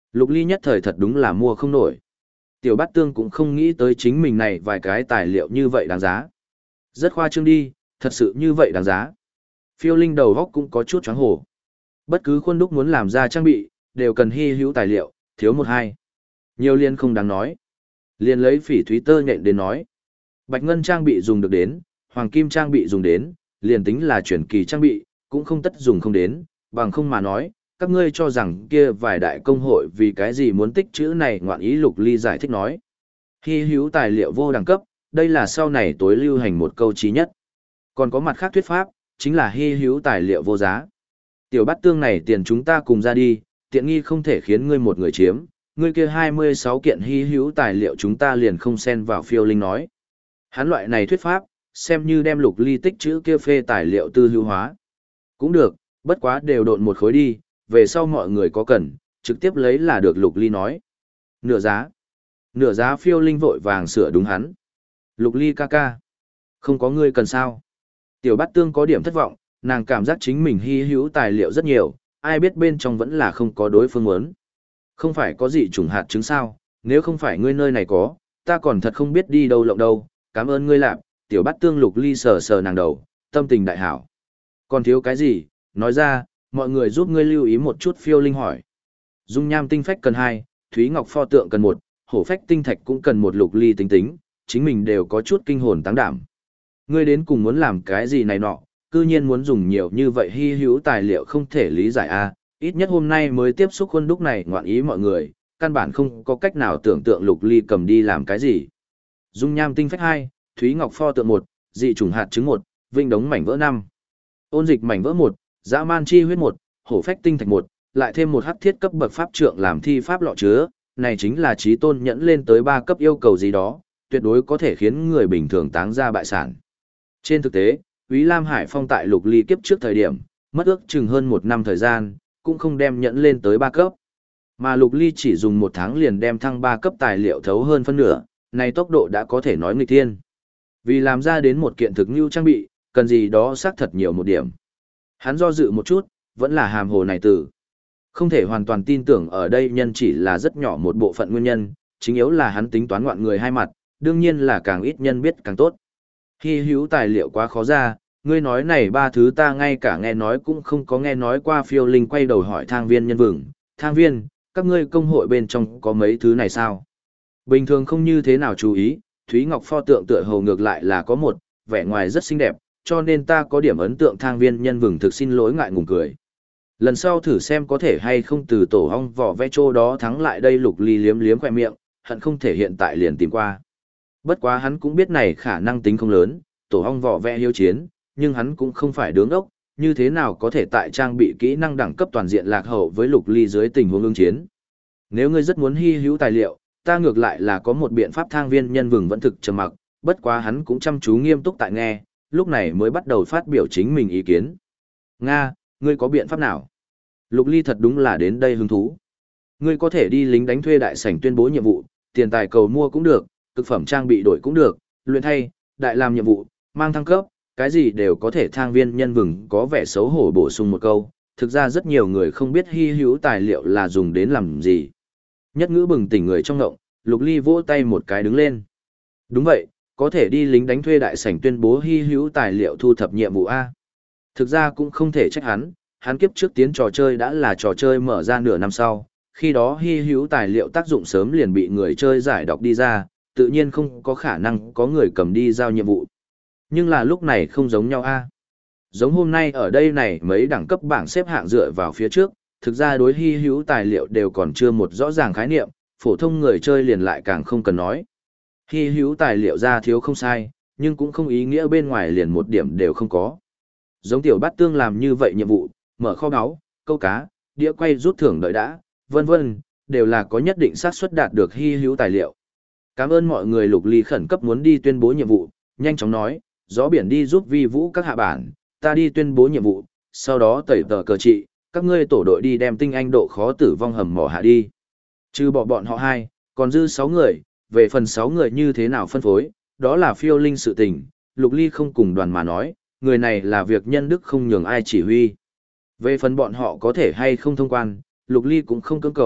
Lục Ly nhất thời thật đúng là mua không nổi. Tiểu Bát Tương cũng không nghĩ tới chính mình này vài cái tài liệu như vậy đáng giá. Rất khoa trương đi, thật sự như vậy đáng giá. Phiêu Linh đầu góc cũng có chút choáng hồ. Bất cứ khuôn đúc muốn làm ra trang bị, đều cần hy hữu tài liệu, thiếu một hai. Nhiều liên không đáng nói. Liên lấy phỉ thúy tơ nhện đến nói. Bạch ngân trang bị dùng được đến, hoàng kim trang bị dùng đến, liền tính là chuyển kỳ trang bị, cũng không tất dùng không đến, bằng không mà nói, các ngươi cho rằng kia vài đại công hội vì cái gì muốn tích chữ này. Ngoạn ý Lục Ly giải thích nói. Hy hữu tài liệu vô đẳng cấp, đây là sau này tối lưu hành một câu chí nhất. Còn có mặt khác thuyết pháp, chính là hy hữu tài liệu vô giá. Tiểu Bát Tương này tiền chúng ta cùng ra đi, tiện nghi không thể khiến ngươi một người chiếm, ngươi kia 26 kiện hy hữu tài liệu chúng ta liền không xen vào. Phiêu Linh nói. Hắn loại này thuyết pháp, xem như đem Lục Ly tích chữ kia phê tài liệu tư hữu hóa. Cũng được, bất quá đều độn một khối đi, về sau mọi người có cần, trực tiếp lấy là được. Lục Ly nói. Nửa giá. Nửa giá. Phiêu Linh vội vàng sửa đúng hắn. Lục Ly ca ca. Không có ngươi cần sao. Tiểu Bát Tương có điểm thất vọng, nàng cảm giác chính mình hy hữu tài liệu rất nhiều, ai biết bên trong vẫn là không có đối phương muốn. Không phải có gì trùng hạt trứng sao, nếu không phải ngươi nơi này có, ta còn thật không biết đi đâu lộng đâu, cảm ơn ngươi lạp. Tiểu Bát Tương. Lục Ly sờ sờ nàng đầu, tâm tình đại hảo. Còn thiếu cái gì, nói ra, mọi người giúp ngươi lưu ý một chút. Phiêu Linh hỏi. Dung nham tinh phách cần 2, Thúy Ngọc pho tượng cần 1, hổ phách tinh thạch cũng cần 1. Lục Ly tính tính, chính mình đều có chút kinh hồn táng đảm. Ngươi đến cùng muốn làm cái gì này nọ, cư nhiên muốn dùng nhiều như vậy hy hữu tài liệu, không thể lý giải a. Ít nhất hôm nay mới tiếp xúc khuôn đúc này, ngoạn ý mọi người, căn bản không có cách nào tưởng tượng Lục Ly cầm đi làm cái gì. Dung nham tinh phách 2, Thúy Ngọc pho tượng 1, dị trùng hạt trứng 1, vinh đống mảnh vỡ 5, ôn dịch mảnh vỡ 1, dã man chi huyết 1, hổ phách tinh thạch 1, lại thêm một hắc thiết cấp bậc pháp trượng làm thi pháp lọ chứa, này chính là chí tôn nhẫn lên tới 3 cấp yêu cầu gì đó, tuyệt đối có thể khiến người bình thường táng ra bại sản. Trên thực tế, Úy Lam Hải Phong tại Lục Ly kiếp trước thời điểm, mất ước chừng hơn 1 năm thời gian, cũng không đem nhẫn lên tới 3 cấp. Mà Lục Ly chỉ dùng 1 tháng liền đem thăng 3 cấp tài liệu thấu hơn phân nửa, này tốc độ đã có thể nói nghịch thiên. Vì làm ra đến một kiện thực nhu trang bị, cần gì đó xác thật nhiều một điểm. Hắn do dự một chút, vẫn là hàm hồ này từ. Không thể hoàn toàn tin tưởng ở đây nhân chỉ là rất nhỏ một bộ phận nguyên nhân, chính yếu là hắn tính toán ngoạn người hai mặt, đương nhiên là càng ít nhân biết càng tốt. Hy hữu tài liệu quá khó ra, ngươi nói này 3 thứ ta ngay cả nghe nói cũng không có nghe nói qua. Phiêu Linh quay đầu hỏi Thang Viên nhân vừng, Thang Viên, các ngươi công hội bên trong có mấy thứ này sao? Bình thường không như thế nào chú ý, Thúy Ngọc pho tượng tựa hồ ngược lại là có một, vẻ ngoài rất xinh đẹp, cho nên ta có điểm ấn tượng. Thang Viên nhân vừng thực xin lỗi ngại ngùng cười. Lần sau thử xem có thể hay không từ tổ hong vỏ vẽ trô đó thắng lại đây. Lục Ly liếm liếm khỏe miệng, hận không thể hiện tại liền tìm qua. Bất quá hắn cũng biết này khả năng tính không lớn, tổ hong vỏ vẽ hiếu chiến, nhưng hắn cũng không phải đứng ốc, như thế nào có thể tại trang bị kỹ năng đẳng cấp toàn diện lạc hậu với Lục Ly dưới tình huống ứng chiến. Nếu ngươi rất muốn hy hữu tài liệu, ta ngược lại là có một biện pháp. Thang Viên nhân vừng vẫn thực trầm mặc, bất quá hắn cũng chăm chú nghiêm túc tại nghe, lúc này mới bắt đầu phát biểu chính mình ý kiến. Nga, ngươi có biện pháp nào? Lục Ly thật đúng là đến đây hứng thú. Ngươi có thể đi lính đánh thuê đại sảnh tuyên bố nhiệm vụ, tiền tài cầu mua cũng được, thực phẩm trang bị đổi cũng được, luyện thay, đại làm nhiệm vụ, mang thăng cấp, cái gì đều có thể. Thang Viên nhân vừng có vẻ xấu hổ bổ sung một câu, thực ra rất nhiều người không biết hy hữu tài liệu là dùng đến làm gì. Nhất ngữ bừng tỉnh người trong ngộng, Lục Ly vỗ tay một cái đứng lên. Đúng vậy, có thể đi lính đánh thuê đại sảnh tuyên bố hy hữu tài liệu thu thập nhiệm vụ A. Thực ra cũng không thể trách hắn kiếp trước tiến trò chơi đã là trò chơi mở ra nửa năm sau, khi đó hy hữu tài liệu tác dụng sớm liền bị người chơi giải đọc đi ra, tự nhiên không có khả năng có người cầm đi giao nhiệm vụ. Nhưng là lúc này không giống nhau a. Giống hôm nay ở đây này mấy đẳng cấp bảng xếp hạng dựa vào phía trước, thực ra đối hy hữu tài liệu đều còn chưa một rõ ràng khái niệm, phổ thông người chơi liền lại càng không cần nói. Hy hữu tài liệu ra thiếu không sai, nhưng cũng không ý nghĩa bên ngoài liền một điểm đều không có. Giống Tiểu Bát Tương làm như vậy nhiệm vụ, mở kho báu, câu cá, đĩa quay rút thưởng đợi đã, vân vân, đều là có nhất định xác suất đạt được hy hữu tài liệu. Cảm ơn mọi người. Lục Ly khẩn cấp muốn đi tuyên bố nhiệm vụ, nhanh chóng nói, gió biển đi giúp vi vũ các hạ bản, ta đi tuyên bố nhiệm vụ, sau đó tẩy tờ cờ trị, các ngươi tổ đội đi đem tinh anh độ khó tử vong hầm mỏ hạ đi. Trừ bỏ bọn họ 2, còn dư 6 người, về phần 6 người như thế nào phân phối, đó là Phiêu Linh sự tình, Lục Ly không cùng đoàn mà nói, người này là việc nhân đức không nhường ai chỉ huy. Về phần bọn họ có thể hay không thông quan, Lục Ly cũng không cưỡng cầu,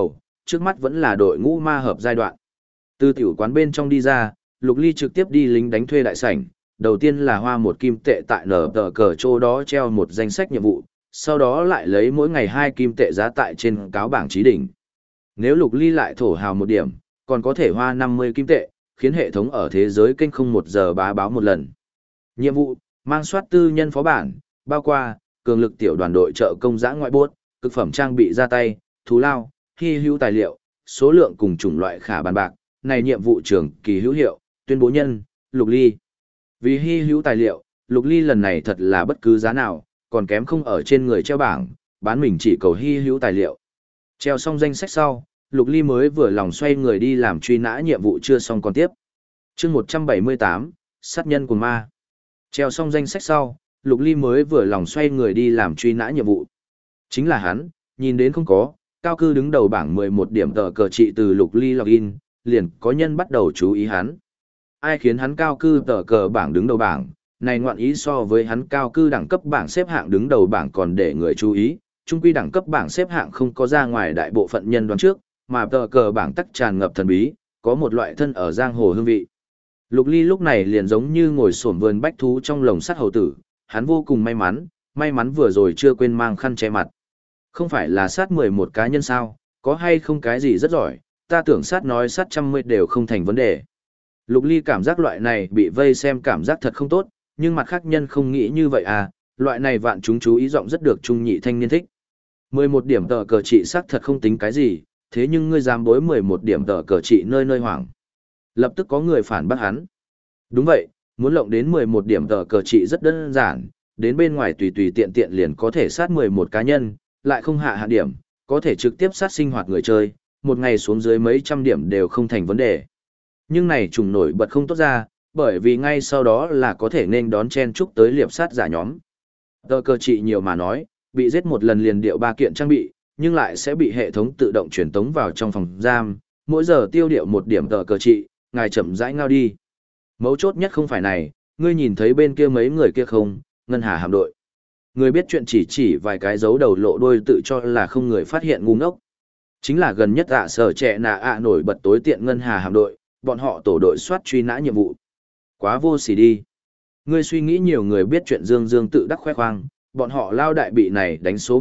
trước mắt vẫn là đội ngũ ma hợp giai đoạn. Từ tiểu quán bên trong đi ra, Lục Ly trực tiếp đi lính đánh thuê đại sảnh, đầu tiên là hoa 1 kim tệ tại nở tờ cờ chỗ đó treo một danh sách nhiệm vụ, sau đó lại lấy mỗi ngày 2 kim tệ giá tại trên cáo bảng trí đỉnh. Nếu Lục Ly lại thổ hào 1 điểm, còn có thể hoa 50 kim tệ, khiến hệ thống ở thế giới kênh không 1 giờ bá báo một lần. Nhiệm vụ, mang soát tư nhân phó bản, bao qua, cường lực tiểu đoàn đội trợ công giã ngoại bốt, cực phẩm trang bị ra tay, thú lao, hy hữu tài liệu, số lượng cùng chủng loại khả bàn bạc, này nhiệm vụ trường kỳ hữu hiệu, tuyên bố nhân, Lục Ly. Vì hy hữu tài liệu, Lục Ly lần này thật là bất cứ giá nào, còn kém không ở trên người treo bảng, bán mình chỉ cầu hy hữu tài liệu. Treo xong danh sách sau, Lục Ly mới vừa lòng xoay người đi làm truy nã nhiệm vụ chưa xong còn tiếp. chương 178, sát nhân của ma. Treo xong danh sách sau, Lục Ly mới vừa lòng xoay người đi làm truy nã nhiệm vụ. Chính là hắn, nhìn đến không có, cao cư đứng đầu bảng 11 điểm tờ cờ trị từ Lục Ly login, liền có nhân bắt đầu chú ý hắn. Ai khiến hắn cao cư tờ cờ bảng đứng đầu bảng, này ngoạn ý so với hắn cao cư đẳng cấp bảng xếp hạng đứng đầu bảng còn để người chú ý, chung quy đẳng cấp bảng xếp hạng không có ra ngoài đại bộ phận nhân đoán trước, mà tờ cờ bảng tắc tràn ngập thần bí, có một loại thân ở giang hồ hương vị. Lục Ly lúc này liền giống như ngồi xổm vườn bách thú trong lồng sắt hầu tử, hắn vô cùng may mắn vừa rồi chưa quên mang khăn che mặt. Không phải là sát 11 cá nhân sao, có hay không cái gì rất giỏi, ta tưởng sát nói sát 100 đều không thành vấn đề. Lục Ly cảm giác loại này bị vây xem cảm giác thật không tốt, nhưng mặt khác nhân không nghĩ như vậy à, loại này vạn chúng chú ý giọng rất được trung nhị thanh niên thích. 11 điểm tờ cờ trị xác thật không tính cái gì, thế nhưng ngươi dám bối 11 điểm tờ cờ trị nơi nơi hoảng. Lập tức có người phản bác hắn. Đúng vậy, muốn lộng đến 11 điểm tờ cờ trị rất đơn giản, đến bên ngoài tùy tùy tiện tiện liền có thể sát 11 cá nhân, lại không hạ hạn điểm, có thể trực tiếp sát sinh hoạt người chơi, một ngày xuống dưới mấy trăm điểm đều không thành vấn đề. Nhưng này trùng nổi bật không tốt ra, bởi vì ngay sau đó là có thể nên đón chen chúc tới liệp sát giả nhóm. Tờ cờ trị nhiều mà nói, bị giết một lần liền điệu 3 kiện trang bị, nhưng lại sẽ bị hệ thống tự động truyền tống vào trong phòng giam, mỗi giờ tiêu điệu 1 điểm tờ cờ trị, ngài chậm rãi ngao đi. Mấu chốt nhất không phải này, ngươi nhìn thấy bên kia mấy người kia không, ngân hà hạm đội. Người biết chuyện chỉ vài cái dấu đầu lộ đuôi tự cho là không người phát hiện ngu ngốc. Chính là gần nhất sở trẻ nà nổi bật tối tiện ngân hà hạm đội, bọn họ tổ đội soát truy nã nhiệm vụ. Quá vô sỉ đi. Ngươi suy nghĩ nhiều người biết chuyện dương tự đắc khoe khoang, bọn họ lao đại bị này đánh số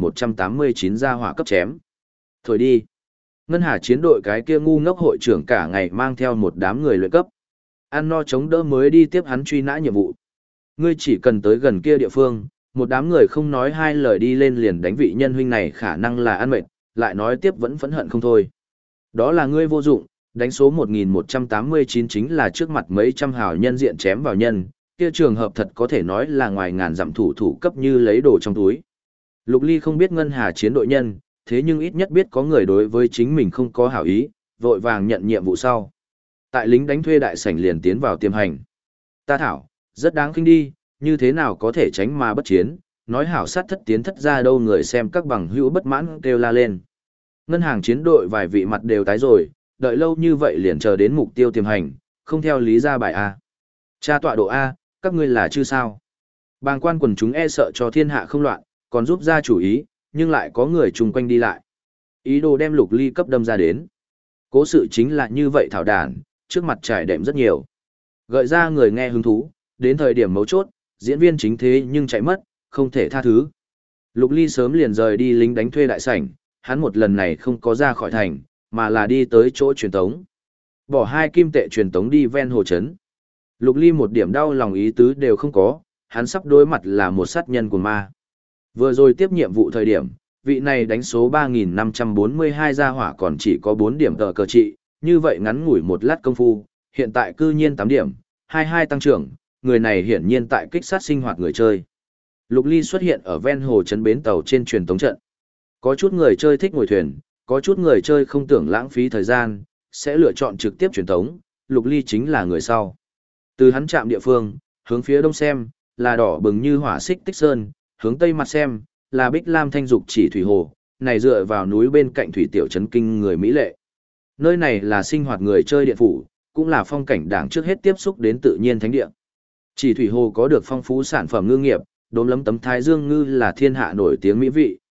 1189 ra hỏa cấp chém. Thôi đi. Ngân hà chiến đội cái kia ngu ngốc hội trưởng cả ngày mang theo một đám người luyện cấp. Ăn no chống đỡ mới đi tiếp hắn truy nã nhiệm vụ. Ngươi chỉ cần tới gần kia địa phương, một đám người không nói hai lời đi lên liền đánh vị nhân huynh này khả năng là ăn mệt, lại nói tiếp vẫn phẫn hận không thôi. Đó là ngươi vô dụng, đánh số 1189 chính là trước mặt mấy trăm hào nhân diện chém vào nhân, kia trường hợp thật có thể nói là ngoài ngàn dặm thủ cấp như lấy đồ trong túi. Lục Ly không biết ngân hà chiến đội nhân, thế nhưng ít nhất biết có người đối với chính mình không có hảo ý, vội vàng nhận nhiệm vụ sau. Tại lính đánh thuê đại sảnh liền tiến vào tiềm hành. Ta thảo, rất đáng khinh đi, như thế nào có thể tránh mà bất chiến, nói hảo sát thất tiến thất ra đâu người xem các bằng hữu bất mãn kêu la lên. Ngân hàng chiến đội vài vị mặt đều tái rồi, đợi lâu như vậy liền chờ đến mục tiêu tiềm hành, không theo lý ra bài A. Tra tọa độ A, các ngươi là chứ sao. Bàng quan quần chúng e sợ cho thiên hạ không loạn, còn giúp ra chủ ý, nhưng lại có người chung quanh đi lại. Ý đồ đem Lục Ly cấp đâm ra đến. Cố sự chính là như vậy thảo đàn, trước mặt trải đệm rất nhiều. Gợi ra người nghe hứng thú, đến thời điểm mấu chốt, diễn viên chính thế nhưng chạy mất, không thể tha thứ. Lục Ly sớm liền rời đi lính đánh thuê đại sảnh, hắn một lần này không có ra khỏi thành, mà là đi tới chỗ truyền tống. Bỏ 2 kim tệ truyền tống đi ven hồ trấn. Lục Ly một điểm đau lòng ý tứ đều không có, hắn sắp đối mặt là một sát nhân của ma. Vừa rồi tiếp nhiệm vụ thời điểm, vị này đánh số 3542 ra hỏa còn chỉ có 4 điểm tờ cờ trị, như vậy ngắn ngủi một lát công phu, hiện tại cư nhiên 8 điểm, 22 tăng trưởng, người này hiển nhiên tại kích sát sinh hoạt người chơi. Lục Ly xuất hiện ở ven hồ trấn bến tàu trên truyền tống trận. Có chút người chơi thích ngồi thuyền, có chút người chơi không tưởng lãng phí thời gian, sẽ lựa chọn trực tiếp truyền tống, Lục Ly chính là người sau. Từ hắn chạm địa phương, hướng phía đông xem, là đỏ bừng như hỏa xích tích sơn, hướng tây mặt xem, là bích lam thanh dục chỉ thủy hồ, này dựa vào núi bên cạnh thủy tiểu trấn kinh người mỹ lệ. Nơi này là sinh hoạt người chơi điện phủ, cũng là phong cảnh đảng trước hết tiếp xúc đến tự nhiên thánh địa. Chỉ thủy hồ có được phong phú sản phẩm ngư nghiệp, đốm lấm tấm thái dương ngư là thiên hạ nổi tiếng mỹ vị,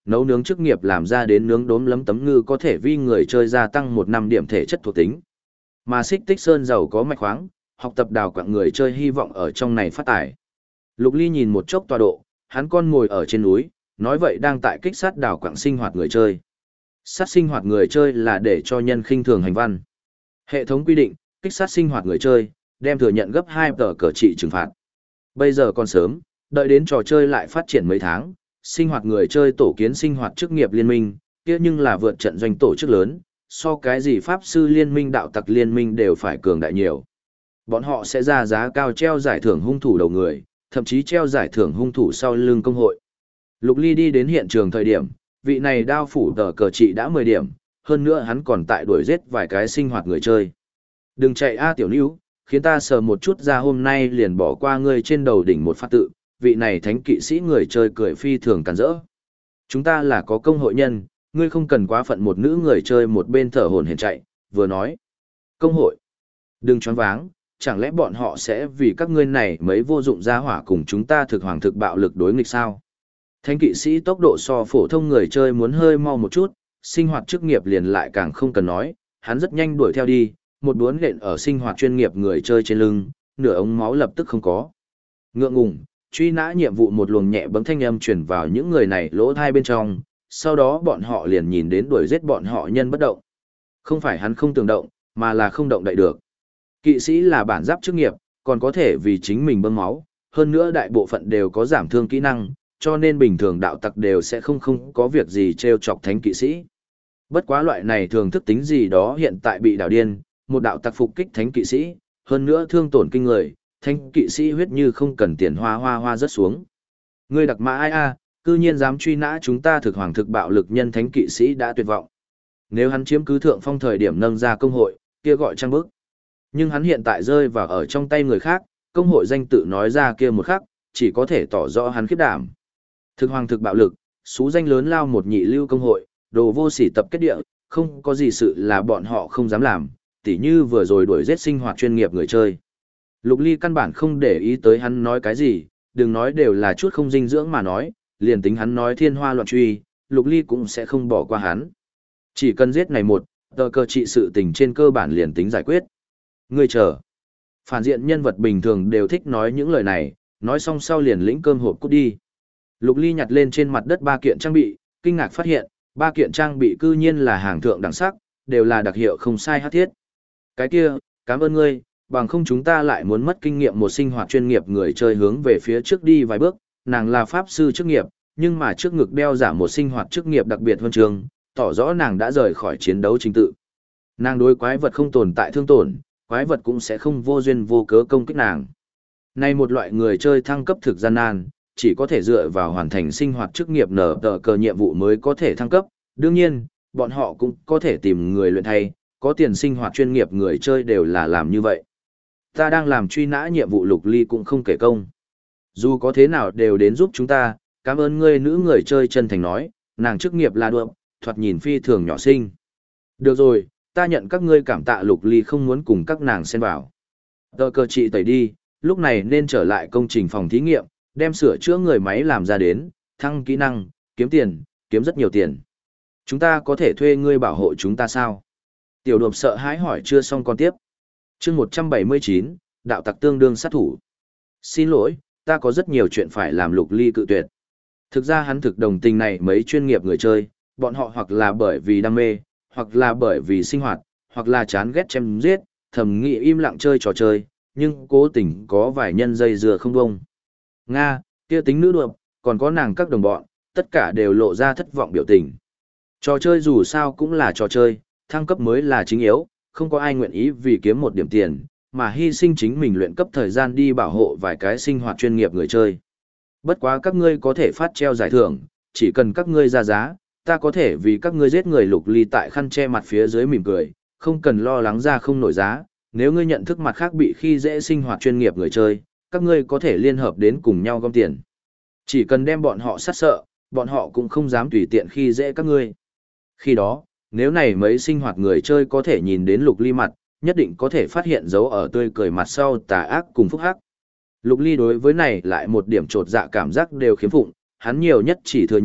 nấu nướng chức nghiệp làm ra đến nướng đốm lấm tấm ngư có thể vi người chơi gia tăng 1 năm điểm thể chất thuộc tính. Mà Xích Tích Sơn giàu có mạch khoáng, học tập đào quặng người chơi hy vọng ở trong này phát tài. Lục Ly nhìn một chốc tọa độ, hắn con ngồi ở trên núi, nói vậy đang tại kích sát đào quặng sinh hoạt người chơi. Sát sinh hoạt người chơi là để cho nhân khinh thường hành văn. Hệ thống quy định, kích sát sinh hoạt người chơi, đem thừa nhận gấp 2 tờ cờ trị trừng phạt. Bây giờ còn sớm, đợi đến trò chơi lại phát triển mấy tháng, sinh hoạt người chơi tổ kiến sinh hoạt chức nghiệp liên minh, kia nhưng là vượt trận doanh tổ chức lớn, so cái gì pháp sư liên minh đạo tặc liên minh đều phải cường đại nhiều. Bọn họ sẽ ra giá cao treo giải thưởng hung thủ đầu người, thậm chí treo giải thưởng hung thủ sau lưng công hội. Lục Ly đi đến hiện trường thời điểm, vị này đao phủ tờ cờ trị đã 10 điểm, hơn nữa hắn còn tại đuổi giết vài cái sinh hoạt người chơi. Đừng chạy a tiểu níu, khiến ta sờ một chút ra hôm nay liền bỏ qua ngươi trên đầu đỉnh một phát tự, vị này thánh kỵ sĩ người chơi cười phi thường càn rỡ. Chúng ta là có công hội nhân, ngươi không cần quá phận một nữ người chơi một bên thở hổn hển chạy, vừa nói. Công hội. Đừng choáng váng, chẳng lẽ bọn họ sẽ vì các ngươi này mấy vô dụng gia hỏa cùng chúng ta thực hoàng thực bạo lực đối nghịch sao? Thánh kỵ sĩ tốc độ so phổ thông người chơi muốn hơi mau một chút, sinh hoạt chức nghiệp liền lại càng không cần nói, hắn rất nhanh đuổi theo đi, một đuốn lện ở sinh hoạt chuyên nghiệp người chơi trên lưng, nửa ống máu lập tức không có. Ngượng ngùng, truy nã nhiệm vụ một luồng nhẹ bấm thanh âm truyền vào những người này lỗ thai bên trong, sau đó bọn họ liền nhìn đến đuổi giết bọn họ nhân bất động. Không phải hắn không tưởng động, mà là không động đậy được. Kỵ sĩ là bản giáp chức nghiệp, còn có thể vì chính mình bơm máu, hơn nữa đại bộ phận đều có giảm thương kỹ năng, cho nên bình thường đạo tặc đều sẽ không có việc gì trêu chọc thánh kỵ sĩ. Bất quá loại này thường thức tính gì đó hiện tại bị đảo điên, một đạo tặc phục kích thánh kỵ sĩ, hơn nữa thương tổn kinh người, thánh kỵ sĩ huyết như không cần tiền hoa rớt xuống. Ngươi đặc mã ai a, cư nhiên dám truy nã chúng ta thực hoàng thực bạo lực nhân thánh kỵ sĩ đã tuyệt vọng. Nếu hắn chiếm cứ thượng phong thời điểm nâng ra công hội, kia gọi trang bức. Nhưng hắn hiện tại rơi vào ở trong tay người khác, công hội danh tự nói ra kia một khắc, chỉ có thể tỏ rõ hắn khiếp đảm. Thực hoàng thực bạo lực, xú danh lớn lao một nhị lưu công hội, đồ vô sỉ tập kết địa, không có gì sự là bọn họ không dám làm, tỉ như vừa rồi đuổi giết sinh hoạt chuyên nghiệp người chơi. Lục Ly căn bản không để ý tới hắn nói cái gì, đừng nói đều là chút không dinh dưỡng mà nói, liền tính hắn nói thiên hoa loạn truy, Lục Ly cũng sẽ không bỏ qua hắn. Chỉ cần giết này một, tờ cơ trị sự tình trên cơ bản liền tính giải quyết. Ngươi chờ. Phản diện nhân vật bình thường đều thích nói những lời này, nói xong sau liền lĩnh cơm hộp cút đi. Lục Ly nhặt lên trên mặt đất 3 kiện trang bị, kinh ngạc phát hiện, 3 kiện trang bị cư nhiên là hàng thượng đẳng sắc, đều là đặc hiệu không sai hát thiết. Cái kia, cảm ơn ngươi, bằng không chúng ta lại muốn mất kinh nghiệm một sinh hoạt chuyên nghiệp người chơi hướng về phía trước đi vài bước, nàng là pháp sư chức nghiệp, nhưng mà trước ngực đeo giả một sinh hoạt chức nghiệp đặc biệt huân trường, tỏ rõ nàng đã rời khỏi chiến đấu chính tự. Nàng đối quái vật không tồn tại thương tổn, quái vật cũng sẽ không vô duyên vô cớ công kích nàng. Này một loại người chơi thăng cấp thực gian nan, chỉ có thể dựa vào hoàn thành sinh hoạt chức nghiệp nở tờ cờ nhiệm vụ mới có thể thăng cấp. Đương nhiên, bọn họ cũng có thể tìm người luyện thay, có tiền sinh hoạt chuyên nghiệp người chơi đều là làm như vậy. Ta đang làm truy nã nhiệm vụ Lục Ly cũng không kể công. Dù có thế nào đều đến giúp chúng ta, cảm ơn ngươi nữ người chơi chân thành nói, nàng chức nghiệp là đuộm, thoạt nhìn phi thường nhỏ xinh. Được rồi, ta nhận các ngươi cảm tạ. Lục Ly không muốn cùng các nàng xen vào. Tờ cờ trị tẩy đi, lúc này nên trở lại công trình phòng thí nghiệm, đem sửa chữa người máy làm ra đến, thăng kỹ năng, kiếm tiền, kiếm rất nhiều tiền. Chúng ta có thể thuê ngươi bảo hộ chúng ta sao? Tiểu đột sợ hãi hỏi chưa xong con tiếp. Chương 179, đạo tặc tương đương sát thủ. Xin lỗi, ta có rất nhiều chuyện phải làm. Lục Ly cự tuyệt. Thực ra hắn thực đồng tình này mấy chuyên nghiệp người chơi, bọn họ hoặc là bởi vì đam mê, hoặc là bởi vì sinh hoạt, hoặc là chán ghét chém giết, thầm nghĩ im lặng chơi trò chơi, nhưng cố tình có vài nhân dây dừa không bông. Nga, kia tính nữ đuộm, còn có nàng các đồng bọn, tất cả đều lộ ra thất vọng biểu tình. Trò chơi dù sao cũng là trò chơi, thăng cấp mới là chính yếu, không có ai nguyện ý vì kiếm một điểm tiền, mà hy sinh chính mình luyện cấp thời gian đi bảo hộ vài cái sinh hoạt chuyên nghiệp người chơi. Bất quá các ngươi có thể phát treo giải thưởng, chỉ cần các ngươi ra giá, ta có thể vì các ngươi giết người. Lục Ly tại khăn che mặt phía dưới mỉm cười, không cần lo lắng ra không nổi giá, nếu ngươi nhận thức mặt khác bị khi dễ sinh hoạt chuyên nghiệp người chơi, các ngươi có thể liên hợp đến cùng nhau gom tiền. Chỉ cần đem bọn họ sát sợ, bọn họ cũng không dám tùy tiện khi dễ các ngươi. Khi đó, nếu này mấy sinh hoạt người chơi có thể nhìn đến Lục Ly mặt, nhất định có thể phát hiện dấu ở tươi cười mặt sau tà ác cùng phúc hắc. Lục Ly đối với này lại một điểm trột dạ cảm giác đều khiếm phụng, hắn nhiều nhất chỉ thừa nhận,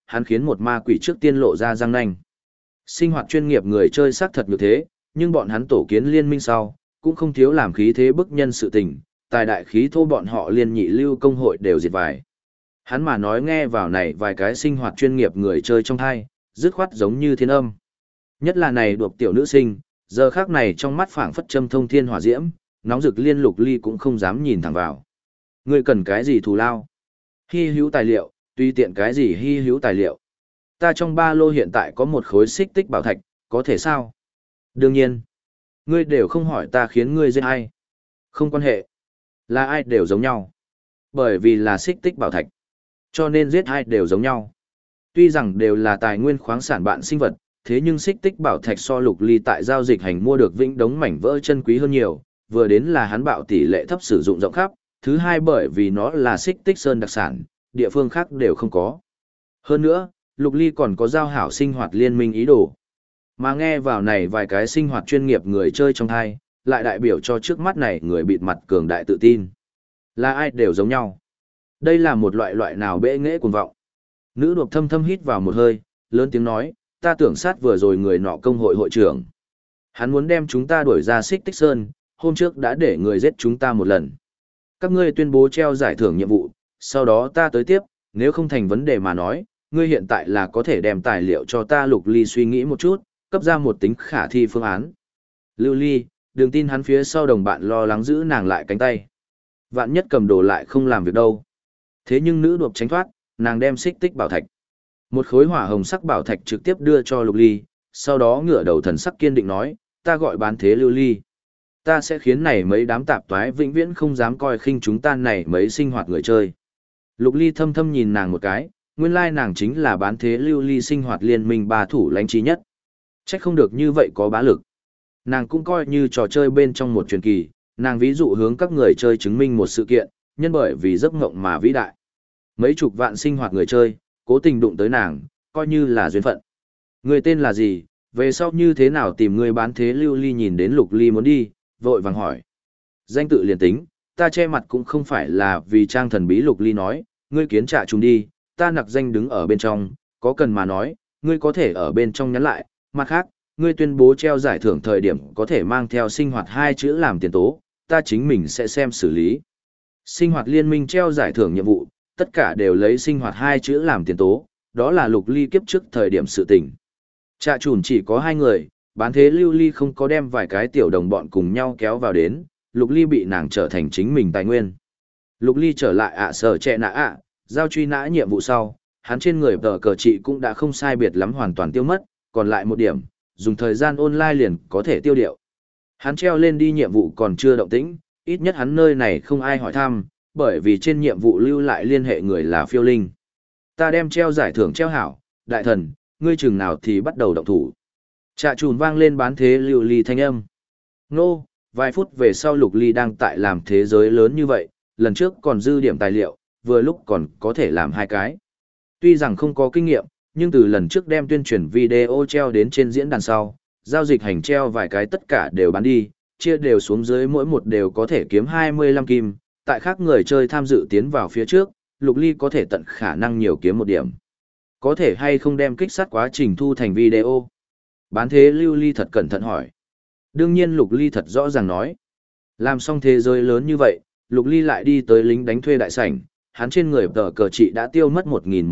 hắn khiến một ma quỷ trước tiên lộ ra răng nanh. Sinh hoạt chuyên nghiệp người chơi xác thật như thế, nhưng bọn hắn tổ kiến liên minh sau, cũng không thiếu làm khí thế bức nhân sự tình, tài đại khí thô bọn họ liên nhị lưu công hội đều diệt vài. Hắn mà nói nghe vào này vài cái sinh hoạt chuyên nghiệp người chơi trong hai, dứt khoát giống như thiên âm. Nhất là này đuộc tiểu nữ sinh, giờ khác này trong mắt phảng phất châm thông thiên hỏa diễm, nóng rực liên Lục Ly cũng không dám nhìn thẳng vào. Ngươi cần cái gì thù lao? Hy hữu tài liệu, tùy tiện cái gì hy hữu tài liệu. Ta trong ba lô hiện tại có một khối xích tích bảo thạch, có thể sao? Đương nhiên. Ngươi đều không hỏi ta khiến ngươi giết ai. Không quan hệ. Là ai đều giống nhau. Bởi vì là xích tích bảo thạch. Cho nên giết ai đều giống nhau. Tuy rằng đều là tài nguyên khoáng sản bạn sinh vật, thế nhưng xích tích bảo thạch so Lục Ly tại giao dịch hành mua được vĩnh đống mảnh vỡ chân quý hơn nhiều, vừa đến là hắn bạo tỷ lệ thấp sử dụng rộng khắp, thứ hai bởi vì nó là xích tích sơn đặc sản, địa phương khác đều không có. Hơn nữa, Lục Ly còn có giao hảo sinh hoạt liên minh ý đồ. Mà nghe vào này vài cái sinh hoạt chuyên nghiệp người chơi trong hai, lại đại biểu cho trước mắt này người bịt mặt cường đại tự tin. Là ai đều giống nhau. Đây là một loại nào bệ nghệ cuồng vọng. Nữ đột thâm thâm hít vào một hơi, lớn tiếng nói, ta tưởng sát vừa rồi người nọ công hội hội trưởng. Hắn muốn đem chúng ta đuổi ra xích tích sơn, hôm trước đã để người giết chúng ta một lần. Các ngươi tuyên bố treo giải thưởng nhiệm vụ, sau đó ta tới tiếp, nếu không thành vấn đề mà nói, ngươi hiện tại là có thể đem tài liệu cho ta. Lục Ly suy nghĩ một chút, cấp ra một tính khả thi phương án. Lưu Ly, đừng tin hắn phía sau đồng bạn lo lắng giữ nàng lại cánh tay. Vạn nhất cầm đồ lại không làm việc đâu. Thế nhưng nữ đột tránh thoát, nàng đem xích tích bảo thạch. Một khối hỏa hồng sắc bảo thạch trực tiếp đưa cho Lục Ly, sau đó ngửa đầu thần sắc kiên định nói, ta gọi bán thế Lưu Ly. Ta sẽ khiến này mấy đám tạp toái vĩnh viễn không dám coi khinh chúng ta này mấy sinh hoạt người chơi. Lục Ly thâm thâm nhìn nàng một cái, nguyên lai nàng chính là bán thế Lưu Ly sinh hoạt liên minh ba thủ lãnh trí nhất. Trách không được như vậy có bá lực. Nàng cũng coi như trò chơi bên trong một truyền kỳ, nàng ví dụ hướng các người chơi chứng minh một sự kiện, nhân bởi vì giấc ngộng mà vĩ đại. Mấy chục vạn sinh hoạt người chơi, cố tình đụng tới nàng, coi như là duyên phận. Người tên là gì, về sau như thế nào tìm người bán thế Lưu Ly nhìn đến Lục Ly muốn đi, vội vàng hỏi. Danh tự liền tính, ta che mặt cũng không phải là vì trang thần bí. Lục Ly nói, ngươi kiến trả chúng đi, ta nặc danh đứng ở bên trong, có cần mà nói, ngươi có thể ở bên trong nhắn lại, mặt khác, ngươi tuyên bố treo giải thưởng thời điểm có thể mang theo sinh hoạt hai chữ làm tiền tố, ta chính mình sẽ xem xử lý. Sinh hoạt liên minh treo giải thưởng nhiệm vụ, tất cả đều lấy sinh hoạt hai chữ làm tiền tố, đó là Lục Ly kiếp trước thời điểm sự tình. Trạ chùn chỉ có hai người, bán thế Lưu Ly không có đem vài cái tiểu đồng bọn cùng nhau kéo vào đến, Lục Ly bị nàng trở thành chính mình tài nguyên. Lục Ly trở lại sở trẻ nã giao truy nã nhiệm vụ sau, hắn trên người tờ cờ trị cũng đã không sai biệt lắm hoàn toàn tiêu mất, còn lại một điểm, dùng thời gian online liền có thể tiêu điệu. Hắn treo lên đi nhiệm vụ còn chưa động tĩnh, ít nhất hắn nơi này không ai hỏi thăm, bởi vì trên nhiệm vụ lưu lại liên hệ người là Phiêu Linh. Ta đem treo giải thưởng treo hảo, đại thần, ngươi chừng nào thì bắt đầu động thủ. Trạ chùn vang lên bán thế Lưu Ly thanh âm. Nô, vài phút về sau Lục Ly đang tại làm thế giới lớn như vậy, lần trước còn dư điểm tài liệu, vừa lúc còn có thể làm hai cái. Tuy rằng không có kinh nghiệm, nhưng từ lần trước đem tuyên truyền video treo đến trên diễn đàn sau, giao dịch hành treo vài cái tất cả đều bán đi, chia đều xuống dưới mỗi một đều có thể kiếm 25 kim, tại khác người chơi tham dự tiến vào phía trước, Lục Ly có thể tận khả năng nhiều kiếm một điểm. Có thể hay không đem kích sát quá trình thu thành video? Bán thế Lưu Ly thật cẩn thận hỏi. Đương nhiên Lục Ly thật rõ ràng nói. Làm xong thế giới lớn như vậy, Lục Ly lại đi tới lính đánh thuê đại sảnh, hắn trên người tờ cờ trị đã tiêu mất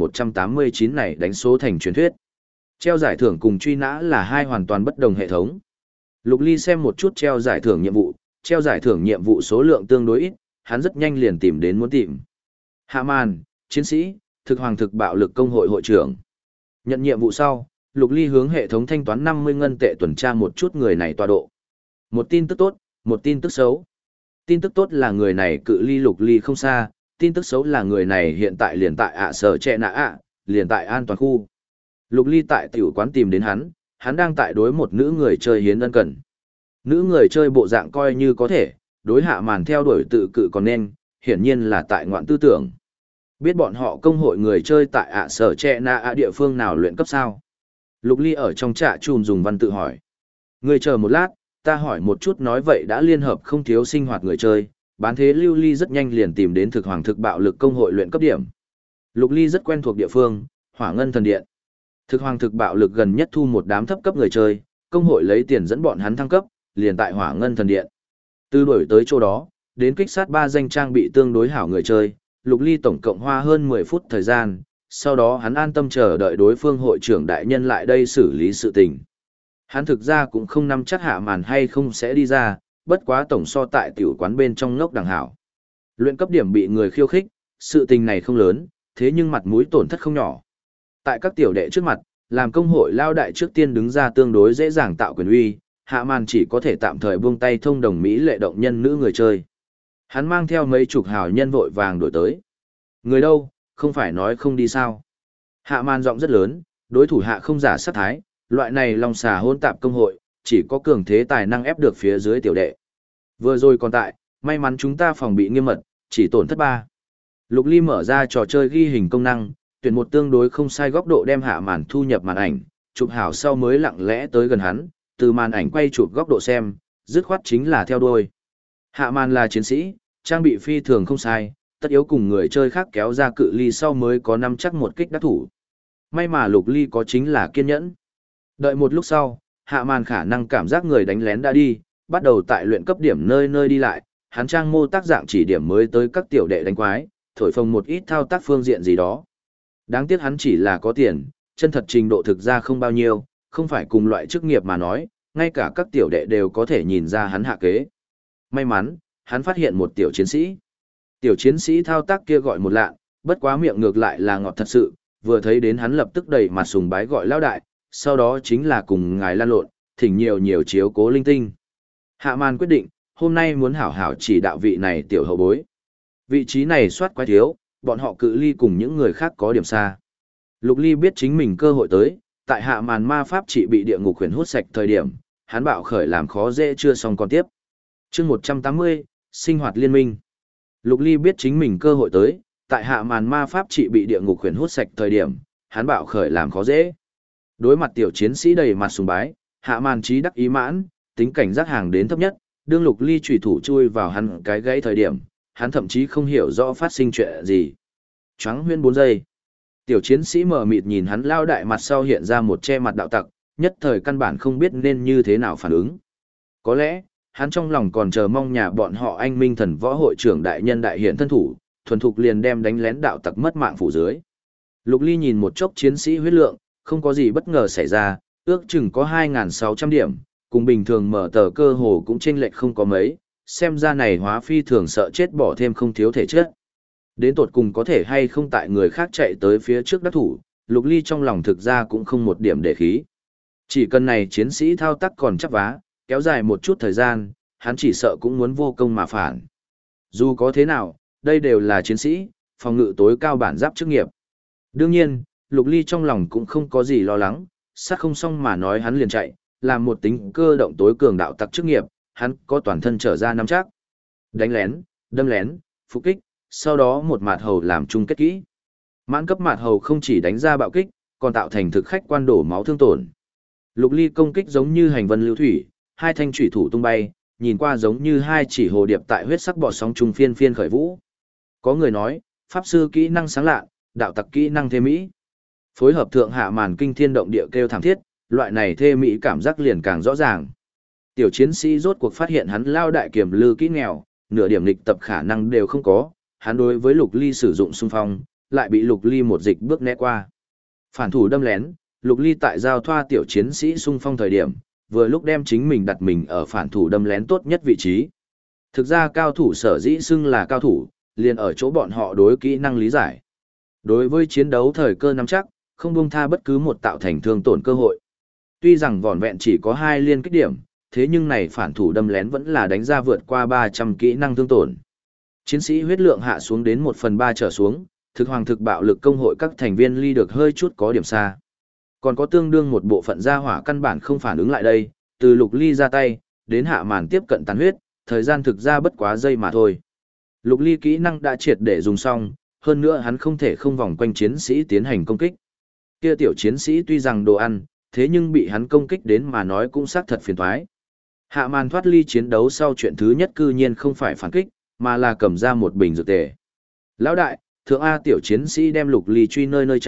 1189 này đánh số thành truyền thuyết. Treo giải thưởng cùng truy nã là hai hoàn toàn bất đồng hệ thống. Lục Ly xem một chút treo giải thưởng nhiệm vụ số lượng tương đối ít, hắn rất nhanh liền tìm đến muốn tìm. Hạ màn, chiến sĩ, thực hoàng thực bạo lực công hội hội trưởng. Nhận nhiệm vụ sau, Lục Ly hướng hệ thống thanh toán 50 ngân tệ tuần tra một chút người này tọa độ. Một tin tức tốt, một tin tức xấu. Tin tức tốt là người này cự ly Lục Ly không xa, tin tức xấu là người này hiện tại liền tại sở trẻ nã liền tại an toàn khu. Lục Ly tại tiểu quán tìm đến hắn đang tại đối một nữ người chơi hiến ân cần. Nữ người chơi bộ dạng coi như có thể, đối hạ màn theo đuổi tự cự còn nên, hiển nhiên là tại ngoạn tư tưởng. Biết bọn họ công hội người chơi tại sở trẻ nã địa phương nào luyện cấp sao? Lục Ly ở trong trạ chùm dùng văn tự hỏi. Người chờ một lát, ta hỏi một chút. Nói vậy đã liên hợp không thiếu sinh hoạt người chơi, bán thế Lưu Ly rất nhanh liền tìm đến thực hoàng thực bạo lực công hội luyện cấp điểm. Lục Ly rất quen thuộc địa phương, Hỏa Ngân Thần Điện. Thực Hoàng thực bạo lực gần nhất thu một đám thấp cấp người chơi, công hội lấy tiền dẫn bọn hắn thăng cấp, liền tại Hỏa Ngân Thần Điện. Từ đổi tới chỗ đó, đến kích sát 3 danh trang bị tương đối hảo người chơi, Lục Ly tổng cộng hoa hơn 10 phút thời gian, sau đó hắn an tâm chờ đợi đối phương hội trưởng đại nhân lại đây xử lý sự tình. Hắn thực ra cũng không nắm chắc Hạ Màn hay không sẽ đi ra, bất quá tổng so tại tiểu quán bên trong ngốc đằng hảo. Luyện cấp điểm bị người khiêu khích, sự tình này không lớn, thế nhưng mặt mũi tổn thất không nhỏ. Tại các tiểu đệ trước mặt, làm công hội lao đại trước tiên đứng ra tương đối dễ dàng tạo quyền uy, Hạ Màn chỉ có thể tạm thời buông tay thông đồng Mỹ lệ động nhân nữ người chơi. Hắn mang theo mấy chục hào nhân vội vàng đổi tới. Người đâu, không phải nói không đi sao. Hạ Màn giọng rất lớn, đối thủ hạ không giả sát thái, loại này lòng xà hôn tạp công hội, chỉ có cường thế tài năng ép được phía dưới tiểu đệ. Vừa rồi còn tại, may mắn chúng ta phòng bị nghiêm mật, chỉ tổn thất 3. Lục Ly mở ra trò chơi ghi hình công năng, tuyển một tương đối không sai góc độ đem Hạ Màn thu nhập màn ảnh, chụp hảo sau mới lặng lẽ tới gần hắn, từ màn ảnh quay chụp góc độ xem, dứt khoát chính là theo đuôi. Hạ Màn là chiến sĩ, trang bị phi thường không sai, tất yếu cùng người chơi khác kéo ra cự ly sau mới có nắm chắc một kích đắc thủ. May mà Lục Ly có chính là kiên nhẫn. Đợi một lúc sau, Hạ Màn khả năng cảm giác người đánh lén đã đi, bắt đầu tại luyện cấp điểm nơi nơi đi lại, hắn trang mô tác dạng chỉ điểm mới tới các tiểu đệ đánh quái, thổi phồng một ít thao tác phương diện gì đó. Đáng tiếc hắn chỉ là có tiền, chân thật trình độ thực ra không bao nhiêu, không phải cùng loại chức nghiệp mà nói, ngay cả các tiểu đệ đều có thể nhìn ra hắn hạ kế. May mắn, hắn phát hiện một tiểu chiến sĩ. Tiểu chiến sĩ thao tác kia gọi một lạ, bất quá miệng ngược lại là ngọt thật sự, vừa thấy đến hắn lập tức đầy mặt sùng bái gọi lão đại, sau đó chính là cùng ngài lan lộn, thỉnh nhiều nhiều chiếu cố linh tinh. Hạ Màn quyết định, hôm nay muốn hảo hảo chỉ đạo vị này tiểu hậu bối. Vị trí này soát quái thiếu, bọn họ cự ly cùng những người khác có điểm xa. Lục Ly biết chính mình cơ hội tới, tại Hạ Màn ma pháp trị bị địa ngục huyền hút sạch thời điểm, hắn bạo khởi làm khó dễ chưa xong còn tiếp. Chương 180, sinh hoạt liên minh. Lục Ly biết chính mình cơ hội tới, tại Hạ Màn ma pháp trị bị địa ngục huyền hút sạch thời điểm, hắn bạo khởi làm khó dễ. Đối mặt tiểu chiến sĩ đầy mặt sùng bái, Hạ Màn trí đắc ý mãn, tính cảnh giác hàng đến thấp nhất, đương Lục Ly chủy thủ chui vào hắn cái gãy thời điểm, hắn thậm chí không hiểu rõ phát sinh chuyện gì. Choáng huyễn 4 giây. Tiểu chiến sĩ mờ mịt nhìn hắn lao đại mặt sau hiện ra một che mặt đạo tặc, nhất thời căn bản không biết nên như thế nào phản ứng. Có lẽ, hắn trong lòng còn chờ mong nhà bọn họ anh minh thần võ hội trưởng đại nhân đại hiện thân thủ, thuần thục liền đem đánh lén đạo tặc mất mạng phủ dưới. Lục Ly nhìn một chốc chiến sĩ huyết lượng, không có gì bất ngờ xảy ra, ước chừng có 2.600 điểm, cùng bình thường mở tờ cơ hồ cũng chênh lệch không có mấy, xem ra này hóa phi thường sợ chết bỏ thêm không thiếu thể chất. Đến tột cùng có thể hay không tại người khác chạy tới phía trước đắc thủ, Lục Ly trong lòng thực ra cũng không một điểm để khí. Chỉ cần này chiến sĩ thao tác còn chắc vá, kéo dài một chút thời gian, hắn chỉ sợ cũng muốn vô công mà phản. Dù có thế nào, đây đều là chiến sĩ, phòng ngự tối cao bản giáp chức nghiệp. Đương nhiên, Lục Ly trong lòng cũng không có gì lo lắng, sát không xong mà nói hắn liền chạy, làm một tính cơ động tối cường đạo tặc chức nghiệp, hắn có toàn thân trở ra nắm chắc. Đánh lén, đâm lén, phục kích, sau đó một mạt hầu làm chung kết kỹ. Mãn cấp mạt hầu không chỉ đánh ra bạo kích, còn tạo thành thực khách quan đổ máu thương tổn. Lục Ly công kích giống như hành vân lưu thủy, hai thanh chủy thủ tung bay, nhìn qua giống như hai chỉ hồ điệp tại huyết sắc bọt sóng trung phiên phiên khởi vũ. Có người nói, pháp sư kỹ năng sáng lạ, đạo tặc kỹ năng thê mỹ. Phối hợp thượng Hạ Màn kinh thiên động địa kêu thảm thiết, loại này thê mỹ cảm giác liền càng rõ ràng. Tiểu chiến sĩ rốt cuộc phát hiện hắn lao đại kiểm lư kỹ nghèo, nửa điểm lịch tập khả năng đều không có, hắn đối với Lục Ly sử dụng xung phong, lại bị Lục Ly một dịch bước né qua. Phản thủ đâm lén, Lục Ly tại giao thoa tiểu chiến sĩ xung phong thời điểm, vừa lúc đem chính mình đặt mình ở phản thủ đâm lén tốt nhất vị trí. Thực ra cao thủ sở dĩ xưng là cao thủ, liền ở chỗ bọn họ đối kỹ năng lý giải. Đối với chiến đấu thời cơ nắm chắc, không buông tha bất cứ một tạo thành thương tổn cơ hội. Tuy rằng vỏn vẹn chỉ có 2 liên kích điểm, thế nhưng này phản thủ đâm lén vẫn là đánh ra vượt qua 300 kỹ năng thương tổn. Chiến sĩ huyết lượng hạ xuống đến 1/3 trở xuống, thực hoàng thực bạo lực công hội các thành viên ly được hơi chút có điểm xa. Còn có tương đương một bộ phận gia hỏa căn bản không phản ứng lại đây, từ Lục Ly ra tay, đến Hạ Màn tiếp cận tàn huyết, thời gian thực ra bất quá giây mà thôi. Lục Ly kỹ năng đã triệt để dùng xong, hơn nữa hắn không thể không vòng quanh chiến sĩ tiến hành công kích. Kia tiểu chiến sĩ tuy rằng đồ ăn, thế nhưng bị hắn công kích đến mà nói cũng xác thật phiền toái. Hạ Màn thoát ly chiến đấu sau chuyện thứ nhất cư nhiên không phải phản kích, mà là cầm ra một bình dược tề. Lão đại, thượng A tiểu chiến sĩ đem Lục Ly truy nơi nơi chạy,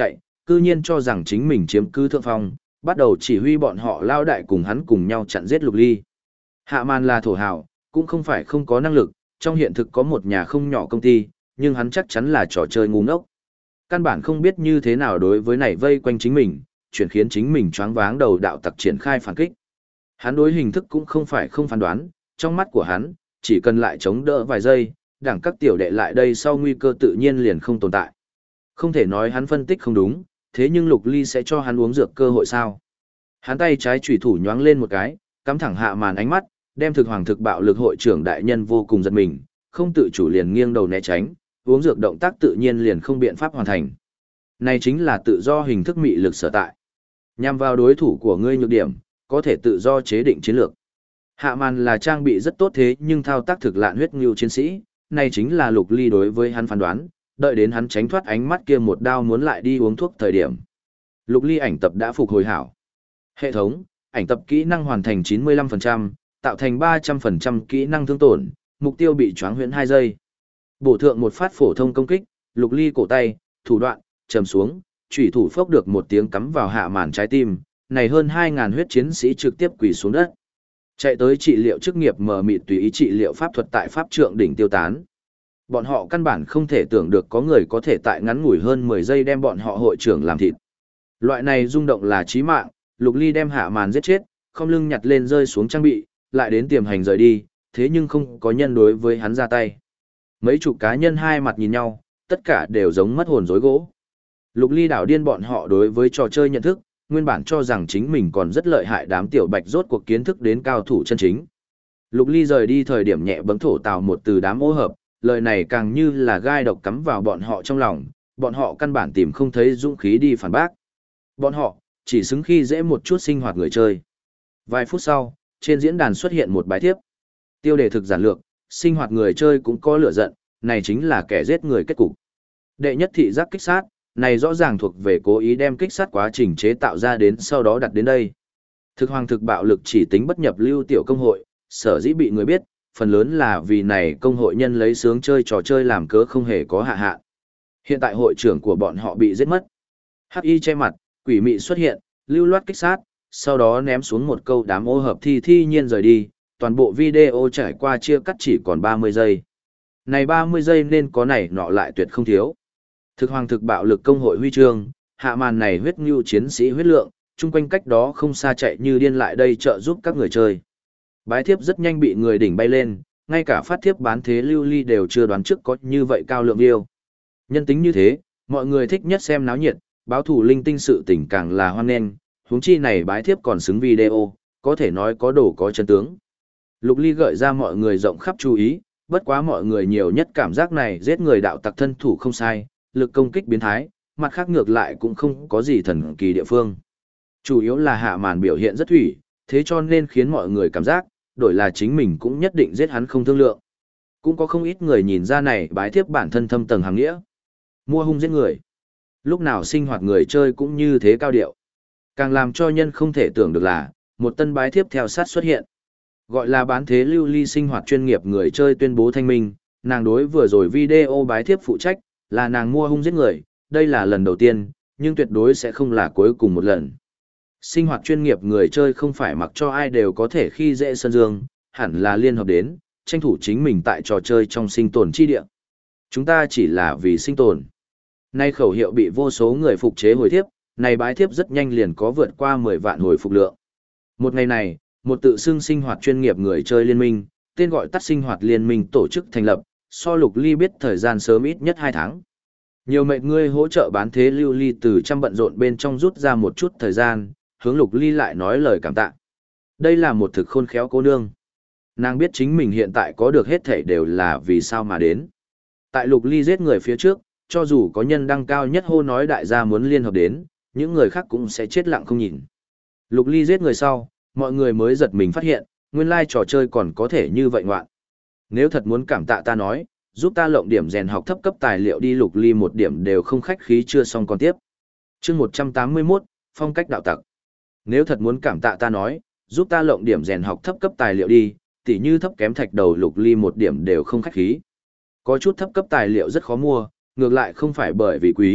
cư nhiên cho rằng chính mình chiếm cứ thượng phong, bắt đầu chỉ huy bọn họ lao đại cùng hắn cùng nhau chặn giết Lục Ly. Hạ Màn là thổ hào, cũng không phải không có năng lực, trong hiện thực có một nhà không nhỏ công ty, nhưng hắn chắc chắn là trò chơi ngu ngốc. Căn bản không biết như thế nào đối với này vây quanh chính mình, chuyển khiến chính mình choáng váng đầu đạo tặc triển khai phản kích. Hắn đối hình thức cũng không phải không phán đoán, trong mắt của hắn, chỉ cần lại chống đỡ vài giây, đảng các tiểu đệ lại đây sau nguy cơ tự nhiên liền không tồn tại. Không thể nói hắn phân tích không đúng, thế nhưng Lục Ly sẽ cho hắn uống dược cơ hội sao? Hắn tay trái chủy thủ nhoáng lên một cái, cắm thẳng Hạ Màn ánh mắt, đem thực hoàng thực bạo lực hội trưởng đại nhân vô cùng giật mình, không tự chủ liền nghiêng đầu né tránh, uống dược động tác tự nhiên liền không biện pháp hoàn thành. Này chính là tự do hình thức mị lực sở tại. Nhằm vào đối thủ của ngươi nhược điểm, có thể tự do chế định chiến lược. Hạ Màn là trang bị rất tốt thế nhưng thao tác thực lạn huyết ngưu chiến sĩ, này chính là Lục Ly đối với hắn phán đoán, đợi đến hắn tránh thoát ánh mắt kia một đao muốn lại đi uống thuốc thời điểm. Lục Ly ảnh tập đã phục hồi hảo. Hệ thống, ảnh tập kỹ năng hoàn thành 95%, tạo thành 300% kỹ năng thương tổn, mục tiêu bị choáng huyễn 2 giây. Bổ thượng một phát phổ thông công kích, Lục Ly cổ tay, thủ đoạn, trầm xuống, chủy thủ phốc được một tiếng cắm vào Hạ Màn trái tim, này hơn 2000 huyết chiến sĩ trực tiếp quỳ xuống đất. Chạy tới trị liệu chức nghiệp mờ mịt tùy ý trị liệu pháp thuật tại pháp trượng đỉnh tiêu tán. Bọn họ căn bản không thể tưởng được có người có thể tại ngắn ngủi hơn 10 giây đem bọn họ hội trưởng làm thịt. Loại này rung động là chí mạng, Lục Ly đem Hạ Màn giết chết, không lưng nhặt lên rơi xuống trang bị, lại đến tiềm hành rời đi, thế nhưng không có nhân đối với hắn ra tay. Mấy chục cá nhân hai mặt nhìn nhau, tất cả đều giống mất hồn rối gỗ. Lục Ly đảo điên bọn họ đối với trò chơi nhận thức, nguyên bản cho rằng chính mình còn rất lợi hại, đám tiểu bạch rốt cuộc kiến thức đến cao thủ chân chính. Lục Ly rời đi thời điểm nhẹ bấm thổ tào một từ đám ô hợp, lời này càng như là gai độc cắm vào bọn họ trong lòng, bọn họ căn bản tìm không thấy dũng khí đi phản bác. Bọn họ, chỉ xứng khi dễ một chút sinh hoạt người chơi. Vài phút sau, trên diễn đàn xuất hiện một bài thiếp. Tiêu đề thực giản lược, sinh hoạt người chơi cũng có lửa giận, này chính là kẻ giết người kết cục. Đệ nhất thị giác kích sát, này rõ ràng thuộc về cố ý đem kích sát quá trình chế tạo ra đến sau đó đặt đến đây. Thực hoàng thực bạo lực chỉ tính bất nhập lưu tiểu công hội, sở dĩ bị người biết, phần lớn là vì này công hội nhân lấy sướng chơi trò chơi làm cớ không hề có hạ hạ. Hiện tại hội trưởng của bọn họ bị giết mất. Hắc y che mặt, quỷ mị xuất hiện, lưu loát kích sát, sau đó ném xuống một câu đám ô hợp thi nhiên rời đi, toàn bộ video trải qua chia cắt chỉ còn 30 giây. Này 30 giây nên có này nọ lại tuyệt không thiếu. Thực hoàng thực bạo lực công hội huy chương, Hạ Màn này huyết ngưu chiến sĩ huyết lượng, chung quanh cách đó không xa chạy như điên lại đây trợ giúp các người chơi. Bái thiếp rất nhanh bị người đỉnh bay lên, ngay cả phát thiếp bán thế lưu ly đều chưa đoán trước có như vậy cao lượng view. Nhân tính như thế, mọi người thích nhất xem náo nhiệt, báo thủ linh tinh sự tình càng là hoan nghênh, huống chi này bái thiếp còn xứng video, có thể nói có đồ có chân tướng. Lục Ly gợi ra mọi người rộng khắp chú ý, bất quá mọi người nhiều nhất cảm giác này giết người đạo tặc thân thủ không sai, lực công kích biến thái, mặt khác ngược lại cũng không có gì thần kỳ địa phương. Chủ yếu là Hạ Màn biểu hiện rất thủy, thế cho nên khiến mọi người cảm giác, đổi là chính mình cũng nhất định giết hắn không thương lượng. Cũng có không ít người nhìn ra này bái thiếp bản thân thâm tầng hàng nghĩa. Mua hung giết người. Lúc nào sinh hoạt người chơi cũng như thế cao điệu. Càng làm cho nhân không thể tưởng được là, một tân bái thiếp theo sát xuất hiện. Gọi là bán thế lưu ly sinh hoạt chuyên nghiệp người chơi tuyên bố thanh minh, nàng đối vừa rồi video bái thiếp phụ trách, là nàng mua hung giết người, đây là lần đầu tiên, nhưng tuyệt đối sẽ không là cuối cùng một lần. Sinh hoạt chuyên nghiệp người chơi không phải mặc cho ai đều có thể khi dễ sân dương, hẳn là liên hợp đến, tranh thủ chính mình tại trò chơi trong sinh tồn chi địa. Chúng ta chỉ là vì sinh tồn. Nay khẩu hiệu bị vô số người phục chế hồi thiếp, này bái thiếp rất nhanh liền có vượt qua 10 vạn hồi phục lượng. Một ngày này, một tự xưng sinh hoạt chuyên nghiệp người chơi liên minh, tên gọi tắt sinh hoạt liên minh tổ chức thành lập, so Lục Ly biết thời gian sớm ít nhất 2 tháng. Nhiều mệnh ngươi hỗ trợ bán thế lưu ly từ trăm bận rộn bên trong rút ra một chút thời gian, hướng Lục Ly lại nói lời cảm tạ. Đây là một thực khôn khéo cô nương. Nàng biết chính mình hiện tại có được hết thảy đều là vì sao mà đến. Tại Lục Ly giết người phía trước, cho dù có nhân đăng cao nhất hô nói đại gia muốn liên hợp đến, những người khác cũng sẽ chết lặng không nhìn. Lục Ly giết người sau, mọi người mới giật mình phát hiện, nguyên lai trò chơi còn có thể như vậy ngoạn. Nếu thật muốn cảm tạ ta nói, giúp ta lộng điểm rèn học thấp cấp tài liệu đi. Lục Ly một điểm đều không khách khí chưa xong còn tiếp. Chương 181, phong cách đạo tặc. Nếu thật muốn cảm tạ ta nói, giúp ta lộng điểm rèn học thấp cấp tài liệu đi, tỉ như thấp kém thạch đầu. Lục Ly một điểm đều không khách khí. Có chút thấp cấp tài liệu rất khó mua, ngược lại không phải bởi vì quý,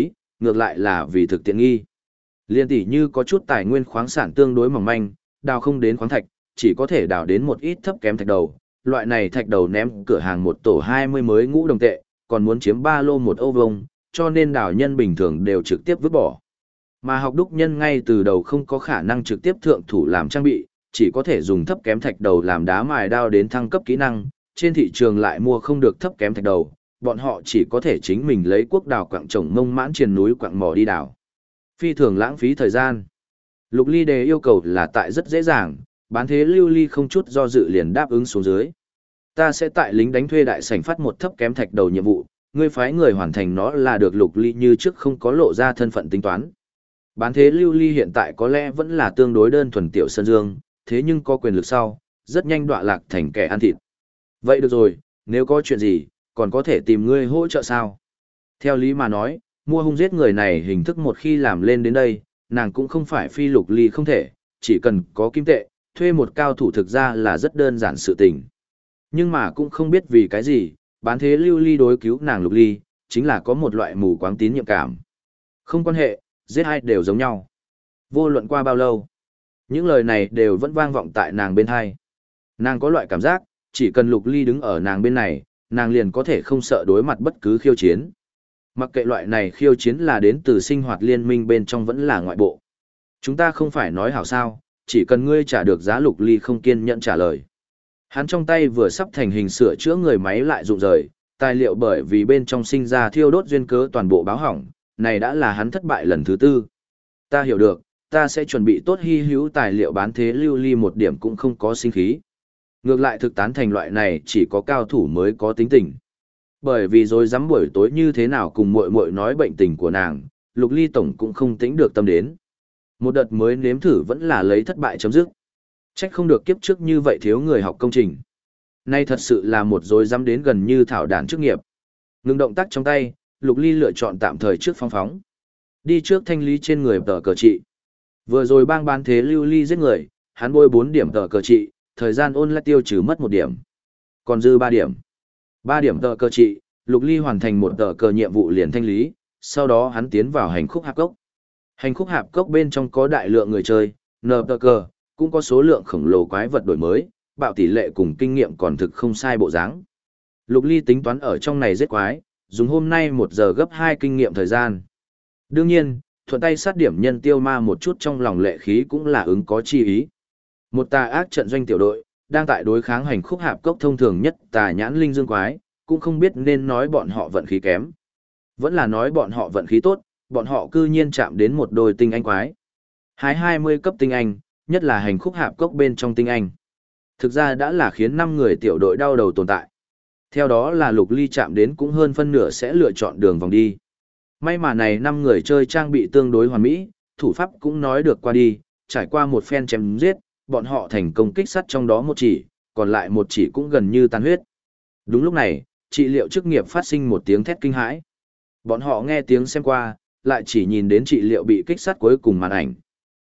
ngược lại là vì thực tiện nghi. Liên tỷ như có chút tài nguyên khoáng sản tương đối mỏng manh, đào không đến khoáng thạch, chỉ có thể đào đến một ít thấp kém thạch đầu. Loại này thạch đầu ném cửa hàng một tổ 20 mới ngũ đồng tệ, còn muốn chiếm 3 lô một Âu vông, cho nên đào nhân bình thường đều trực tiếp vứt bỏ. Mà học đúc nhân ngay từ đầu không có khả năng trực tiếp thượng thủ làm trang bị, chỉ có thể dùng thấp kém thạch đầu làm đá mài đao đến thăng cấp kỹ năng, trên thị trường lại mua không được thấp kém thạch đầu, bọn họ chỉ có thể chính mình lấy cuốc đào quặng trồng mông mãn trên núi quặng mỏ đi đào. Phi thường lãng phí thời gian. Lục Ly đề yêu cầu là tại rất dễ dàng, bán thế lưu ly không chút do dự liền đáp ứng xuống dưới. Ta sẽ tại lính đánh thuê đại sảnh phát một thấp kém thạch đầu nhiệm vụ, ngươi phái người hoàn thành nó là được. Lục Ly như trước không có lộ ra thân phận tính toán. Bán thế lưu ly hiện tại có lẽ vẫn là tương đối đơn thuần tiểu sơn dương, thế nhưng có quyền lực sau, rất nhanh đọa lạc thành kẻ ăn thịt. Vậy được rồi, nếu có chuyện gì, còn có thể tìm ngươi hỗ trợ sao? Theo lý mà nói, mua hung giết người này hình thức một khi làm lên đến đây, nàng cũng không phải phi Lục Ly không thể, chỉ cần có kim tệ, thuê một cao thủ thực ra là rất đơn giản sự tình. Nhưng mà cũng không biết vì cái gì, bán thế lưu ly đối cứu nàng Lục Ly, chính là có một loại mù quáng tín nhiệm cảm. Không quan hệ, giết ai đều giống nhau. Vô luận qua bao lâu, những lời này đều vẫn vang vọng tại nàng bên tai. Nàng có loại cảm giác, chỉ cần Lục Ly đứng ở nàng bên này, nàng liền có thể không sợ đối mặt bất cứ khiêu chiến. Mặc kệ loại này khiêu chiến là đến từ sinh hoạt liên minh bên trong vẫn là ngoại bộ. Chúng ta không phải nói hảo sao, chỉ cần ngươi trả được giá. Lục Ly không kiên nhẫn trả lời. Hắn trong tay vừa sắp thành hình sửa chữa người máy lại rụng rời, tài liệu bởi vì bên trong sinh ra thiêu đốt duyên cớ toàn bộ báo hỏng, này đã là hắn thất bại lần thứ tư. Ta hiểu được, ta sẽ chuẩn bị tốt hy hữu tài liệu. Bán thế lưu ly một điểm cũng không có sinh khí. Ngược lại thực tán thành loại này chỉ có cao thủ mới có tính tình. Bởi vì rồi dám buổi tối như thế nào cùng muội muội nói bệnh tình của nàng, Lục Ly tổng cũng không tĩnh được tâm đến. Một đợt mới nếm thử vẫn là lấy thất bại chấm dứt. Trách không được kiếp trước như vậy thiếu người học công trình. Nay thật sự là một rồi dám đến gần như thảo đàn chức nghiệp. Ngừng động tác trong tay, Lục Ly lựa chọn tạm thời trước phóng phóng. Đi trước thanh lý trên người tờ cờ trị. Vừa rồi bang bán thế lưu ly giết người, hắn bôi 4 điểm tờ cờ trị, thời gian ôn lại tiêu trừ mất 1 điểm. Còn dư 3 điểm. 3 điểm tờ cờ trị, Lục Ly hoàn thành một tờ cờ nhiệm vụ liền thanh lý, sau đó hắn tiến vào hành khúc hạp cốc. Hành khúc hạp cốc bên trong có đại lượng người chơi, nờ tờ cờ, cũng có số lượng khổng lồ quái vật đổi mới, bạo tỷ lệ cùng kinh nghiệm còn thực không sai bộ dáng. Lục Ly tính toán ở trong này giết quái, dùng hôm nay 1 giờ gấp 2 kinh nghiệm thời gian. Đương nhiên, thuận tay sát điểm nhân tiêu ma một chút trong lòng lệ khí cũng là ứng có chi ý. Một tà ác trận doanh tiểu đội, đang tại đối kháng hành khúc hạp cốc thông thường nhất tà nhãn linh dương quái, cũng không biết nên nói bọn họ vận khí kém. Vẫn là nói bọn họ vận khí tốt, bọn họ cư nhiên chạm đến một đôi tinh anh quái. Hái 20 cấp tinh anh, nhất là hành khúc hạp cốc bên trong tinh anh. Thực ra đã là khiến 5 người tiểu đội đau đầu tồn tại. Theo đó là Lục Ly chạm đến cũng hơn phân nửa sẽ lựa chọn đường vòng đi. May mà này 5 người chơi trang bị tương đối hoàn mỹ, thủ pháp cũng nói được qua đi, trải qua một phen chém giết, bọn họ thành công kích sát trong đó một chỉ, còn lại một chỉ cũng gần như tan huyết. Đúng lúc này, trị liệu chức nghiệp phát sinh một tiếng thét kinh hãi. Bọn họ nghe tiếng xem qua, lại chỉ nhìn đến trị liệu bị kích sát cuối cùng màn ảnh.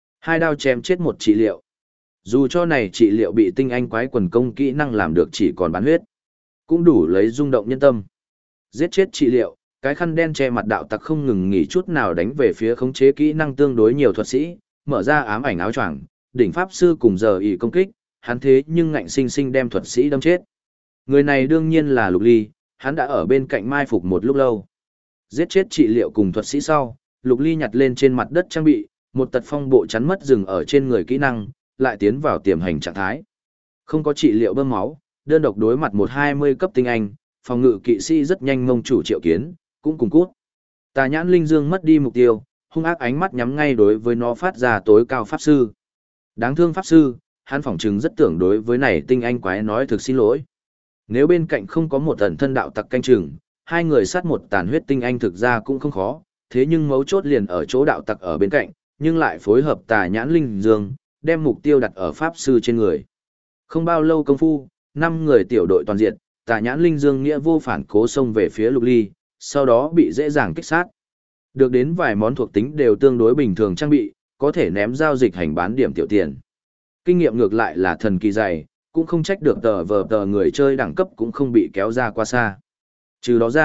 2 đao chém chết một trị liệu. Dù cho này trị liệu bị tinh anh quái quần công kỹ năng làm được chỉ còn bán huyết, cũng đủ lấy rung động nhân tâm. Giết chết trị liệu, cái khăn đen che mặt đạo tặc không ngừng nghỉ chút nào đánh về phía khống chế kỹ năng tương đối nhiều thuật sĩ, mở ra ám ảnh áo choàng, đỉnh pháp sư cùng giờ ỷ công kích, hắn thế nhưng ngạnh sinh sinh đem thuật sĩ đâm chết. Người này đương nhiên là Lục Ly, hắn đã ở bên cạnh mai phục một lúc lâu. Giết chết trị liệu cùng thuật sĩ sau, Lục Ly nhặt lên trên mặt đất trang bị, một tật phong bộ chắn mất dừng ở trên người kỹ năng, lại tiến vào tiềm hành trạng thái. Không có trị liệu bơm máu, đơn độc đối mặt 120 cấp tinh anh, phòng ngự kỵ sĩ rất nhanh mông chủ Triệu Kiến, cũng cùng cút. Tà nhãn linh dương mất đi mục tiêu, hung ác ánh mắt nhắm ngay đối với nó phát ra tối cao pháp sư. Đáng thương pháp sư, hắn phỏng chừng rất tưởng đối với này tinh anh quái nói thực xin lỗi. Nếu bên cạnh không có một ẩn thân đạo tặc canh chừng, 2 người sát một tàn huyết tinh anh thực ra cũng không khó, thế nhưng mấu chốt liền ở chỗ đạo tặc ở bên cạnh, nhưng lại phối hợp tà nhãn linh dương, đem mục tiêu đặt ở pháp sư trên người. Không bao lâu công phu, 5 người tiểu đội toàn diện, tà nhãn linh dương nghĩa vô phản cố xông về phía Lục Ly, sau đó bị dễ dàng kích sát. Được đến vài món thuộc tính đều tương đối bình thường trang bị, có thể ném giao dịch hành bán điểm tiểu tiền. Kinh nghiệm ngược lại là thần kỳ dày, cũng không trách được tờ người chơi đẳng cấp cũng không bị kéo ra quá xa. Trừ đó ra,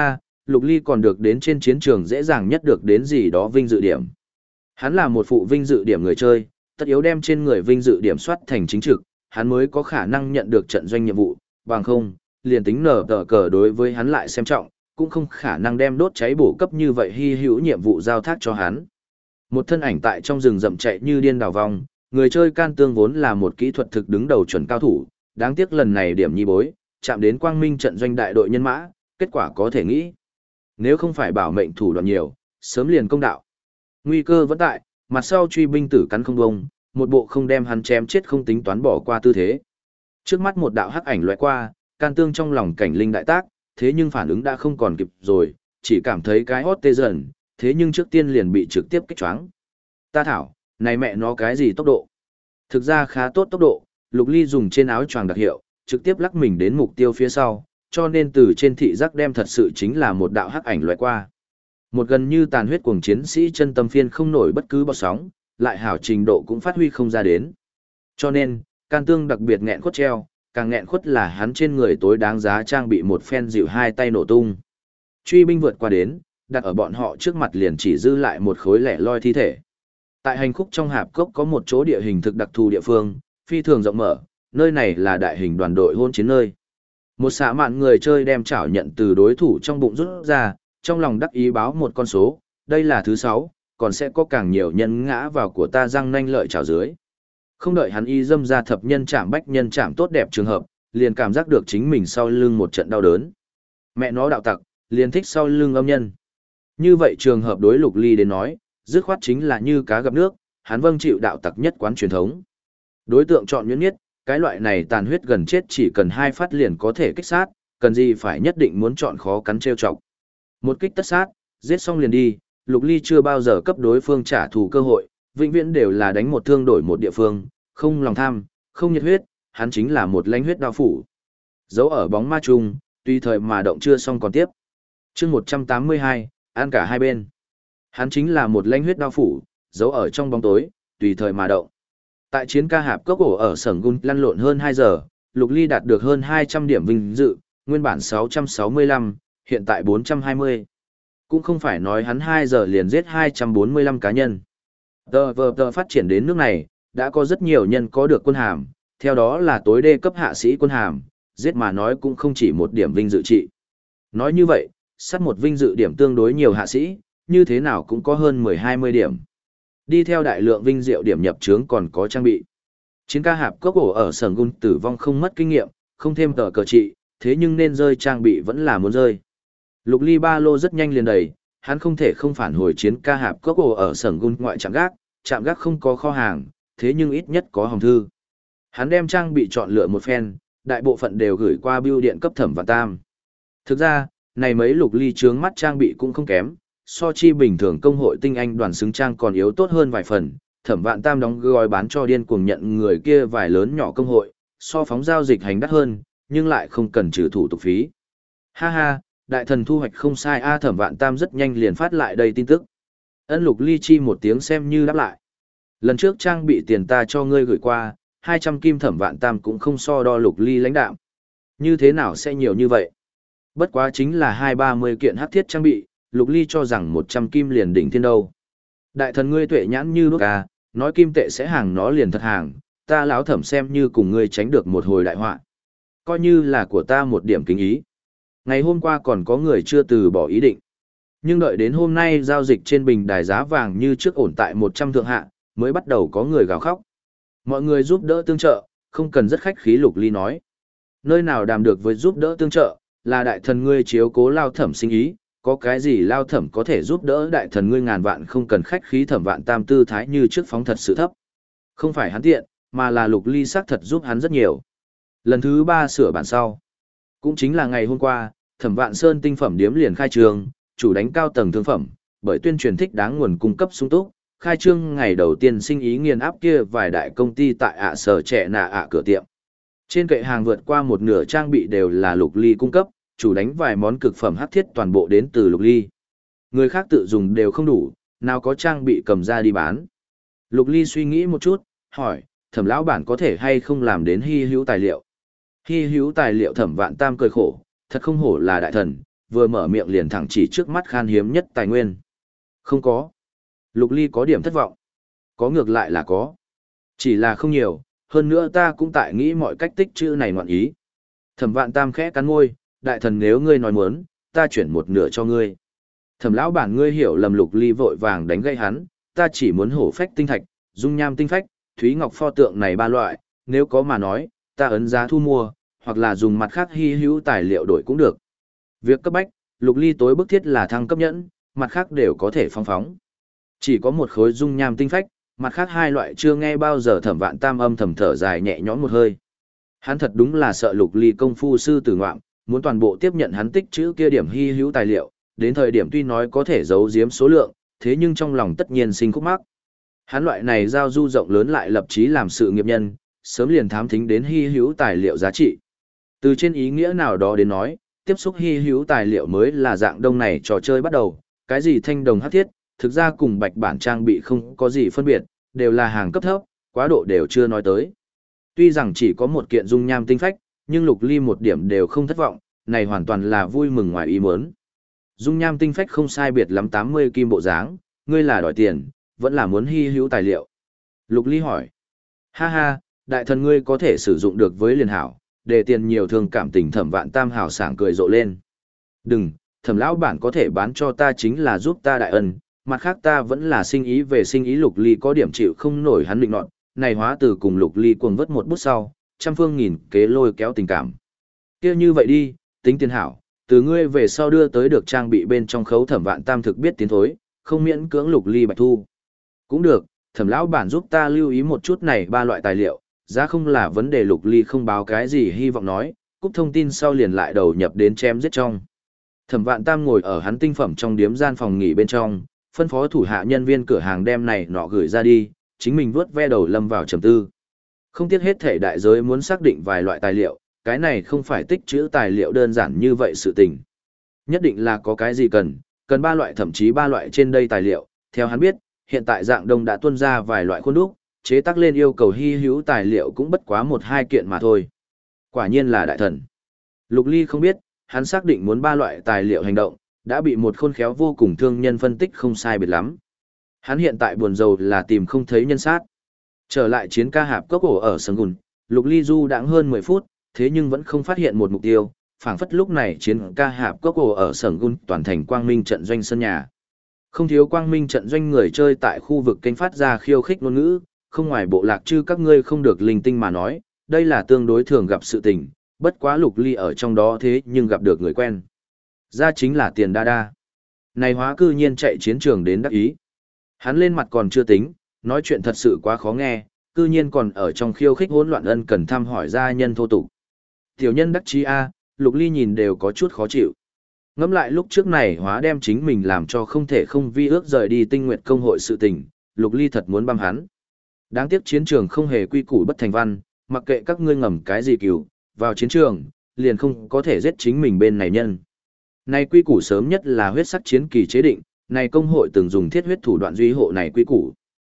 Lục Ly còn được đến trên chiến trường dễ dàng nhất được đến gì đó vinh dự điểm. Hắn là một phụ vinh dự điểm người chơi, tất yếu đem trên người vinh dự điểm soát thành chính trực, hắn mới có khả năng nhận được trận doanh nhiệm vụ, bằng không, liền tính nở tờ cờ đối với hắn lại xem trọng, cũng không khả năng đem đốt cháy bổ cấp như vậy hy hữu nhiệm vụ giao thác cho hắn. Một thân ảnh tại trong rừng rậm chạy như điên đào vòng, người chơi Can Tương vốn là một kỹ thuật thực đứng đầu chuẩn cao thủ, đáng tiếc lần này điểm nhi bối, chạm đến quang minh trận doanh đại đội nhân mã, kết quả có thể nghĩ. Nếu không phải bảo mệnh thủ đoạn nhiều, sớm liền công đạo. Nguy cơ vẫn tại, mặt sau truy binh tử cắn không bông, một bộ không đem hắn chém chết không tính toán bỏ qua tư thế. Trước mắt một đạo hắc ảnh lóe qua, Can Tương trong lòng cảnh linh đại tác, thế nhưng phản ứng đã không còn kịp rồi, chỉ cảm thấy cái hót tê dần, thế nhưng trước tiên liền bị trực tiếp kích choáng. Ta thảo, này mẹ nó cái gì tốc độ? Thực ra khá tốt tốc độ, Lục Ly dùng trên áo choàng đặc hiệu, trực tiếp lắc mình đến mục tiêu phía sau, cho nên từ trên thị giác đem thật sự chính là một đạo hắc ảnh lóe qua. Một gần như tàn huyết cuồng chiến sĩ chân tâm phiên không nổi bất cứ bọt sóng, lại hảo trình độ cũng phát huy không ra đến. Cho nên, Can Tương đặc biệt nghẹn khuất treo, càng nghẹn khuất là hắn trên người tối đáng giá trang bị một phen dịu hai tay nổ tung. Truy binh vượt qua đến, đặt ở bọn họ trước mặt liền chỉ dư lại một khối lẻ loi thi thể. Tại hành khúc trong hạp cốc có một chỗ địa hình thực đặc thù địa phương, phi thường rộng mở, nơi này là đại hình đoàn đội hôn chiến nơi. Một xã mạn người chơi đem chảo nhận từ đối thủ trong bụng rút ra, trong lòng đắc ý báo một con số, đây là thứ 6, còn sẽ có càng nhiều nhân ngã vào của ta răng nanh lợi chảo dưới. Không đợi hắn y dâm ra thập nhân chạm bách nhân chạm tốt đẹp trường hợp, liền cảm giác được chính mình sau lưng một trận đau đớn. Mẹ nó đạo tặc, liền thích sau lưng âm nhân. Như vậy trường hợp đối Lục Ly đến nói, dứt khoát chính là như cá gặp nước, hắn vâng chịu đạo tặc nhất quán truyền thống. Đối tượng chọn nhuyễn nhất, cái loại này tàn huyết gần chết chỉ cần 2 phát liền có thể kích sát, cần gì phải nhất định muốn chọn khó cắn trêu chọc. Một kích tất sát, giết xong liền đi, Lục Ly chưa bao giờ cấp đối phương trả thù cơ hội, vĩnh viễn đều là đánh một thương đổi một địa phương, không lòng tham, không nhiệt huyết, hắn chính là một lãnh huyết đao phủ. Giấu ở bóng ma chung, tùy thời mà động chưa xong còn tiếp. Chương 182, ăn cả hai bên. Hắn chính là một lãnh huyết đao phủ, giấu ở trong bóng tối, tùy thời mà động. Tại chiến ca hạp cốc ổ ở Sở Gun lăn lộn hơn 2 giờ, Lục Ly đạt được hơn 200 điểm vinh dự, nguyên bản 665, hiện tại 420. Cũng không phải nói hắn 2 giờ liền giết 245 cá nhân. Tờ phát triển đến nước này, đã có rất nhiều nhân có được quân hàm, theo đó là tối đê cấp hạ sĩ quân hàm, giết mà nói cũng không chỉ một điểm vinh dự trị. Nói như vậy, sát một vinh dự điểm tương đối nhiều hạ sĩ, như thế nào cũng có hơn 10-20 điểm. Đi theo đại lượng vinh diệu điểm nhập trướng còn có trang bị. Chiến ca hạp cốc ổ ở Sở Gun tử vong không mất kinh nghiệm, không thêm tờ cờ trị, thế nhưng nên rơi trang bị vẫn là muốn rơi. Lục Ly ba lô rất nhanh liền đầy, hắn không thể không phản hồi chiến ca hạp cốc ổ ở Sở Gun ngoại trạm gác không có kho hàng, thế nhưng ít nhất có hòm thư. Hắn đem trang bị chọn lựa một phen, đại bộ phận đều gửi qua bưu điện cấp Thẩm Vạn Tam. Thực ra, này mấy Lục Ly trướng mắt trang bị cũng không kém, so chi bình thường công hội tinh anh đoàn xứng trang còn yếu tốt hơn vài phần. Thẩm Vạn Tam đóng gói bán cho điên cuồng nhận người kia vài lớn nhỏ công hội, so phóng giao dịch hành đắt hơn, nhưng lại không cần trừ thủ tục phí. Ha ha, đại thần thu hoạch không sai a. Thẩm Vạn Tam rất nhanh liền phát lại đây tin tức. Ân Lục Ly chi một tiếng xem như đáp lại. Lần trước trang bị tiền ta cho ngươi gửi qua, 200 kim. Thẩm Vạn Tam cũng không so đo Lục Ly lãnh đạm. Như thế nào sẽ nhiều như vậy? Bất quá chính là 2-30 kiện hắc thiết trang bị, Lục Ly cho rằng 100 kim liền đỉnh thiên đâu. Đại thần ngươi tuệ nhãn như đuốc à, nói kim tệ sẽ hàng nó liền thật hàng, ta lão Thẩm xem như cùng ngươi tránh được một hồi đại họa. Coi như là của ta một điểm kính ý. Ngày hôm qua còn có người chưa từ bỏ ý định. Nhưng đợi đến hôm nay giao dịch trên bình đài giá vàng như trước ổn tại 100 thượng hạ, mới bắt đầu có người gào khóc. Mọi người giúp đỡ tương trợ, không cần rất khách khí. Lục Ly nói. Nơi nào đàm được với giúp đỡ tương trợ, là đại thần ngươi chiếu cố Lao Thẩm sinh ý, có cái gì Lao Thẩm có thể giúp đỡ đại thần ngươi ngàn vạn không cần khách khí. Thẩm Vạn Tam tư thái như trước phóng thật sự thấp. Không phải hắn tiện, mà là Lục Ly xác thật giúp hắn rất nhiều. Lần thứ 3 sửa bản sau. Cũng chính là ngày hôm qua, Thẩm Vạn Sơn tinh phẩm điếm liền khai trương, chủ đánh cao tầng thương phẩm, bởi tuyên truyền thích đáng nguồn cung cấp sung túc, khai trương ngày đầu tiên sinh ý nghiền áp kia vài đại công ty tại sở trẻ nạ cửa tiệm. Trên kệ hàng vượt qua một nửa trang bị đều là Lục Ly cung cấp, chủ đánh vài món cực phẩm hắc thiết toàn bộ đến từ Lục Ly. Người khác tự dùng đều không đủ, nào có trang bị cầm ra đi bán. Lục Ly suy nghĩ một chút, hỏi, Thẩm lão bản có thể hay không làm đến hy hữu tài liệu? Hy hữu tài liệu. Thẩm Vạn Tam cười khổ, thật không hổ là đại thần, vừa mở miệng liền thẳng chỉ trước mắt khan hiếm nhất tài nguyên. Không có. Lục Ly có điểm thất vọng. Có ngược lại là có. Chỉ là không nhiều, hơn nữa ta cũng tại nghĩ mọi cách tích chữ này ngoạn ý. Thẩm Vạn Tam khẽ cắn môi, đại thần nếu ngươi nói muốn, ta chuyển một nửa cho ngươi. Thẩm lão bản ngươi hiểu lầm. Lục Ly vội vàng đánh gây hắn, ta chỉ muốn hổ phách tinh thạch, dung nham tinh phách, thúy ngọc pho tượng này ba loại, nếu có mà nói, ta ấn giá thu mua, hoặc là dùng mặt khác hy hữu tài liệu đổi cũng được. Việc cấp bách, Lục Ly tối bức thiết là thăng cấp nhẫn, mặt khác đều có thể phong phóng. Chỉ có một khối dung nham tinh phách, mặt khác hai loại chưa nghe bao giờ. Thẩm Vạn Tam âm thầm thở dài nhẹ nhõm một hơi. Hắn thật đúng là sợ Lục Ly công phu sư tử ngoạm, muốn toàn bộ tiếp nhận hắn tích trữ kia điểm hy hữu tài liệu, đến thời điểm tuy nói có thể giấu giếm số lượng, thế nhưng trong lòng tất nhiên sinh khúc mắc. Hắn loại này giao du rộng lớn lại lập chí làm sự nghiệp nhân, sớm liền thám thính đến hy hữu tài liệu giá trị. Từ trên ý nghĩa nào đó đến nói, tiếp xúc hy hữu tài liệu mới là dạng đông này trò chơi bắt đầu, cái gì thanh đồng hắc thiết, thực ra cùng bạch bản trang bị không có gì phân biệt, đều là hàng cấp thấp, quá độ đều chưa nói tới. Tuy rằng chỉ có một kiện dung nham tinh phách, nhưng Lục Ly một điểm đều không thất vọng, này hoàn toàn là vui mừng ngoài ý muốn. Dung nham tinh phách không sai biệt lắm 80 kim bộ dáng, ngươi là đòi tiền, vẫn là muốn hy hữu tài liệu. Lục Ly hỏi. Ha ha, đại thần ngươi có thể sử dụng được với liền hảo, để tiền nhiều thường cảm tình. Thẩm Vạn Tam hào sảng cười rộ lên. Đừng, Thẩm lão bản có thể bán cho ta chính là giúp ta đại ân, mặt khác ta vẫn là sinh ý về sinh ý. Lục Ly có điểm chịu không nổi hắn định nọt, này hóa từ cùng Lục Ly cuồng vất một bút sau, trăm phương nghìn kế lôi kéo tình cảm. Kia như vậy đi, tính tiền hảo, từ ngươi về sau đưa tới được trang bị bên trong khấu. Thẩm Vạn Tam thực biết tiến thối, không miễn cưỡng Lục Ly bạch thu. Cũng được, Thẩm lão bản giúp ta lưu ý một chút này ba loại tài liệu, giá không là vấn đề. Lục Ly không báo cái gì hy vọng nói, cúp thông tin sau liền lại đầu nhập đến chém giết trong. Thẩm Vạn Tam ngồi ở hắn tinh phẩm trong điếm gian phòng nghỉ bên trong, phân phó thủ hạ nhân viên cửa hàng đem này nọ gửi ra đi, chính mình vuốt ve đầu lâm vào trầm tư. Không tiếc hết thể đại giới muốn xác định vài loại tài liệu, cái này không phải tích trữ tài liệu đơn giản như vậy sự tình. Nhất định là có cái gì cần ba loại thậm chí ba loại trên đây tài liệu. Theo hắn biết, hiện tại dạng đông đã tuân ra vài loại khuôn đúc, chế tác lên yêu cầu hy hữu tài liệu cũng bất quá một hai kiện mà thôi. Quả nhiên là đại thần. Lục Ly không biết, hắn xác định muốn ba loại tài liệu hành động, đã bị một khôn khéo vô cùng thương nhân phân tích không sai biệt lắm. Hắn hiện tại buồn rầu là tìm không thấy nhân sát. Trở lại chiến ca hạp cốc ổ ở Sân Gùn, Lục Ly du đãng hơn 10 phút, thế nhưng vẫn không phát hiện một mục tiêu. Phảng phất lúc này chiến ca hạp cốc ổ ở Sân Gùn toàn thành quang minh trận doanh sân nhà. Không thiếu quang minh trận doanh người chơi tại khu vực kênh phát ra khiêu khích ngôn ngữ, không ngoài bộ lạc chứ các ngươi không được linh tinh mà nói, đây là tương đối thường gặp sự tình, bất quá Lục Ly ở trong đó thế nhưng gặp được người quen. Ra chính là Tiền Đa Đa. Này hóa cư nhiên chạy chiến trường đến đắc ý. Hắn lên mặt còn chưa tính, nói chuyện thật sự quá khó nghe, cư nhiên còn ở trong khiêu khích hỗn loạn ân cần thăm hỏi gia nhân thô tục. Tiểu nhân đắc chí a, Lục Ly nhìn đều có chút khó chịu. Ngẫm lại lúc trước này hóa đem chính mình làm cho không thể không vi ước rời đi Tinh Nguyệt công hội sự tình, Lục Ly thật muốn băm hắn. Đáng tiếc chiến trường không hề quy củ bất thành văn, mặc kệ các ngươi ngầm cái gì cừu, vào chiến trường, liền không có thể giết chính mình bên này nhân. Này quy củ sớm nhất là huyết sắc chiến kỳ chế định, này công hội từng dùng thiết huyết thủ đoạn duy hộ này quy củ.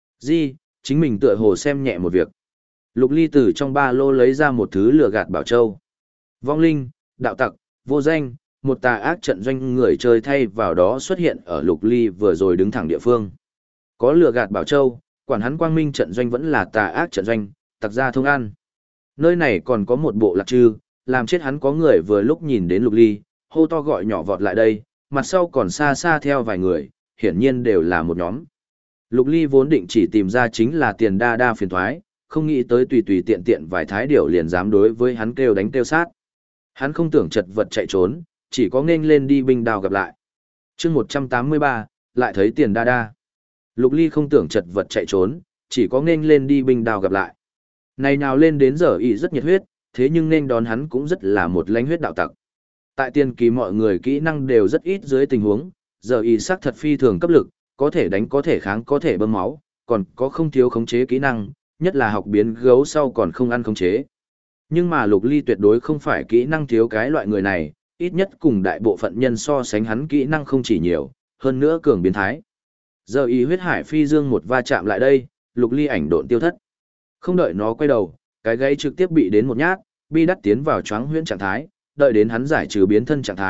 Chính mình tựa hồ xem nhẹ một việc. Lục Ly từ trong ba lô lấy ra một thứ lừa gạt bảo châu. Vong linh, đạo tặc, vô danh, một tà ác trận doanh người chơi thay vào đó xuất hiện ở Lục Ly vừa rồi đứng thẳng địa phương. Có lừa gạt bảo châu, quản hắn quang minh trận doanh vẫn là tà ác trận doanh, tặc ra thông ăn. Nơi này còn có một bộ lạc trư, làm chết hắn có người vừa lúc nhìn đến Lục Ly, hô to gọi nhỏ vọt lại đây, mặt sau còn xa xa theo vài người, hiển nhiên đều là một nhóm. Lục Ly vốn định chỉ tìm ra chính là Tiền Đa Đa phiền thoái, không nghĩ tới tùy tùy tiện tiện vài thái điểu liền dám đối với hắn kêu đánh kêu sát. Hắn không tưởng chật vật chạy trốn, chỉ có nghênh lên đi binh đao gặp lại. chương 183, lại thấy Tiền Đa Đa. Lục Ly không tưởng chật vật chạy trốn, chỉ có nghênh lên đi binh đao gặp lại. Này nào lên đến giờ ý rất nhiệt huyết, thế nhưng nên đón hắn cũng rất là một lãnh huyết đạo tặc. Tại tiền kỳ mọi người kỹ năng đều rất ít dưới tình huống, giờ ý sắc thật phi thường cấp lực, có thể đánh có thể kháng có thể bơm máu, còn có không thiếu khống chế kỹ năng, nhất là học biến gấu sau còn không ăn khống chế. Nhưng mà Lục Ly tuyệt đối không phải kỹ năng thiếu cái loại người này, ít nhất cùng đại bộ phận nhân so sánh hắn kỹ năng không chỉ nhiều, hơn nữa cường biến thái. Giờ ý huyết hải phi dương một va chạm lại đây, Lục Ly ảnh độn tiêu thất. Không đợi nó quay đầu, cái gáy trực tiếp bị đến một nhát, bi đắt tiến vào choáng huyễn trạng thái, đợi đến hắn giải trừ biến thân trạng thái,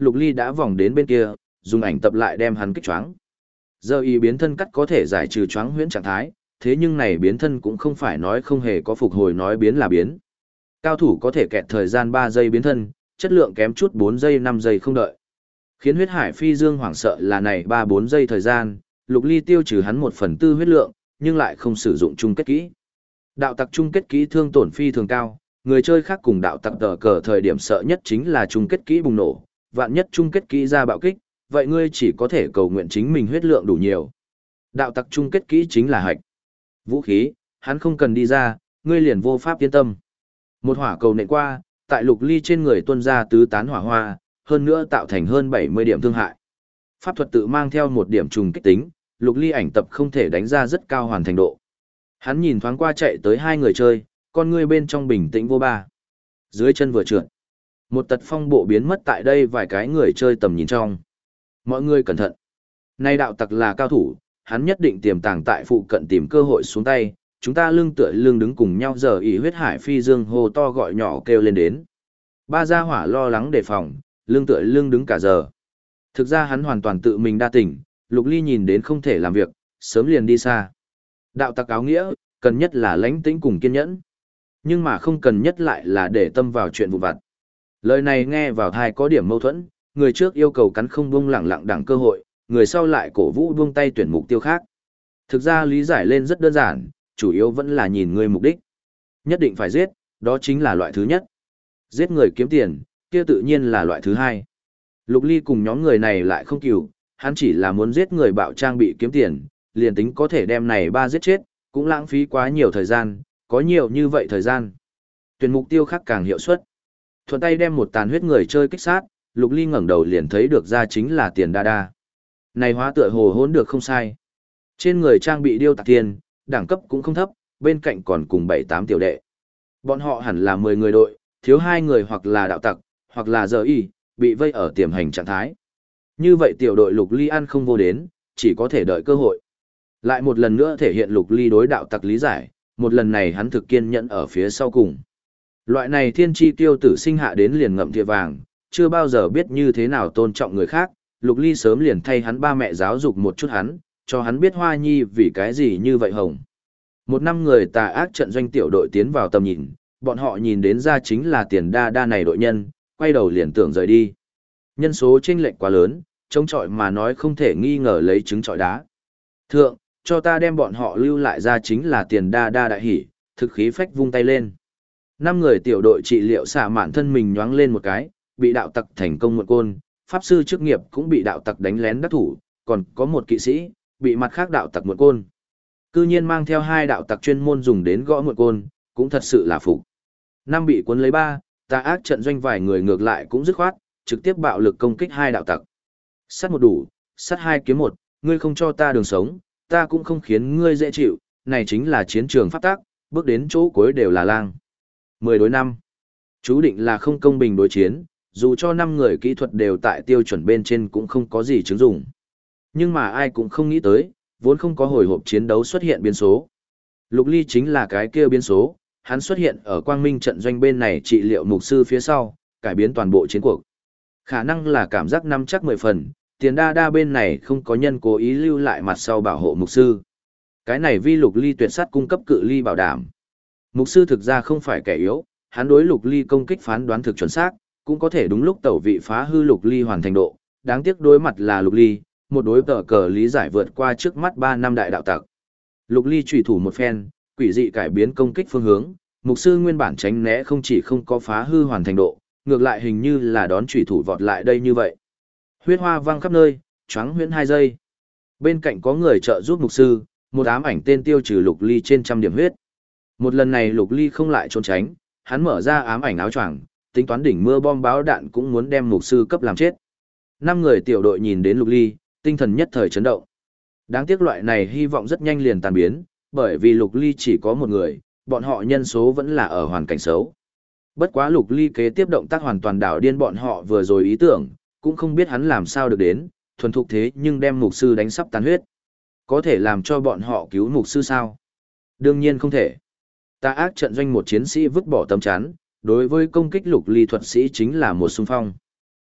Lục Ly đã vòng đến bên kia, dùng ảnh tập lại đem hắn kích choáng. Giờ y biến thân cắt có thể giải trừ choáng huyễn trạng thái, thế nhưng này biến thân cũng không phải nói không hề có phục hồi nói biến là biến. Cao thủ có thể kẹt thời gian 3 giây biến thân, chất lượng kém chút 4 giây 5 giây không đợi. Khiến huyết hải phi dương hoảng sợ là này 3-4 giây thời gian, Lục Ly tiêu trừ hắn 1/4 huyết lượng, nhưng lại không sử dụng chung kết kỹ. Đạo tặc chung kết kỹ thương tổn phi thường cao, người chơi khác cùng đạo tặc tờ cờ thời điểm sợ nhất chính là chung kết kỹ bùng nổ, vạn nhất chung kết kỹ ra bạo kích, vậy ngươi chỉ có thể cầu nguyện chính mình huyết lượng đủ nhiều. Đạo tặc chung kết kỹ chính là hạch. Vũ khí, hắn không cần đi ra, ngươi liền vô pháp yên tâm. Một hỏa cầu nện qua, tại Lục Ly trên người tuôn ra tứ tán hỏa hoa, hơn nữa tạo thành hơn 70 điểm thương hại. Pháp thuật tự mang theo một điểm trùng kích tính, Lục Ly ảnh tập không thể đánh ra rất cao hoàn thành độ. Hắn nhìn thoáng qua chạy tới hai người chơi, con ngươi bên trong bình tĩnh vô ba. Dưới chân vừa trượt, một tật phong bộ biến mất tại đây vài cái người chơi tầm nhìn trong. Mọi người cẩn thận. Nay đạo tặc là cao thủ, hắn nhất định tiềm tàng tại phụ cận tìm cơ hội xuống tay, chúng ta lưng tựa lưng đứng cùng nhau giờ ỷ huyết hải phi dương hô to gọi nhỏ kêu lên đến. Ba gia hỏa lo lắng đề phòng, lưng tựa lưng đứng cả giờ. Thực ra hắn hoàn toàn tự mình đa tỉnh, Lục Ly nhìn đến không thể làm việc, sớm liền đi xa. Đạo tặc áo nghĩa, cần nhất là lãnh tĩnh cùng kiên nhẫn. Nhưng mà không cần nhất lại là để tâm vào chuyện vụ vặt. Lời này nghe vào thai có điểm mâu thuẫn, người trước yêu cầu cắn không buông lẳng lặng đẳng cơ hội, người sau lại cổ vũ buông tay tuyển mục tiêu khác. Thực ra lý giải lên rất đơn giản, chủ yếu vẫn là nhìn người mục đích. Nhất định phải giết, đó chính là loại thứ nhất. Giết người kiếm tiền, kia tự nhiên là loại thứ hai. Lục Ly cùng nhóm người này lại không cừu, hắn chỉ là muốn giết người bạo trang bị kiếm tiền, liền tính có thể đem này ba giết chết, cũng lãng phí quá nhiều thời gian, có nhiều như vậy thời gian. Tuyển mục tiêu khác càng hiệu suất. Thuận tay đem một tàn huyết người chơi kích sát, Lục Ly ngẩng đầu liền thấy được ra chính là tiền đa đa. Này hóa tựa hồ hỗn được không sai. Trên người trang bị điêu tạc tiền, đẳng cấp cũng không thấp, bên cạnh còn cùng 7-8 tiểu đệ. Bọn họ hẳn là 10 người đội, thiếu 2 người hoặc là đạo tặc, hoặc là giờ y, bị vây ở tiềm hành trạng thái. Như vậy tiểu đội Lục Ly ăn không vô đến, chỉ có thể đợi cơ hội. Lại một lần nữa thể hiện Lục Ly đối đạo tặc lý giải, một lần này hắn thực kiên nhẫn ở phía sau cùng. Loại này thiên chi tiêu tử sinh hạ đến liền ngậm thìa vàng, chưa bao giờ biết như thế nào tôn trọng người khác, Lục Ly sớm liền thay hắn ba mẹ giáo dục một chút hắn, cho hắn biết Hoa Nhi vì cái gì như vậy hồng. Một năm người tà ác trận doanh tiểu đội tiến vào tầm nhìn, bọn họ nhìn đến ra chính là tiền đa đa này đội nhân, quay đầu liền tưởng rời đi. Nhân số chênh lệch quá lớn, trông chọi mà nói không thể nghi ngờ lấy trứng chọi đá. Thượng, cho ta đem bọn họ lưu lại ra chính là tiền đa đa đại hỉ, thực khí phách vung tay lên. 5 người tiểu đội trị liệu xả mạn thân mình nhoáng lên một cái, bị đạo tặc thành công một côn, pháp sư chức nghiệp cũng bị đạo tặc đánh lén đắc thủ, còn có một kỵ sĩ, bị mặt khác đạo tặc một côn. Cư nhiên mang theo 2 đạo tặc chuyên môn dùng đến gõ một côn, cũng thật sự là phục. 5 bị cuốn lấy 3, tà ác trận doanh vài người ngược lại cũng dứt khoát, trực tiếp bạo lực công kích 2 đạo tặc. Sát một đủ, sát 2 kiếm 1, ngươi không cho ta đường sống, ta cũng không khiến ngươi dễ chịu, này chính là chiến trường pháp tác, bước đến chỗ cuối đều là lang. 10 đối 5. Chú định là không công bình đối chiến, dù cho 5 người kỹ thuật đều tại tiêu chuẩn bên trên cũng không có gì chứng dụng. Nhưng mà ai cũng không nghĩ tới, vốn không có hồi hộp chiến đấu xuất hiện biến số. Lục Ly chính là cái kia biến số, hắn xuất hiện ở quang minh trận doanh bên này trị liệu mục sư phía sau, cải biến toàn bộ chiến cuộc. Khả năng là cảm giác năm chắc 10 phần, tiền đa đa bên này không có nhân cố ý lưu lại mặt sau bảo hộ mục sư. Cái này vi Lục Ly tuyệt sát cung cấp cự ly bảo đảm. Mục sư thực ra không phải kẻ yếu, hắn đối Lục Ly công kích phán đoán thực chuẩn xác, cũng có thể đúng lúc tẩu vị phá hư Lục Ly hoàn thành độ. Đáng tiếc đối mặt là Lục Ly, một đối tờ cờ lý giải vượt qua trước mắt 3 năm đại đạo tặc. Lục Ly chủy thủ một phen, quỷ dị cải biến công kích phương hướng, mục sư nguyên bản tránh né không chỉ không có phá hư hoàn thành độ, ngược lại hình như là đón chủy thủ vọt lại đây như vậy. Huyết hoa văng khắp nơi, choáng huyễn 2 giây. Bên cạnh có người trợ giúp mục sư, một ám ảnh tên tiêu trừ Lục Ly trên 100 điểm huyết. Một lần này Lục Ly không lại trốn tránh, hắn mở ra ám ảnh áo choàng, tính toán đỉnh mưa bom báo đạn cũng muốn đem mục sư cấp làm chết. 5 người tiểu đội nhìn đến Lục Ly, tinh thần nhất thời chấn động. Đáng tiếc loại này hy vọng rất nhanh liền tan biến, bởi vì Lục Ly chỉ có một người, bọn họ nhân số vẫn là ở hoàn cảnh xấu. Bất quá Lục Ly kế tiếp động tác hoàn toàn đảo điên bọn họ vừa rồi ý tưởng, cũng không biết hắn làm sao được đến, thuần thục thế nhưng đem mục sư đánh sắp tàn huyết. Có thể làm cho bọn họ cứu mục sư sao? Đương nhiên không thể. Tà ác trận doanh một chiến sĩ vứt bỏ tấm chắn, đối với công kích Lục Ly thuật sĩ chính là một xung phong.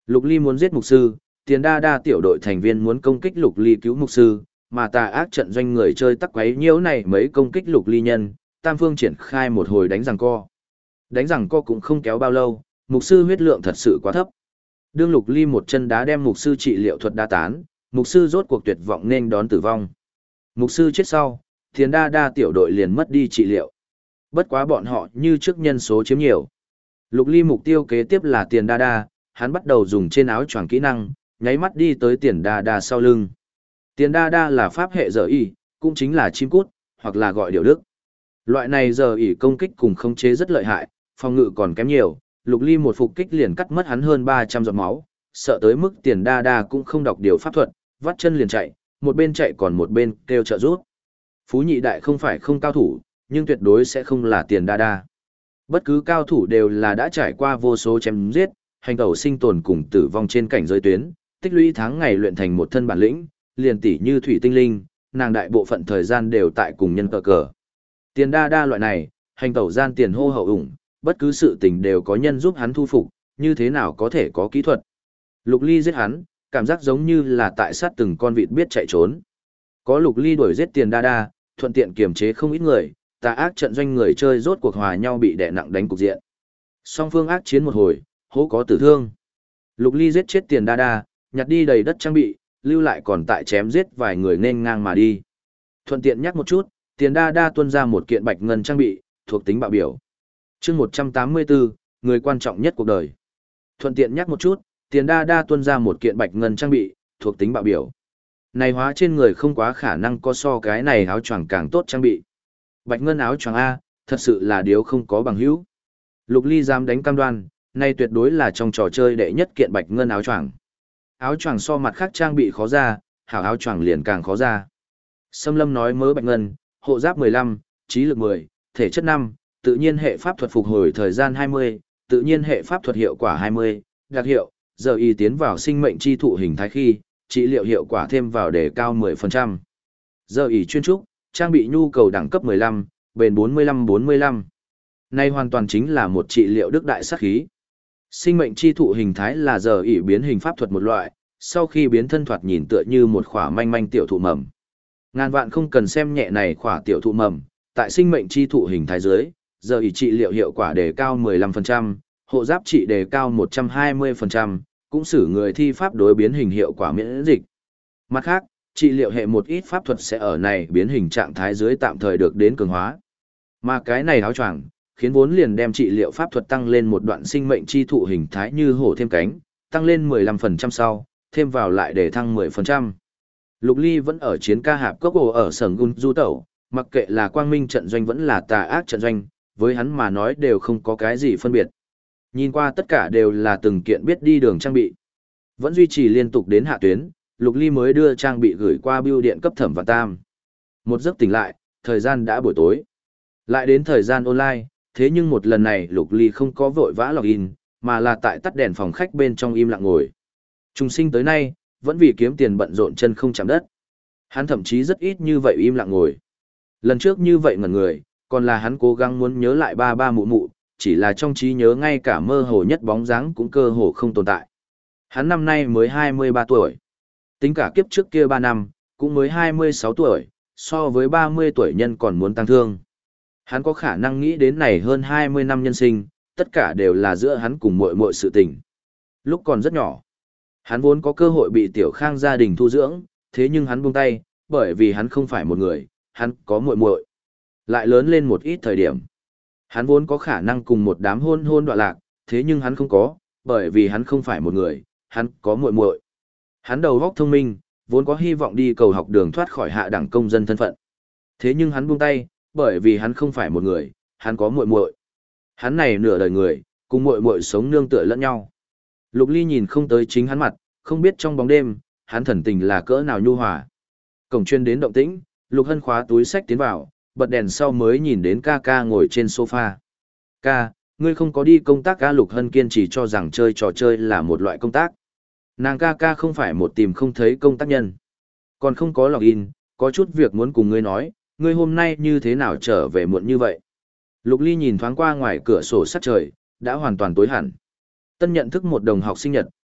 Lục Ly muốn giết mục sư, Tiền Đa Đa tiểu đội thành viên muốn công kích Lục Ly cứu mục sư, mà tà ác trận doanh người chơi tắc quấy nhiễu này mấy công kích Lục Ly nhân, tam phương triển khai một hồi đánh giằng co. Đánh giằng co cũng không kéo bao lâu, mục sư huyết lượng thật sự quá thấp. Đương Lục Ly một chân đá đem mục sư trị liệu thuật đa tán, mục sư rốt cuộc tuyệt vọng nên đón tử vong. Mục sư chết sau, Tiền Đa Đa tiểu đội liền mất đi trị liệu. Bất quá bọn họ như trước nhân số chiếm nhiều. Lục Ly mục tiêu kế tiếp là Tiền Đa Đa, hắn bắt đầu dùng trên áo choàng kỹ năng, nháy mắt đi tới Tiền Đa Đa sau lưng. Tiền Đa Đa là pháp hệ giờ y, cũng chính là chim cút, hoặc là gọi điều đức. Loại này giờ y công kích cùng khống chế rất lợi hại, phòng ngự còn kém nhiều, Lục Ly một phục kích liền cắt mất hắn hơn 300 giọt máu, sợ tới mức Tiền Đa Đa cũng không đọc điều pháp thuật, vắt chân liền chạy, một bên chạy còn một bên kêu trợ giúp. Phú nhị đại không phải không cao thủ, nhưng tuyệt đối sẽ không là Tiền Đa Đa. Bất cứ cao thủ đều là đã trải qua vô số chém giết, hành tẩu sinh tồn cùng tử vong trên cảnh giới tuyến, tích lũy tháng ngày luyện thành một thân bản lĩnh, liền tỷ như thủy tinh linh, nàng đại bộ phận thời gian đều tại cùng nhân cờ cờ. Tiền Đa Đa loại này, hành tẩu gian tiền hô hậu ủng, bất cứ sự tình đều có nhân giúp hắn thu phục, như thế nào có thể có kỹ thuật. Lục Ly giết hắn, cảm giác giống như là tại sát từng con vịt biết chạy trốn. Có Lục Ly đuổi giết Tiền Đa Đa, thuận tiện kiềm chế không ít người, tà ác trận doanh người chơi rốt cuộc hòa nhau bị đè nặng đánh cục diện. Song phương ác chiến một hồi, hố có tử thương. Lục Ly giết chết Tiền Đa Đa, nhặt đi đầy đất trang bị, lưu lại còn tại chém giết vài người nên ngang mà đi. Thuận tiện nhắc một chút, Tiền Đa Đa tuân ra một kiện bạch ngân trang bị, thuộc tính bạo biểu. Chương 184, người quan trọng nhất cuộc đời. Thuận tiện nhắc một chút, Tiền Đa Đa tuân ra một kiện bạch ngân trang bị, thuộc tính bạo biểu. Này hóa trên người không quá khả năng có so cái này áo choàng càng tốt trang bị. Bạch ngân áo choàng A, thật sự là điều không có bằng hữu. Lục Ly dám đánh cam đoan, này tuyệt đối là trong trò chơi đệ nhất kiện bạch ngân áo choàng. Áo choàng so mặt khác trang bị khó ra, hảo áo choàng liền càng khó ra. Sâm Lâm nói mớ bạch ngân, hộ giáp 15, trí lực 10, thể chất 5, tự nhiên hệ pháp thuật phục hồi thời gian 20, tự nhiên hệ pháp thuật hiệu quả 20, đặc hiệu, giờ y tiến vào sinh mệnh chi thụ hình thái khi, trị liệu hiệu quả thêm vào để cao 10%. Giờ y chuyên trúc, trang bị nhu cầu đẳng cấp 15, bền 45-45. Này hoàn toàn chính là một trị liệu đức đại sát khí. Sinh mệnh chi thụ hình thái là giờ ỷ biến hình pháp thuật một loại, sau khi biến thân thoạt nhìn tựa như một khỏa manh manh tiểu thụ mầm. Ngàn vạn không cần xem nhẹ này khỏa tiểu thụ mầm, tại sinh mệnh chi thụ hình thái dưới, giờ ỷ trị liệu hiệu quả đề cao 15%, hộ giáp trị đề cao 120%, cũng xử người thi pháp đối biến hình hiệu quả miễn dịch. Mặt khác, trị liệu hệ một ít pháp thuật sẽ ở này biến hình trạng thái dưới tạm thời được đến cường hóa. Mà cái này áo choàng khiến vốn liền đem trị liệu pháp thuật tăng lên một đoạn sinh mệnh chi thụ hình thái như hổ thêm cánh, tăng lên 15% sau, thêm vào lại để thăng 10%. Lục Ly vẫn ở chiến ca hạp cốc ổ ở sở gun du tẩu, mặc kệ là quang minh trận doanh vẫn là tà ác trận doanh, với hắn mà nói đều không có cái gì phân biệt. Nhìn qua tất cả đều là từng kiện biết đi đường trang bị. Vẫn duy trì liên tục đến hạ tuyến, Lục Ly mới đưa trang bị gửi qua bưu điện cấp Thẩm và Tam. Một giấc tỉnh lại, thời gian đã buổi tối. Lại đến thời gian online, thế nhưng một lần này Lục Ly không có vội vã login, mà là tại tắt đèn phòng khách bên trong im lặng ngồi. Trung sinh tới nay, vẫn vì kiếm tiền bận rộn chân không chạm đất. Hắn thậm chí rất ít như vậy im lặng ngồi. Lần trước như vậy ngẩn người, còn là hắn cố gắng muốn nhớ lại ba ba mụ mụ, chỉ là trong trí nhớ ngay cả mơ hồ nhất bóng dáng cũng cơ hồ không tồn tại. Hắn năm nay mới 23 tuổi. Tính cả kiếp trước kia 3 năm, cũng mới 26 tuổi, so với 30 tuổi nhân còn muốn tăng thương. Hắn có khả năng nghĩ đến này hơn 20 năm nhân sinh, tất cả đều là giữa hắn cùng muội muội sự tình. Lúc còn rất nhỏ, hắn vốn có cơ hội bị Tiểu Khang gia đình thu dưỡng, thế nhưng hắn buông tay, bởi vì hắn không phải một người, hắn có muội muội. Lại lớn lên một ít thời điểm, hắn vốn có khả năng cùng một đám hôn hôn đọa lạc, thế nhưng hắn không có, bởi vì hắn không phải một người, hắn có muội muội. Hắn đầu óc thông minh, vốn có hy vọng đi cầu học đường thoát khỏi hạ đẳng công dân thân phận. Thế nhưng hắn buông tay, bởi vì hắn không phải một người, hắn có muội muội. Hắn này nửa đời người, cùng muội muội sống nương tựa lẫn nhau. Lục Ly nhìn không tới chính hắn mặt, không biết trong bóng đêm, hắn thần tình là cỡ nào nhu hòa. Cổng chuyên đến động tĩnh, Lục Hân khóa túi sách tiến vào, bật đèn sau mới nhìn đến ca ca ngồi trên sofa. Ca, ngươi không có đi công tác ca? Lục Hân kiên trì cho rằng chơi trò chơi là một loại công tác. Nàng ca ca không phải một tìm không thấy công tác nhân. Còn không có login, có chút việc muốn cùng ngươi nói, ngươi hôm nay như thế nào trở về muộn như vậy? Lục Ly nhìn thoáng qua ngoài cửa sổ sát trời, đã hoàn toàn tối hẳn. Tân nhận thức một đồng học sinh nhật,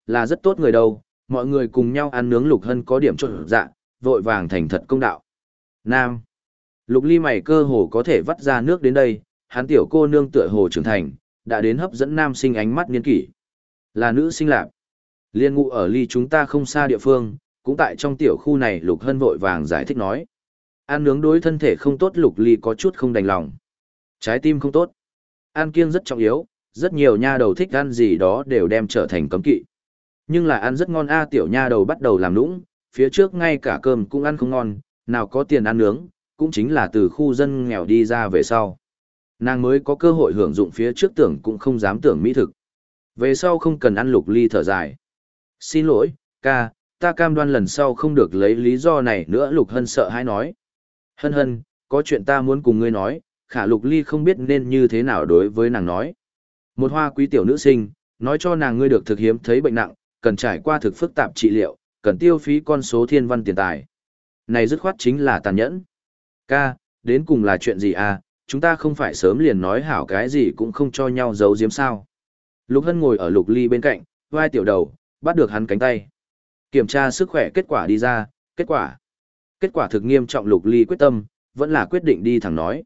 Là rất tốt người đâu, mọi người cùng nhau ăn nướng Lục Hân có điểm trộn dạ, vội vàng thành thật công đạo. Nam. Lục Ly mày cơ hồ có thể vắt ra nước đến đây, hắn tiểu cô nương tựa hồ trưởng thành, đã đến hấp dẫn nam sinh ánh mắt niên kỷ. Là nữ sinh lạc. Liên ngụ ở ly chúng ta không xa địa phương, cũng tại trong tiểu khu này Lục Hân vội vàng giải thích nói. Ăn nướng đối thân thể không tốt Lục Ly có chút không đành lòng. Trái tim không tốt. Ăn kiêng rất trọng yếu, rất nhiều nha đầu thích ăn gì đó đều đem trở thành cấm kỵ. Nhưng là ăn rất ngon tiểu nha đầu bắt đầu làm nũng, phía trước ngay cả cơm cũng ăn không ngon, nào có tiền ăn nướng, cũng chính là từ khu dân nghèo đi ra về sau. Nàng mới có cơ hội hưởng dụng phía trước tưởng cũng không dám tưởng mỹ thực. Về sau không cần ăn Lục Ly thở dài. Xin lỗi, ca, ta cam đoan lần sau không được lấy lý do này nữa Lục Hân sợ hãi nói. Hân hân, có chuyện ta muốn cùng ngươi nói, khả Lục Ly không biết nên như thế nào đối với nàng nói. Một hoa quý tiểu nữ sinh, nói cho nàng ngươi được thực hiếm thấy bệnh nặng, cần trải qua thực phức tạp trị liệu, cần tiêu phí con số thiên văn tiền tài. Này dứt khoát chính là tàn nhẫn. Ca, đến cùng là chuyện gì à, chúng ta không phải sớm liền nói hảo cái gì cũng không cho nhau giấu giếm sao. Lục Hân ngồi ở Lục Ly bên cạnh, vai tiểu đầu, bắt được hắn cánh tay. Kiểm tra sức khỏe kết quả đi ra, kết quả thực nghiêm trọng Lục Ly quyết tâm, vẫn là quyết định đi thẳng nói.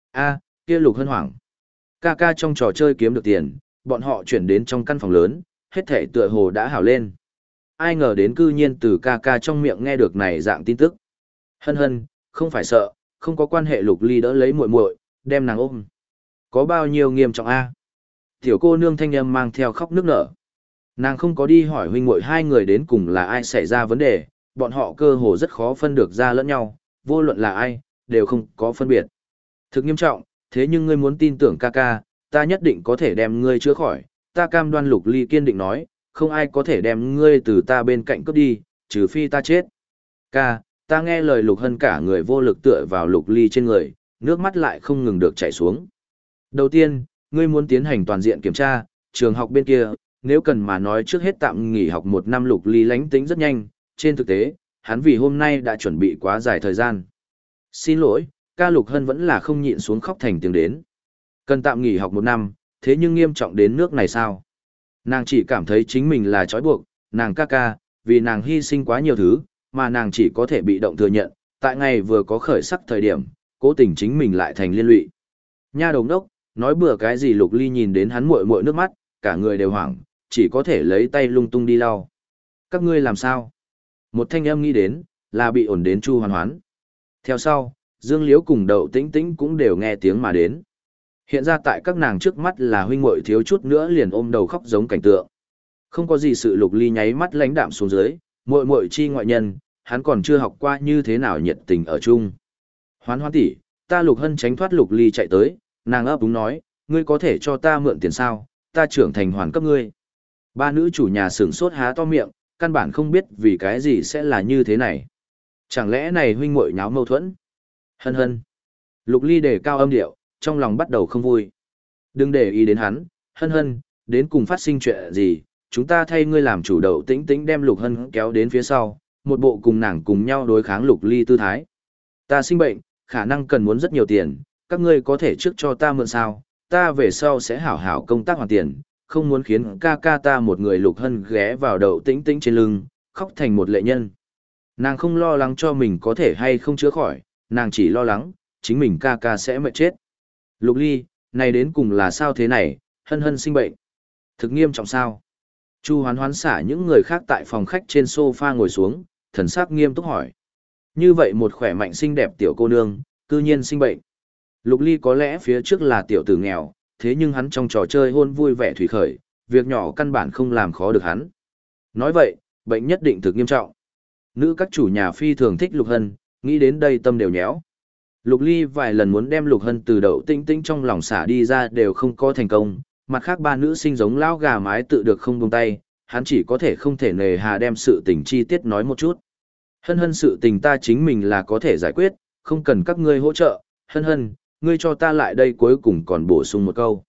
Kia Lục Hân hoảng. Ca ca trong trò chơi kiếm được tiền, bọn họ chuyển đến trong căn phòng lớn, hết thể tựa hồ đã hảo lên. Ai ngờ đến cư nhiên từ ca ca trong miệng nghe được này dạng tin tức. Hân hân, không phải sợ, không có quan hệ Lục Ly đỡ lấy muội muội, đem nàng ôm. Có bao nhiêu nghiêm trọng a? Tiểu cô nương thanh âm mang theo khóc nức nở. Nàng không có đi hỏi huynh muội hai người đến cùng là ai xảy ra vấn đề, bọn họ cơ hồ rất khó phân được ra lẫn nhau, vô luận là ai, đều không có phân biệt. Thực nghiêm trọng, thế nhưng ngươi muốn tin tưởng ca ca, ta nhất định có thể đem ngươi chữa khỏi, ta cam đoan Lục Ly kiên định nói, không ai có thể đem ngươi từ ta bên cạnh cướp đi, trừ phi ta chết. Ca, ta nghe lời Lục Hân cả người vô lực tựa vào Lục Ly trên người, nước mắt lại không ngừng được chảy xuống. Đầu tiên, ngươi muốn tiến hành toàn diện kiểm tra, trường học bên kia, nếu cần mà nói trước hết tạm nghỉ học 1 năm Lục Ly lánh tính rất nhanh, trên thực tế, hắn vì hôm nay đã chuẩn bị quá dài thời gian. Xin lỗi, ca Lục Hân vẫn là không nhịn xuống khóc thành tiếng đến. Cần tạm nghỉ học 1 năm, thế nhưng nghiêm trọng đến nước này sao? Nàng chỉ cảm thấy chính mình là trói buộc, nàng ca ca, vì nàng hy sinh quá nhiều thứ, mà nàng chỉ có thể bị động thừa nhận, tại ngày vừa có khởi sắc thời điểm, cố tình chính mình lại thành liên lụy. Nha đồng đốc, nói bừa cái gì Lục Ly nhìn đến hắn muội muội nước mắt, cả người đều hoảng, chỉ có thể lấy tay lung tung đi lau. Các ngươi làm sao? Một thanh âm nghĩ đến, là bị ổn đến Chu Hoán Hoán. Theo sau, Dương Liễu cùng Đậu Tĩnh Tĩnh cũng đều nghe tiếng mà đến. Hiện ra tại các nàng trước mắt là huynh muội thiếu chút nữa liền ôm đầu khóc giống cảnh tượng. Không có gì sự Lục Ly nháy mắt lãnh đạm xuống dưới, muội muội chi ngoại nhân, hắn còn chưa học qua như thế nào nhiệt tình ở chung. Hoán Hoán tỷ, ta Lục Hân tránh thoát Lục Ly chạy tới, nàng ấp úng nói, ngươi có thể cho ta mượn tiền sao, ta trưởng thành hoàn cấp ngươi. Ba nữ chủ nhà sửng sốt há to miệng, căn bản không biết vì cái gì sẽ là như thế này. Chẳng lẽ này huynh muội nháo mâu thuẫn? Hân hân. Lục Ly đề cao âm điệu, trong lòng bắt đầu không vui. Đừng để ý đến hắn, hân hân, đến cùng phát sinh chuyện gì, chúng ta thay ngươi làm chủ Đậu Tĩnh Tĩnh đem Lục Hân kéo đến phía sau, một bộ cùng nàng cùng nhau đối kháng Lục Ly tư thái. Ta sinh bệnh, khả năng cần muốn rất nhiều tiền, các ngươi có thể trước cho ta mượn sao, ta về sau sẽ hảo hảo công tác hoàn tiền, không muốn khiến ca ca ta một người Lục Hân ghé vào Đậu Tĩnh Tĩnh trên lưng, khóc thành một lệ nhân. Nàng không lo lắng cho mình có thể hay không chữa khỏi, nàng chỉ lo lắng, chính mình ca ca sẽ mệt chết. Lục Ly, này đến cùng là sao thế này, hân hân sinh bệnh. Thực nghiêm trọng sao? Chu Hoán Hoán xả những người khác tại phòng khách trên sofa ngồi xuống, thần sắc nghiêm túc hỏi. Như vậy một khỏe mạnh xinh đẹp tiểu cô nương, cư nhiên sinh bệnh. Lục Ly có lẽ phía trước là tiểu tử nghèo, thế nhưng hắn trong trò chơi hôn vui vẻ thủy khởi, việc nhỏ căn bản không làm khó được hắn. Nói vậy, bệnh nhất định thực nghiêm trọng. Nữ các chủ nhà phi thường thích Lục Hân, nghĩ đến đây tâm đều nhéo. Lục Ly vài lần muốn đem Lục Hân từ Đậu Tĩnh Tĩnh trong lòng xả đi ra đều không có thành công, mặt khác ba nữ sinh giống lão gà mái tự được không buông tay, hắn chỉ có thể không thể nề hà đem sự tình chi tiết nói một chút. Hân hân sự tình ta chính mình là có thể giải quyết, không cần các ngươi hỗ trợ, hân hân, ngươi cho ta lại đây cuối cùng còn bổ sung một câu.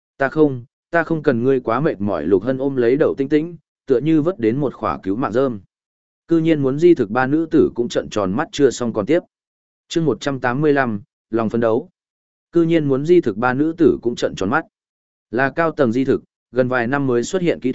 Ta không cần ngươi quá mệt mỏi Lục Hân ôm lấy Đậu Tĩnh Tĩnh, tựa như vớt đến một khỏa cứu mạng rơm. Cư nhiên muốn di thực ba nữ tử cũng trợn tròn mắt chưa xong còn tiếp. Chương 185, lòng phấn đấu. Cư nhiên muốn di thực ba nữ tử cũng trợn tròn mắt. Là cao tầng di thực, gần vài năm mới xuất hiện kỹ thuật,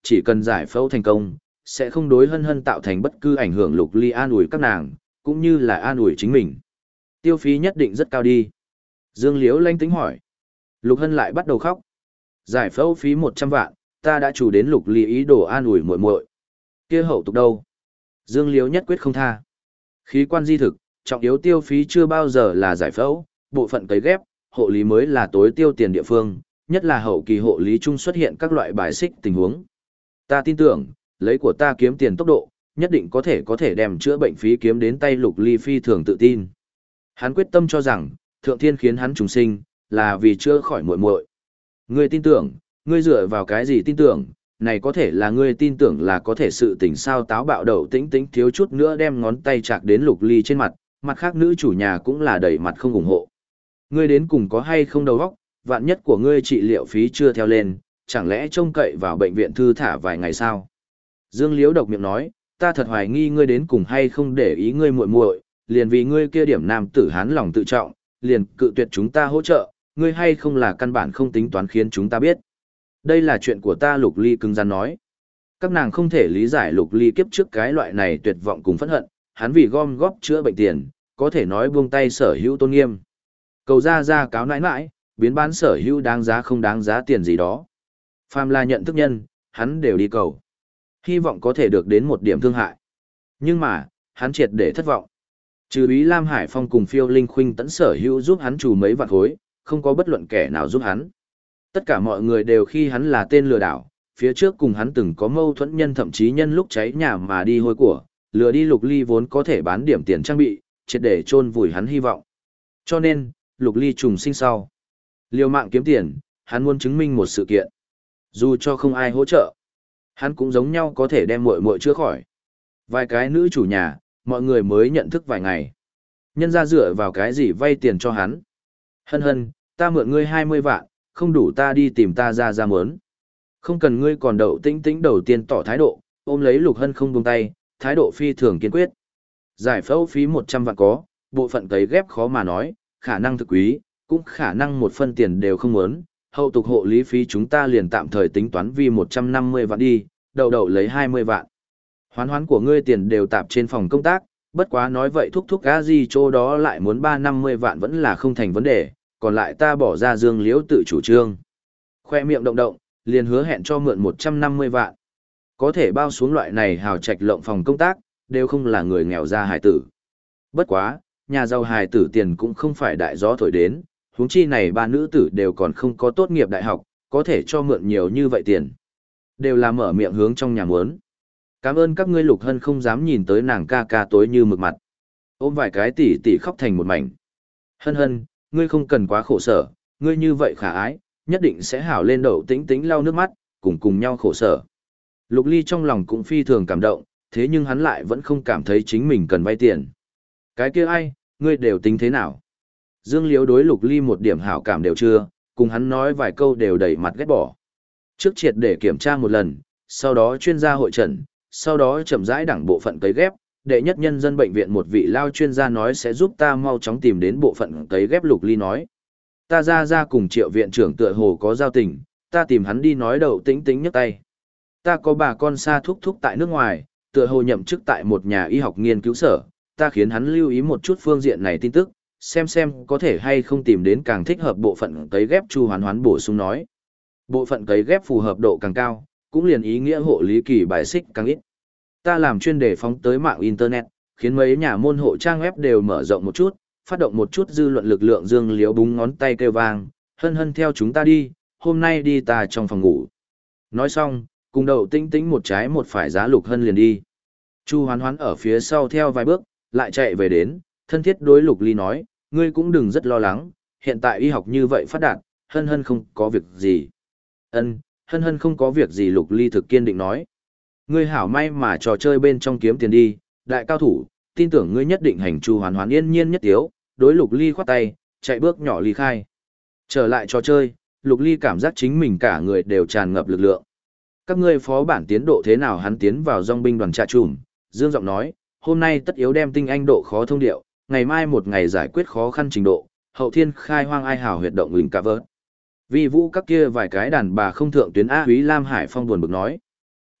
chỉ cần giải phẫu thành công, sẽ không đối hân hân tạo thành bất cứ ảnh hưởng. Lục Ly an ủi các nàng, cũng như là an ủi chính mình. Tiêu phí nhất định rất cao đi. Dương Liễu lanh tính hỏi. Lục Hân lại bắt đầu khóc. Giải phẫu phí 100 vạn, ta đã chủ đến Lục Ly ý đồ an ủi muội muội. Kia hậu tục đâu? Dương Liễu nhất quyết không tha. Khí quan di thực, trọng yếu tiêu phí chưa bao giờ là giải phẫu, bộ phận cấy ghép, hộ lý mới là tối tiêu tiền địa phương, nhất là hậu kỳ hộ lý chung xuất hiện các loại bài xích tình huống. Ta tin tưởng, lấy của ta kiếm tiền tốc độ, nhất định có thể đem chữa bệnh phí kiếm đến tay. Lục Ly phi thường tự tin. Hắn quyết tâm cho rằng, thượng thiên khiến hắn trùng sinh, là vì chữa khỏi muội muội. Ngươi tin tưởng, ngươi dựa vào cái gì tin tưởng, này có thể là ngươi tin tưởng là có thể. Sự tình sao táo bạo đầu tĩnh tĩnh thiếu chút nữa đem ngón tay chạc đến Lục Ly trên mặt, mặt khác nữ chủ nhà cũng là đầy mặt không ủng hộ. Ngươi đến cùng có hay không đầu óc, vạn nhất của ngươi trị liệu phí chưa theo lên, chẳng lẽ trông cậy vào bệnh viện thư thả vài ngày sao? Dương Liễu độc miệng nói, ta thật hoài nghi ngươi đến cùng hay không để ý ngươi muội muội, liền vì ngươi kia điểm nam tử hán lòng tự trọng, liền cự tuyệt chúng ta hỗ trợ, ngươi hay không là căn bản không tính toán khiến chúng ta biết. Đây là chuyện của ta. Lục Ly cứng rắn nói. Các nàng không thể lý giải Lục Ly kiếp trước cái loại này tuyệt vọng cùng phẫn hận, hắn vì gom góp chữa bệnh tiền, có thể nói buông tay sở hữu tôn nghiêm. Cầu ra cáo nãi nãi, biến bán sở hữu đáng giá không đáng giá tiền gì đó. Phàm là nhận thức nhân, hắn đều đi cầu. Hy vọng có thể được đến một điểm thương hại. Nhưng mà, hắn triệt để thất vọng. Trừ Úy Lam Hải Phong cùng Phiêu Linh Khuynh tẫn sở hữu giúp hắn trù mấy vạn khối, không có bất luận kẻ nào giúp hắn. Tất cả mọi người đều khi hắn là tên lừa đảo, phía trước cùng hắn từng có mâu thuẫn nhân, thậm chí nhân lúc cháy nhà mà đi hôi của, lừa đi Lục Ly vốn có thể bán điểm tiền trang bị, triệt để chôn vùi hắn hy vọng. Cho nên, Lục Ly trùng sinh sau. Liều mạng kiếm tiền, hắn muốn chứng minh một sự kiện. Dù cho không ai hỗ trợ, hắn cũng giống nhau có thể đem muội muội chữa khỏi. Vài cái nữ chủ nhà, mọi người mới nhận thức vài ngày. Nhân ra dựa vào cái gì vay tiền cho hắn. Hân hân, ta mượn ngươi 20 vạn, không đủ ta đi tìm ta ra mớn. Không cần. Ngươi còn đậu tĩnh tĩnh đầu tiên tỏ thái độ, ôm lấy Lục Hân không buông tay, thái độ phi thường kiên quyết. Giải phẫu phí 100 vạn có, bộ phận cấy ghép khó mà nói, khả năng thực quý, cũng khả năng một phân tiền đều không muốn. Hậu tục hộ lý phí chúng ta liền tạm thời tính toán vì 150 vạn đi, đậu lấy 20 vạn. Hoán của ngươi tiền đều tạp trên phòng công tác, bất quá nói vậy thúc a gì chỗ đó lại muốn 350 vạn vẫn là không thành vấn đề, còn lại ta bỏ ra. Dương Liễu tự chủ trương. Khoe miệng động, liền hứa hẹn cho mượn 150 vạn. Có thể bao xuống loại này hào trạch lộng phòng công tác, đều không là người nghèo ra hài tử. Bất quá, nhà giàu hài tử tiền cũng không phải đại gió thổi đến, huống chi này ba nữ tử đều còn không có tốt nghiệp đại học, có thể cho mượn nhiều như vậy tiền. Đều là mở miệng hướng trong nhà muốn. Cảm ơn các ngươi. Lục Hân không dám nhìn tới nàng ca ca tối như mực mặt. Ôm vài cái tỉ tỉ khóc thành một mảnh. Hân hân, ngươi không cần quá khổ sở, ngươi như vậy khả ái, nhất định sẽ hảo lên. Đậu tĩnh tĩnh lau nước mắt, cùng nhau khổ sở. Lục Ly trong lòng cũng phi thường cảm động, thế nhưng hắn lại vẫn không cảm thấy chính mình cần vay tiền. Cái kia ai, ngươi đều tính thế nào? Dương Liễu đối Lục Ly một điểm hảo cảm đều chưa, cùng hắn nói vài câu đều đầy mặt ghét bỏ. Trước triệt để kiểm tra một lần, sau đó chuyên gia hội trần, sau đó chậm rãi đẳng bộ phận cấy ghép. Đệ nhất nhân dân bệnh viện một vị lao chuyên gia nói sẽ giúp ta mau chóng tìm đến bộ phận cấy ghép. Lục Ly nói. Ta ra cùng Triệu viện trưởng tựa hồ có giao tình, ta tìm hắn đi nói. Đậu tĩnh tĩnh nhấc tay. Ta có bà con xa thúc tại nước ngoài, tựa hồ nhậm chức tại một nhà y học nghiên cứu sở, ta khiến hắn lưu ý một chút phương diện này tin tức, xem có thể hay không tìm đến càng thích hợp bộ phận cấy ghép. Chu Hoán bổ sung nói. Bộ phận cấy ghép phù hợp độ càng cao, cũng liền ý nghĩa hộ lý kỳ bài xích càng ít. Ta làm chuyên đề phóng tới mạng Internet, khiến mấy nhà môn hộ trang web đều mở rộng một chút, phát động một chút dư luận lực lượng. Dương Liễu búng ngón tay kêu vang, hân hân theo chúng ta đi, hôm nay đi ta trong phòng ngủ. Nói xong, cùng Đậu tĩnh tĩnh một trái một phải giá Lục Hân liền đi. Chu Hoán ở phía sau theo vài bước, lại chạy về đến, thân thiết đối Lục Ly nói, ngươi cũng đừng rất lo lắng, hiện tại y học như vậy phát đạt, hân hân không có việc gì. Hân hân không có việc gì. Lục Ly thực kiên định nói. Ngươi hảo may mà trò chơi bên trong kiếm tiền đi, đại cao thủ, tin tưởng ngươi nhất định hành. Chu Hoán yên nhiên nhất tiếu, đối Lục Ly khoát tay, chạy bước nhỏ ly khai. Trở lại trò chơi, Lục Ly cảm giác chính mình cả người đều tràn ngập lực lượng. Các ngươi phó bản tiến độ thế nào? Hắn tiến vào dòng binh đoàn trà trùm, dương giọng nói, hôm nay tất yếu đem tinh anh độ khó thông điệu, ngày mai một ngày giải quyết khó khăn trình độ, hậu thiên khai hoang ai hào huyệt động huỳnh cả vớt. Vi vũ các kia vài cái đàn bà không thượng tuyến A. Úy Lam Hải Phong buồn bực nói.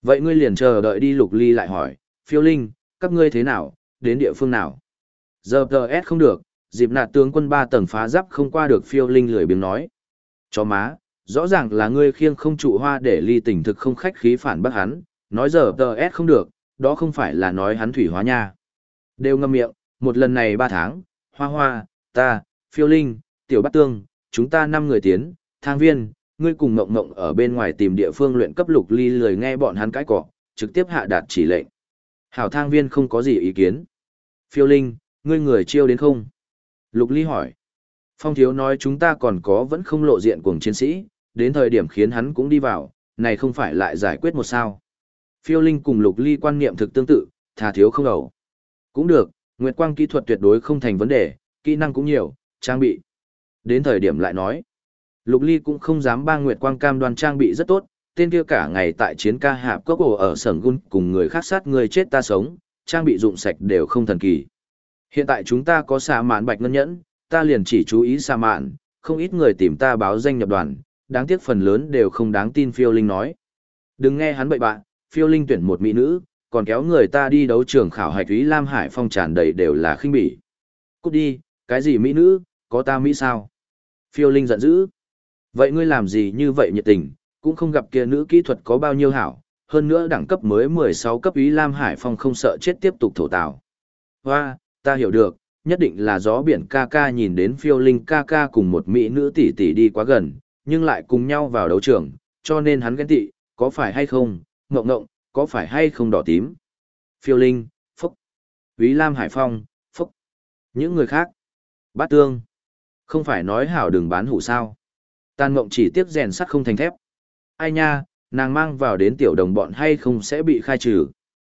Vậy ngươi liền chờ đợi đi. Lục Ly lại hỏi, Phiêu Linh, các ngươi thế nào, đến địa phương nào? Giờ TS không được, dịp nạt tướng quân 3 tầng phá giáp không qua được. Phiêu Linh lười biếng nói. Chó má, rõ ràng là ngươi khiêng không trụ Hoa để Ly tình thực không khách khí phản bác hắn, nói giờ TS không được, đó không phải là nói hắn thủy hóa nha. Đều ngâm miệng, một lần này 3 tháng, Hoa, ta, Phiêu Linh, Tiểu Bát Tương, chúng ta 5 người tiến, Thang Viên, ngươi cùng Ngộng Ngộng ở bên ngoài tìm địa phương luyện cấp. Lục Ly lười nghe bọn hắn cãi cọ, trực tiếp hạ đạt chỉ lệnh. Hảo. Thang Viên không có gì ý kiến. Phiêu Linh, ngươi người chiêu đến không? Lục Ly hỏi. Phong Thiếu nói chúng ta còn có vẫn không lộ diện cuồng chiến sĩ, đến thời điểm khiến hắn cũng đi vào, này không phải lại giải quyết một sao. Phiêu Linh cùng Lục Ly quan niệm thực tương tự, thà thiếu không ẩu. Cũng được, Nguyệt Quang kỹ thuật tuyệt đối không thành vấn đề, kỹ năng cũng nhiều, trang bị. Đến thời điểm lại nói. Lục Ly cũng không dám ba Nguyệt Quang cam đoan trang bị rất tốt, tên kia cả ngày tại chiến ca hạp cốc ổ ở Sở Gun cùng người khác sát người chết ta sống, trang bị dụng sạch đều không thần kỳ. Hiện tại chúng ta có xà mạn bạch ngân nhẫn, ta liền chỉ chú ý xà mạn, không ít người tìm ta báo danh nhập đoàn, đáng tiếc phần lớn đều không đáng tin. Phiêu Linh nói. Đừng nghe hắn bậy bạn, Phiêu Linh tuyển một mỹ nữ, còn kéo người ta đi đấu trường khảo hạch Ý Lam Hải Phong tràn đầy đều là khinh bỉ. Cút đi, cái gì mỹ nữ, có ta mỹ sao? Phiêu Linh giận dữ. Vậy ngươi làm gì như vậy nhiệt tình, cũng không gặp kia nữ kỹ thuật có bao nhiêu hảo, hơn nữa đẳng cấp mới 16 cấp Ý Lam Hải Phong không sợ chết tiếp tục thổ tào. Hoa, ta hiểu được, nhất định là gió biển ca ca nhìn đến Phiêu Linh ca ca cùng một mỹ nữ tỷ tỷ đi quá gần, nhưng lại cùng nhau vào đấu trường, cho nên hắn ghen tị, có phải hay không? Ngộng Ngộng, có phải hay không đỏ tím? Phiêu Linh, phúc. Ý Lam Hải Phong, phúc. Những người khác. Bát Tương. Không phải nói hảo đừng bán hủ sao? Tàn Mộng chỉ tiếc rèn sắt không thành thép. Ai nha, nàng mang vào đến tiểu đồng bọn hay không sẽ bị khai trừ.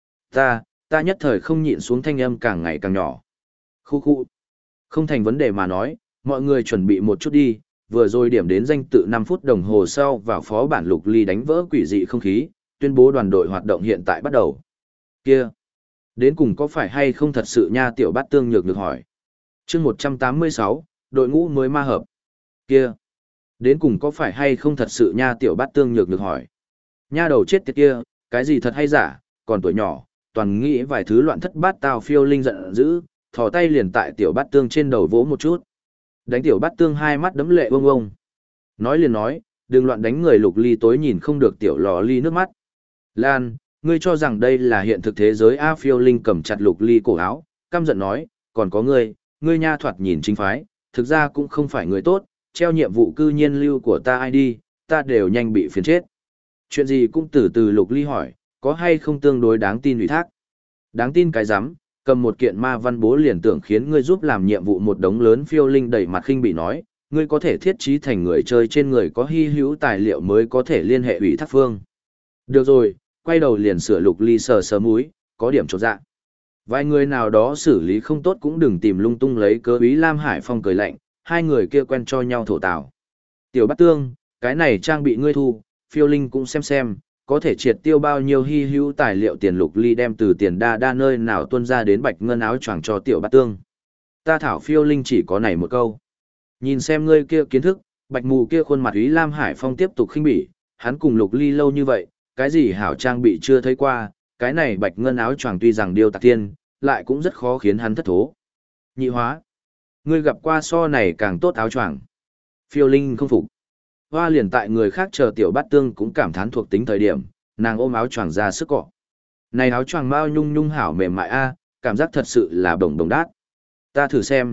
Ta nhất thời không nhịn xuống, thanh âm càng ngày càng nhỏ. Khu. Không thành vấn đề mà nói, mọi người chuẩn bị một chút đi, vừa rồi điểm đến danh tự 5 phút đồng hồ sau vào phó bản. Lục Ly đánh vỡ quỷ dị không khí, tuyên bố đoàn đội hoạt động hiện tại bắt đầu. Kia, đến cùng có phải hay không thật sự nha? Tiểu Bát Tương nhược hỏi. Chương 186, đội ngũ mới ma hợp. Kia, đến cùng có phải hay không thật sự nha? Tiểu Bát Tương nhược hỏi. Nha đầu chết tiệt kia, cái gì thật hay giả, còn tuổi nhỏ, toàn nghĩ vài thứ loạn thất bát tao. Phiêu Linh giận dữ, thò tay liền tại Tiểu Bát Tương trên đầu vỗ một chút. Đánh Tiểu Bát Tương hai mắt đấm lệ ông ông. Nói liền nói, đừng loạn đánh người. Lục Ly tối nhìn không được Tiểu Lò Ly nước mắt. Lan, ngươi cho rằng đây là hiện thực thế giới a? Phiêu Linh cầm chặt Lục Ly cổ áo, căm giận nói, còn có ngươi nha thoạt nhìn chính phái, thực ra cũng không phải người tốt, treo nhiệm vụ cư nhiên lưu của ta ai đi, ta đều nhanh bị phiền chết. Chuyện gì cũng từ từ. Lục Ly hỏi, có hay không tương đối đáng tin ủy thác? Đáng tin cái rắm, cầm một kiện ma văn bố liền tưởng khiến ngươi giúp làm nhiệm vụ một đống lớn. Phiêu Linh đẩy mặt khinh bị nói, ngươi có thể thiết trí thành người chơi trên người có hy hữu tài liệu mới có thể liên hệ ủy thác phương. Được rồi, quay đầu liền sửa. Lục Ly sờ sờ múi, có điểm chột dạ. Vài người nào đó xử lý không tốt cũng đừng tìm lung tung lấy cớ. Ý Lam Hải Phong cười lạnh, hai người kia quen cho nhau thổ tào. Tiểu Bát Tương, cái này trang bị ngươi thu, Phiêu Linh cũng xem, có thể triệt tiêu bao nhiêu hy hữu tài liệu tiền. Lục Ly đem từ tiền đa nơi nào tuân ra đến bạch ngân áo choàng cho Tiểu Bát Tương. Ta thảo Phiêu Linh chỉ có này một câu. Nhìn xem ngươi kia kiến thức, bạch mù kia khuôn mặt. Ý Lam Hải Phong tiếp tục khinh bỉ, hắn cùng Lục Ly lâu như vậy, cái gì hảo trang bị chưa thấy qua, cái này bạch ngân áo choàng tuy rằng điêu tạc tiên, lại cũng rất khó khiến hắn thất thố. Nhị hóa, ngươi gặp qua so này càng tốt áo choàng. Phiêu Linh không phục. Hoa liền tại người khác chờ Tiểu Bát Tương cũng cảm thán thuộc tính thời điểm, nàng ôm áo choàng ra sức cọ. Này áo choàng mao nhung hảo mềm mại a, cảm giác thật sự là bồng bồng đát. Ta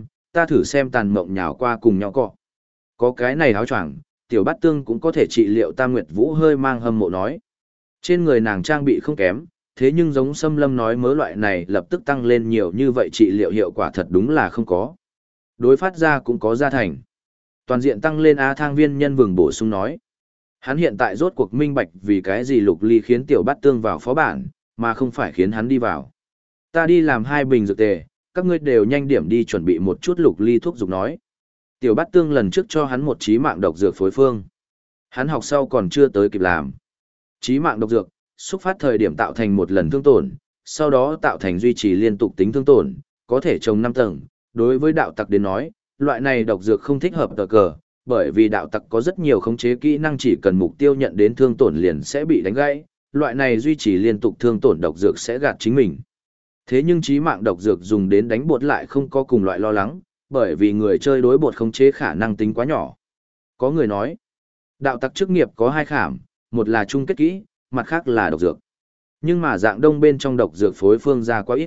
thử xem. Tàn Mộng nhào qua cùng nhau cọ. Có cái này áo choàng, Tiểu Bát Tương cũng có thể trị liệu. Tam Nguyệt Vũ hơi mang hâm mộ nói. Trên người nàng trang bị không kém, thế nhưng giống Sâm Lâm nói mớ loại này lập tức tăng lên nhiều như vậy trị liệu hiệu quả thật đúng là không có. Đối phát ra cũng có gia thành. Toàn diện tăng lên a. Thang Viên nhân vừng bổ sung nói. Hắn hiện tại rốt cuộc minh bạch vì cái gì Lục Ly khiến Tiểu Bát Tương vào phó bản, mà không phải khiến hắn đi vào. Ta đi làm 2 bình dược tề, các ngươi đều nhanh điểm đi chuẩn bị một chút. Lục Ly thuốc giục nói. Tiểu Bát Tương lần trước cho hắn một chí mạng độc dược phối phương. Hắn học sau còn chưa tới kịp làm. Chí mạng độc dược, xúc phát thời điểm tạo thành một lần thương tổn, sau đó tạo thành duy trì liên tục tính thương tổn, có thể trồng 5 tầng. Đối với đạo tặc đến nói, loại này độc dược không thích hợp tờ cờ, bởi vì đạo tặc có rất nhiều khống chế kỹ năng, chỉ cần mục tiêu nhận đến thương tổn liền sẽ bị đánh gãy, loại này duy trì liên tục thương tổn độc dược sẽ gạt chính mình. Thế nhưng chí mạng độc dược dùng đến đánh bột lại không có cùng loại lo lắng, bởi vì người chơi đối bột khống chế khả năng tính quá nhỏ. Có người nói, đạo tặc chức nghiệp có hai khảm, một là chung kết kỹ, mặt khác là độc dược. Nhưng mà dạng đông bên trong độc dược phối phương ra quá ít.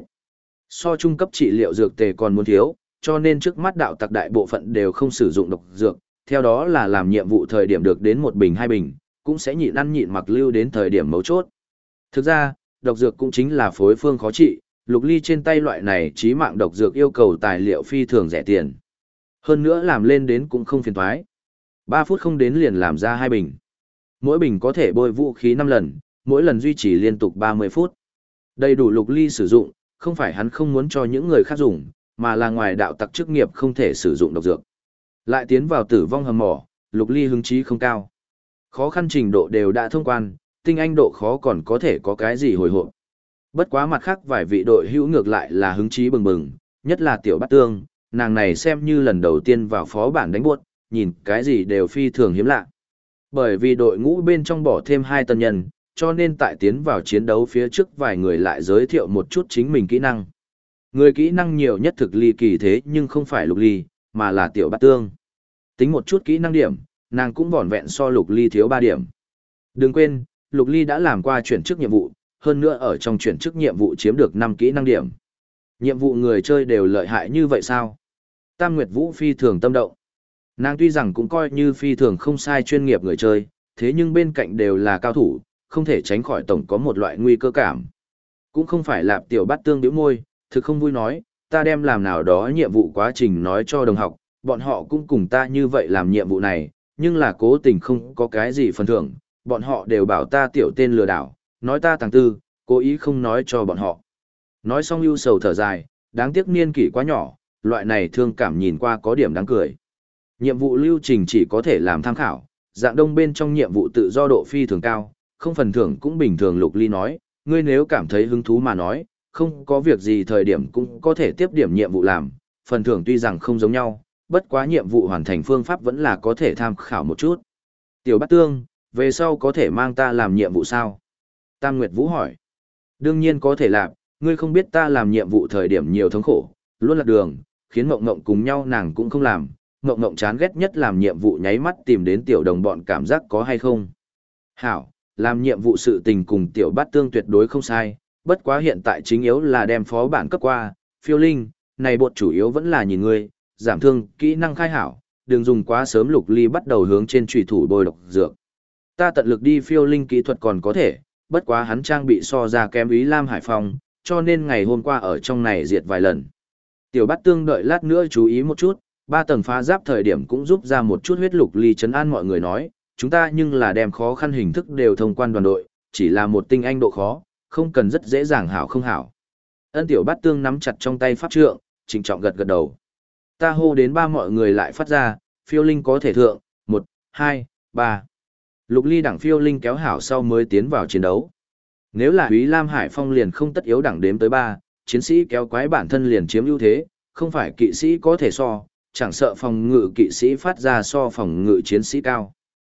So trung cấp trị liệu dược tề còn muốn thiếu, cho nên trước mắt đạo tặc đại bộ phận đều không sử dụng độc dược, theo đó là làm nhiệm vụ thời điểm được đến một bình hai bình, cũng sẽ nhịn ăn nhịn mặc lưu đến thời điểm mấu chốt. Thực ra, độc dược cũng chính là phối phương khó trị, Lục Ly trên tay loại này chí mạng độc dược yêu cầu tài liệu phi thường rẻ tiền. Hơn nữa làm lên đến cũng không phiền toái. 3 phút không đến liền làm ra 2 bình. Mỗi bình có thể bôi vũ khí 5 lần, mỗi lần duy trì liên tục 30 phút. Đầy đủ Lục Ly sử dụng, không phải hắn không muốn cho những người khác dùng, mà là ngoài đạo tặc chức nghiệp không thể sử dụng độc dược. Lại tiến vào tử vong hầm mỏ, Lục Ly hứng chí không cao. Khó khăn trình độ đều đã thông quan, tinh anh độ khó còn có thể có cái gì hồi hộp. Bất quá mặt khác vài vị đội hữu ngược lại là hứng chí bừng bừng, nhất là Tiểu Bát Tương, nàng này xem như lần đầu tiên vào phó bản đánh buốt, nhìn cái gì đều phi thường hiếm lạ. Bởi vì đội ngũ bên trong bỏ thêm 2 tân nhân, cho nên tại tiến vào chiến đấu phía trước vài người lại giới thiệu một chút chính mình kỹ năng. Người kỹ năng nhiều nhất thực Ly kỳ thế nhưng không phải Lục Ly, mà là Tiểu Bát Tương. Tính một chút kỹ năng điểm, nàng cũng vỏn vẹn so Lục Ly thiếu 3 điểm. Đừng quên, Lục Ly đã làm qua chuyển chức nhiệm vụ, hơn nữa ở trong chuyển chức nhiệm vụ chiếm được 5 kỹ năng điểm. Nhiệm vụ người chơi đều lợi hại như vậy sao? Tam Nguyệt Vũ phi thường tâm động. Nàng tuy rằng cũng coi như phi thường không sai chuyên nghiệp người chơi, thế nhưng bên cạnh đều là cao thủ, không thể tránh khỏi tổng có một loại nguy cơ cảm. Cũng không phải Lạp Tiểu Bát Tương bĩu môi, thực không vui nói, ta đem làm nào đó nhiệm vụ quá trình nói cho đồng học, bọn họ cũng cùng ta như vậy làm nhiệm vụ này, nhưng là cố tình không có cái gì phần thưởng, bọn họ đều bảo ta tiểu tên lừa đảo, nói ta tàng tư, cố ý không nói cho bọn họ. Nói xong ưu sầu thở dài, đáng tiếc niên kỷ quá nhỏ, loại này thương cảm nhìn qua có điểm đáng cười. Nhiệm vụ lưu trình chỉ có thể làm tham khảo, dạng đông bên trong nhiệm vụ tự do độ phi thường cao, không phần thưởng cũng bình thường. Lục Ly nói, ngươi nếu cảm thấy hứng thú mà nói, không có việc gì thời điểm cũng có thể tiếp điểm nhiệm vụ làm, phần thưởng tuy rằng không giống nhau, bất quá nhiệm vụ hoàn thành phương pháp vẫn là có thể tham khảo một chút. Tiểu Bát Tương, về sau có thể mang ta làm nhiệm vụ sao? Tam Nguyệt Vũ hỏi. Đương nhiên có thể làm, ngươi không biết ta làm nhiệm vụ thời điểm nhiều thống khổ, luôn lạc đường, khiến Mộng Mộng cùng nhau nàng cũng không làm. Mộng Mộng chán ghét nhất làm nhiệm vụ nháy mắt tìm đến tiểu đồng bọn cảm giác có hay không. Hảo, làm nhiệm vụ sự tình cùng Tiểu Bát Tương tuyệt đối không sai, bất quá hiện tại chính yếu là đem phó bản cấp qua, Phiêu Linh, này bột chủ yếu vẫn là nhìn ngươi, giảm thương, kỹ năng khai hảo, đừng dùng quá sớm. Lục Ly bắt đầu hướng trên chủy thủ bôi độc dược. Ta tận lực đi Phiêu Linh kỹ thuật còn có thể, bất quá hắn trang bị so ra kém Ý Lam Hải Phong, cho nên ngày hôm qua ở trong này diệt vài lần. Tiểu Bát Tương đợi lát nữa chú ý một chút, 3 tầng phá giáp thời điểm cũng giúp ra một chút huyết. Lục Ly trấn an mọi người nói, chúng ta nhưng là đem khó khăn hình thức đều thông quan đoàn đội, chỉ là một tinh anh độ khó, không cần rất dễ dàng hảo không hảo. Ân. Tiểu Bát Tương nắm chặt trong tay pháp trượng, trịnh trọng gật gật đầu. Ta hô đến 3 mọi người lại phát ra, Phiêu Linh có thể thượng, 1, 2, 3. Lục Ly đẳng Phiêu Linh kéo hảo sau mới tiến vào chiến đấu. Nếu là Úy Lam Hải Phong liền không tất yếu đẳng đếm tới 3, chiến sĩ kéo quái bản thân liền chiếm ưu thế, không phải kỵ sĩ có thể so, chẳng sợ phòng ngự kỵ sĩ phát ra so phòng ngự chiến sĩ cao.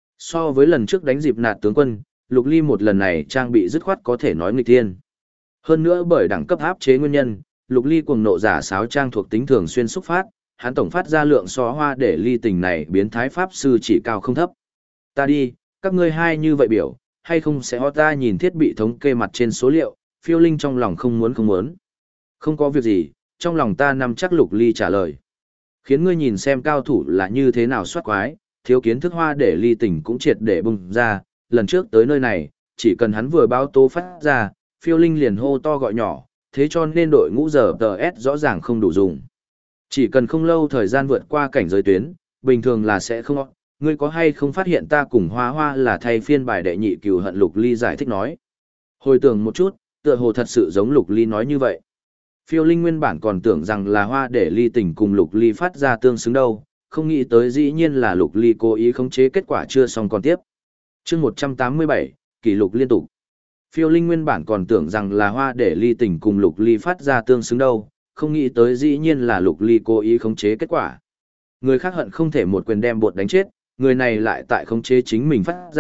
So với lần trước đánh dịp nạt tướng quân, Lục Ly một lần này trang bị dứt khoát có thể nói nghịch thiên. Hơn nữa bởi đẳng cấp áp chế nguyên nhân, Lục Ly cuồng nộ giả sáo trang thuộc tính thường xuyên xúc phát, hắn tổng phát ra lượng so hoa để ly tình này biến thái pháp sư chỉ cao không thấp. Ta đi, các ngươi hai như vậy biểu, hay không sẽ ho ta nhìn thiết bị thống kê mặt trên số liệu, Phiêu Linh trong lòng không muốn. Không có việc gì, trong lòng ta nắm chắc. Lục Ly trả lời. Khiến ngươi nhìn xem cao thủ là như thế nào soát quái, thiếu kiến thức hoa để ly tình cũng triệt để bùng ra, lần trước tới nơi này, chỉ cần hắn vừa báo tố phát ra, Phiêu Linh liền hô to gọi nhỏ, thế cho nên đội ngũ giờ TS rõ ràng không đủ dùng. Chỉ cần không lâu thời gian vượt qua cảnh giới tuyến, bình thường là sẽ không. Ngươi có hay không phát hiện ta cùng Hoa Hoa là thay phiên bài đệ nhị cừu hận? Lục Ly giải thích nói. Hồi tưởng một chút, tựa hồ thật sự giống Lục Ly nói như vậy. Phiêu Linh nguyên bản còn tưởng rằng là Hoa để ly tình cùng Lục Ly phát ra tương xứng đâu, không nghĩ tới dĩ nhiên là Lục Ly cố ý khống chế kết quả chưa xong còn tiếp. Chương 187, kỷ lục liên tục. Phiêu Linh nguyên bản còn tưởng rằng là Hoa để ly tình cùng Lục Ly phát ra tương xứng đâu, không nghĩ tới dĩ nhiên là Lục Ly cố ý khống chế kết quả. Người khác hận không thể một quyền đem bột đánh chết, người này lại tại khống chế chính mình phát ra,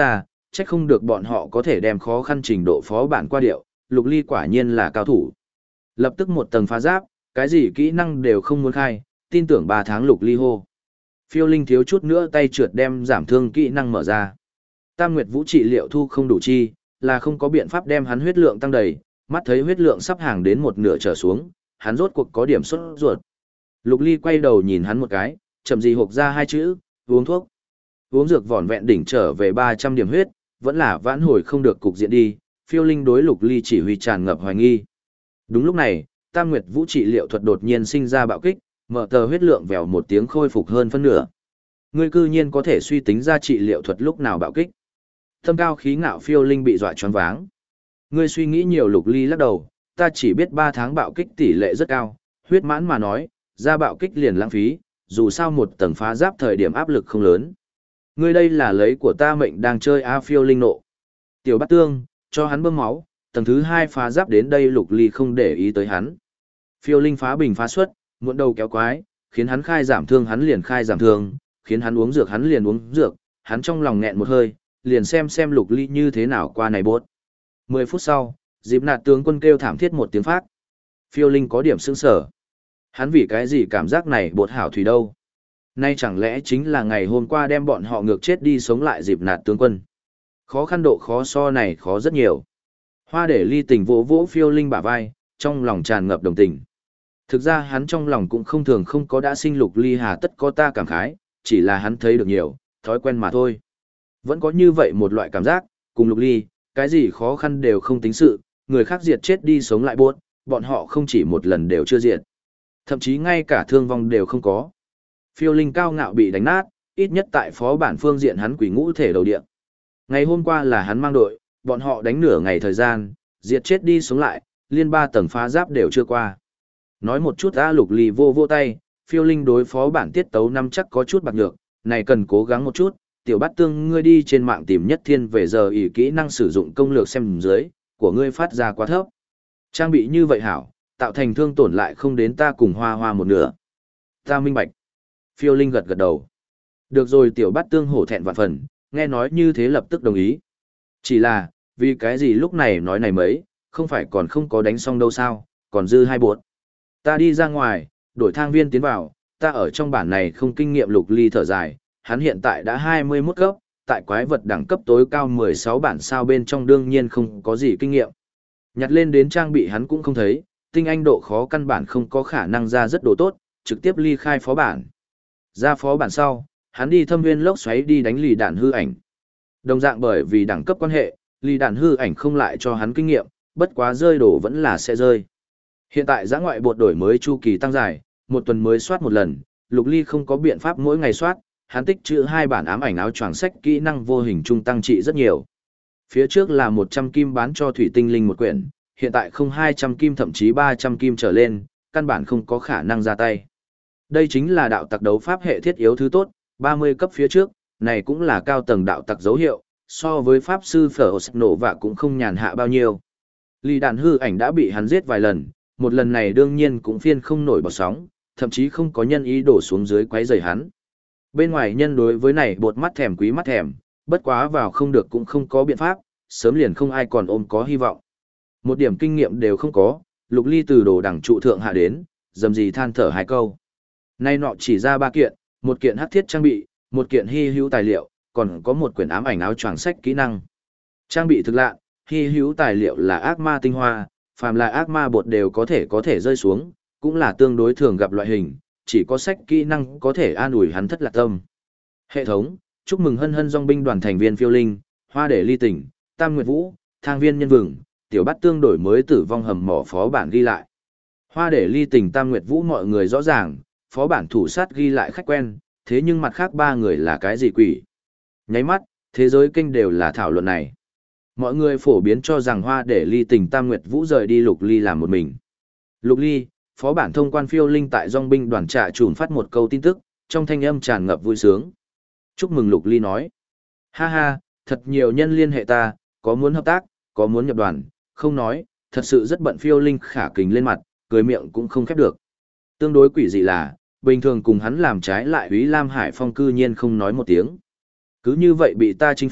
trách không được bọn họ có thể đem khó khăn trình độ phó bản qua điệu, Lục Ly quả nhiên là cao thủ. Lập tức một tầng phá giáp, cái gì kỹ năng đều không muốn khai, tin tưởng 3 tháng Lục Ly hô. Phiêu Linh thiếu chút nữa tay trượt đem giảm thương kỹ năng mở ra. Tam Nguyệt Vũ trị liệu thu không đủ chi, là không có biện pháp đem hắn huyết lượng tăng đầy, mắt thấy huyết lượng sắp hàng đến một nửa trở xuống, hắn rốt cuộc có điểm sốt ruột. Lục Ly quay đầu nhìn hắn một cái, chậm gì hộc ra 2 chữ, uống thuốc. Uống dược vỏn vẹn đỉnh trở về 300 điểm huyết, vẫn là vãn hồi không được cục diện đi, Phiêu Linh đối Lục Ly chỉ huy tràn ngập hoài nghi. Đúng lúc này, Tam Nguyệt Vũ trị liệu thuật đột nhiên sinh ra bạo kích, mở tờ huyết lượng vèo một tiếng khôi phục hơn phân nửa. Ngươi cư nhiên có thể suy tính ra trị liệu thuật lúc nào bạo kích. Tâm cao khí ngạo Phiêu Linh bị dọa choáng váng. Ngươi suy nghĩ nhiều, Lục Ly lắc đầu, ta chỉ biết 3 tháng bạo kích tỷ lệ rất cao, huyết mãn mà nói, ra bạo kích liền lãng phí, dù sao một tầng phá giáp thời điểm áp lực không lớn. Ngươi đây là lấy của ta mệnh đang chơi a. Phiêu Linh nộ. Tiểu Bát Tương, cho hắn bơm máu, tầng thứ 2 phá giáp đến đây Lục Ly không để ý tới hắn. Phiêu Linh phá bình phá suất, muộn đầu kéo quái, khiến hắn khai giảm thương hắn liền khai giảm thương, khiến hắn uống dược hắn liền uống dược, hắn trong lòng nghẹn một hơi, liền xem Lục Ly như thế nào qua này bốt. 10 phút sau, Dịp Nạt tướng quân kêu thảm thiết một tiếng phát. Phiêu Linh có điểm sững sở. Hắn vì cái gì cảm giác này bột hảo thủy đâu? Nay chẳng lẽ chính là ngày hôm qua đem bọn họ ngược chết đi sống lại Dịp Nạt tướng quân? Khó khăn độ khó so này khó rất nhiều. Hoa Để Ly tình vỗ vỗ Phiêu Linh bả vai, trong lòng tràn ngập đồng tình. Thực ra hắn trong lòng cũng không có đã sinh Lục Ly hà tất có ta cảm khái, chỉ là hắn thấy được nhiều, thói quen mà thôi. Vẫn có như vậy một loại cảm giác, cùng Lục Ly, cái gì khó khăn đều không tính sự, người khác diệt chết đi sống lại buốt, bọn họ không chỉ một lần đều chưa diệt. Thậm chí ngay cả thương vong đều không có. Phiêu Linh cao ngạo bị đánh nát, ít nhất tại phó bản phương diện hắn quỷ ngũ thể đầu địa. Ngày hôm qua là hắn mang đội, bọn họ đánh nửa ngày thời gian, diệt chết đi sống lại, liên 3 tầng phá giáp đều chưa qua. Nói một chút Lục Ly vô tay, Phiêu Linh đối phó bản tiết tấu năm chắc có chút bạc nhược, này cần cố gắng một chút, Tiểu Bát Tương ngươi đi trên mạng tìm nhất thiên về giờ ỷ kỹ năng sử dụng công lược xem dưới, của ngươi phát ra quá thấp. Trang bị như vậy hảo, tạo thành thương tổn lại không đến ta cùng hoa một nửa. Ta minh bạch. Phiêu Linh gật gật đầu. Được rồi, Tiểu Bát Tương hổ thẹn vạn phần, nghe nói như thế lập tức đồng ý. Chỉ là, vì cái gì lúc này nói này mấy, không phải còn không có đánh xong đâu sao, còn dư 2 buột. Ta đi ra ngoài, đổi thang viên tiến vào, ta ở trong bản này không kinh nghiệm. Lục Ly thở dài, hắn hiện tại đã 21 cấp, tại quái vật đẳng cấp tối cao 16 bản sao bên trong đương nhiên không có gì kinh nghiệm. Nhặt lên đến trang bị hắn cũng không thấy, tinh anh độ khó căn bản không có khả năng ra rất đồ tốt, trực tiếp ly khai phó bản. Ra phó bản sau, hắn đi thâm viên lốc xoáy đi đánh lì đạn hư ảnh. Đồng dạng bởi vì đẳng cấp quan hệ, lì đạn hư ảnh không lại cho hắn kinh nghiệm, bất quá rơi đổ vẫn là sẽ rơi. Hiện tại giã ngoại bột đổi mới chu kỳ tăng dài, một tuần mới soát một lần, Lục Ly không có biện pháp mỗi ngày soát, hắn tích trữ 2 bản ám ảnh áo choàng sách kỹ năng vô hình trung tăng trị rất nhiều. Phía trước là 100 kim bán cho thủy tinh linh một quyển, hiện tại không 200 kim thậm chí 300 kim trở lên, căn bản không có khả năng ra tay. Đây chính là đạo tặc đấu pháp hệ thiết yếu thứ tốt, 30 cấp phía trước, này cũng là cao tầng đạo tặc dấu hiệu, so với pháp sư phở nổ vạ cũng không nhàn hạ bao nhiêu. Lì đạn hư ảnh đã bị hắn giết vài lần, một lần này đương nhiên cũng phiên không nổi bọt sóng, thậm chí không có nhân ý đổ xuống dưới quấy rầy hắn. Bên ngoài nhân đối với này bột mắt thèm quý mắt thèm, bất quá vào không được cũng không có biện pháp, sớm liền không ai còn ôm có hy vọng. Một điểm kinh nghiệm đều không có, Lục Ly từ đồ đẳng trụ thượng hạ đến, dầm gì than thở 2 câu. Nay nọ chỉ ra 3 kiện, một kiện hắc thiết trang bị, một kiện hy hữu tài liệu, còn có một quyển ám ảnh áo choàng sách kỹ năng. Trang bị thực lạ, hy hữu tài liệu là ác ma tinh hoa, phàm là ác ma bột đều có thể rơi xuống, cũng là tương đối thường gặp loại hình, chỉ có sách kỹ năng có thể an ủi hắn thất lạc tâm. Hệ thống, chúc mừng hân hân dòng binh đoàn thành viên Phiêu Linh, Hoa Để Ly tỉnh, Tam Nguyệt Vũ, thang viên nhân vừng, Tiểu Bát Tương đổi mới tử vong hầm mỏ phó bản ghi lại. Hoa Để Ly tỉnh Tam Nguyệt Vũ mọi người rõ ràng, phó bản thủ sát ghi lại khách quen, thế nhưng mặt khác 3 người là cái gì quỷ? Nháy mắt, thế giới kênh đều là thảo luận này. Mọi người phổ biến cho rằng Hoa Để Ly tỉnh Tam Nguyệt Vũ rời đi Lục Ly làm một mình. Lục Ly, phó bản thông quan Phiêu Linh tại dòng binh đoàn trạ trùm phát một câu tin tức, trong thanh âm tràn ngập vui sướng. Chúc mừng. Lục Ly nói. Ha ha, thật nhiều nhân liên hệ ta, có muốn hợp tác, có muốn nhập đoàn, không nói, thật sự rất bận. Phiêu Linh khả kính lên mặt, cười miệng cũng không khép được. Tương đối quỷ dị là, bình thường cùng hắn làm trái lại Úy Lam Hải Phong cư nhiên không nói một tiếng. Cứ như vậy bị ta chinh phục,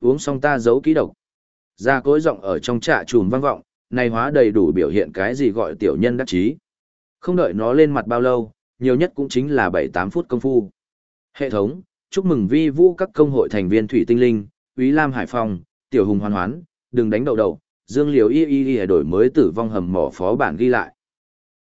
uống xong ta giấu kỹ độc. Ra cối giọng ở trong trạ trùm vang vọng, này hóa đầy đủ biểu hiện cái gì gọi tiểu nhân đắc chí. Không đợi nó lên mặt bao lâu, nhiều nhất cũng chính là 7-8 phút công phu. Hệ thống, chúc mừng vi vũ các công hội thành viên Thủy Tinh Linh, Úy Lam Hải Phong, Tiểu Hùng Hoan Hoán, đừng đánh đầu đầu, Dương Liều y đổi mới tử vong hầm mỏ phó bản ghi lại.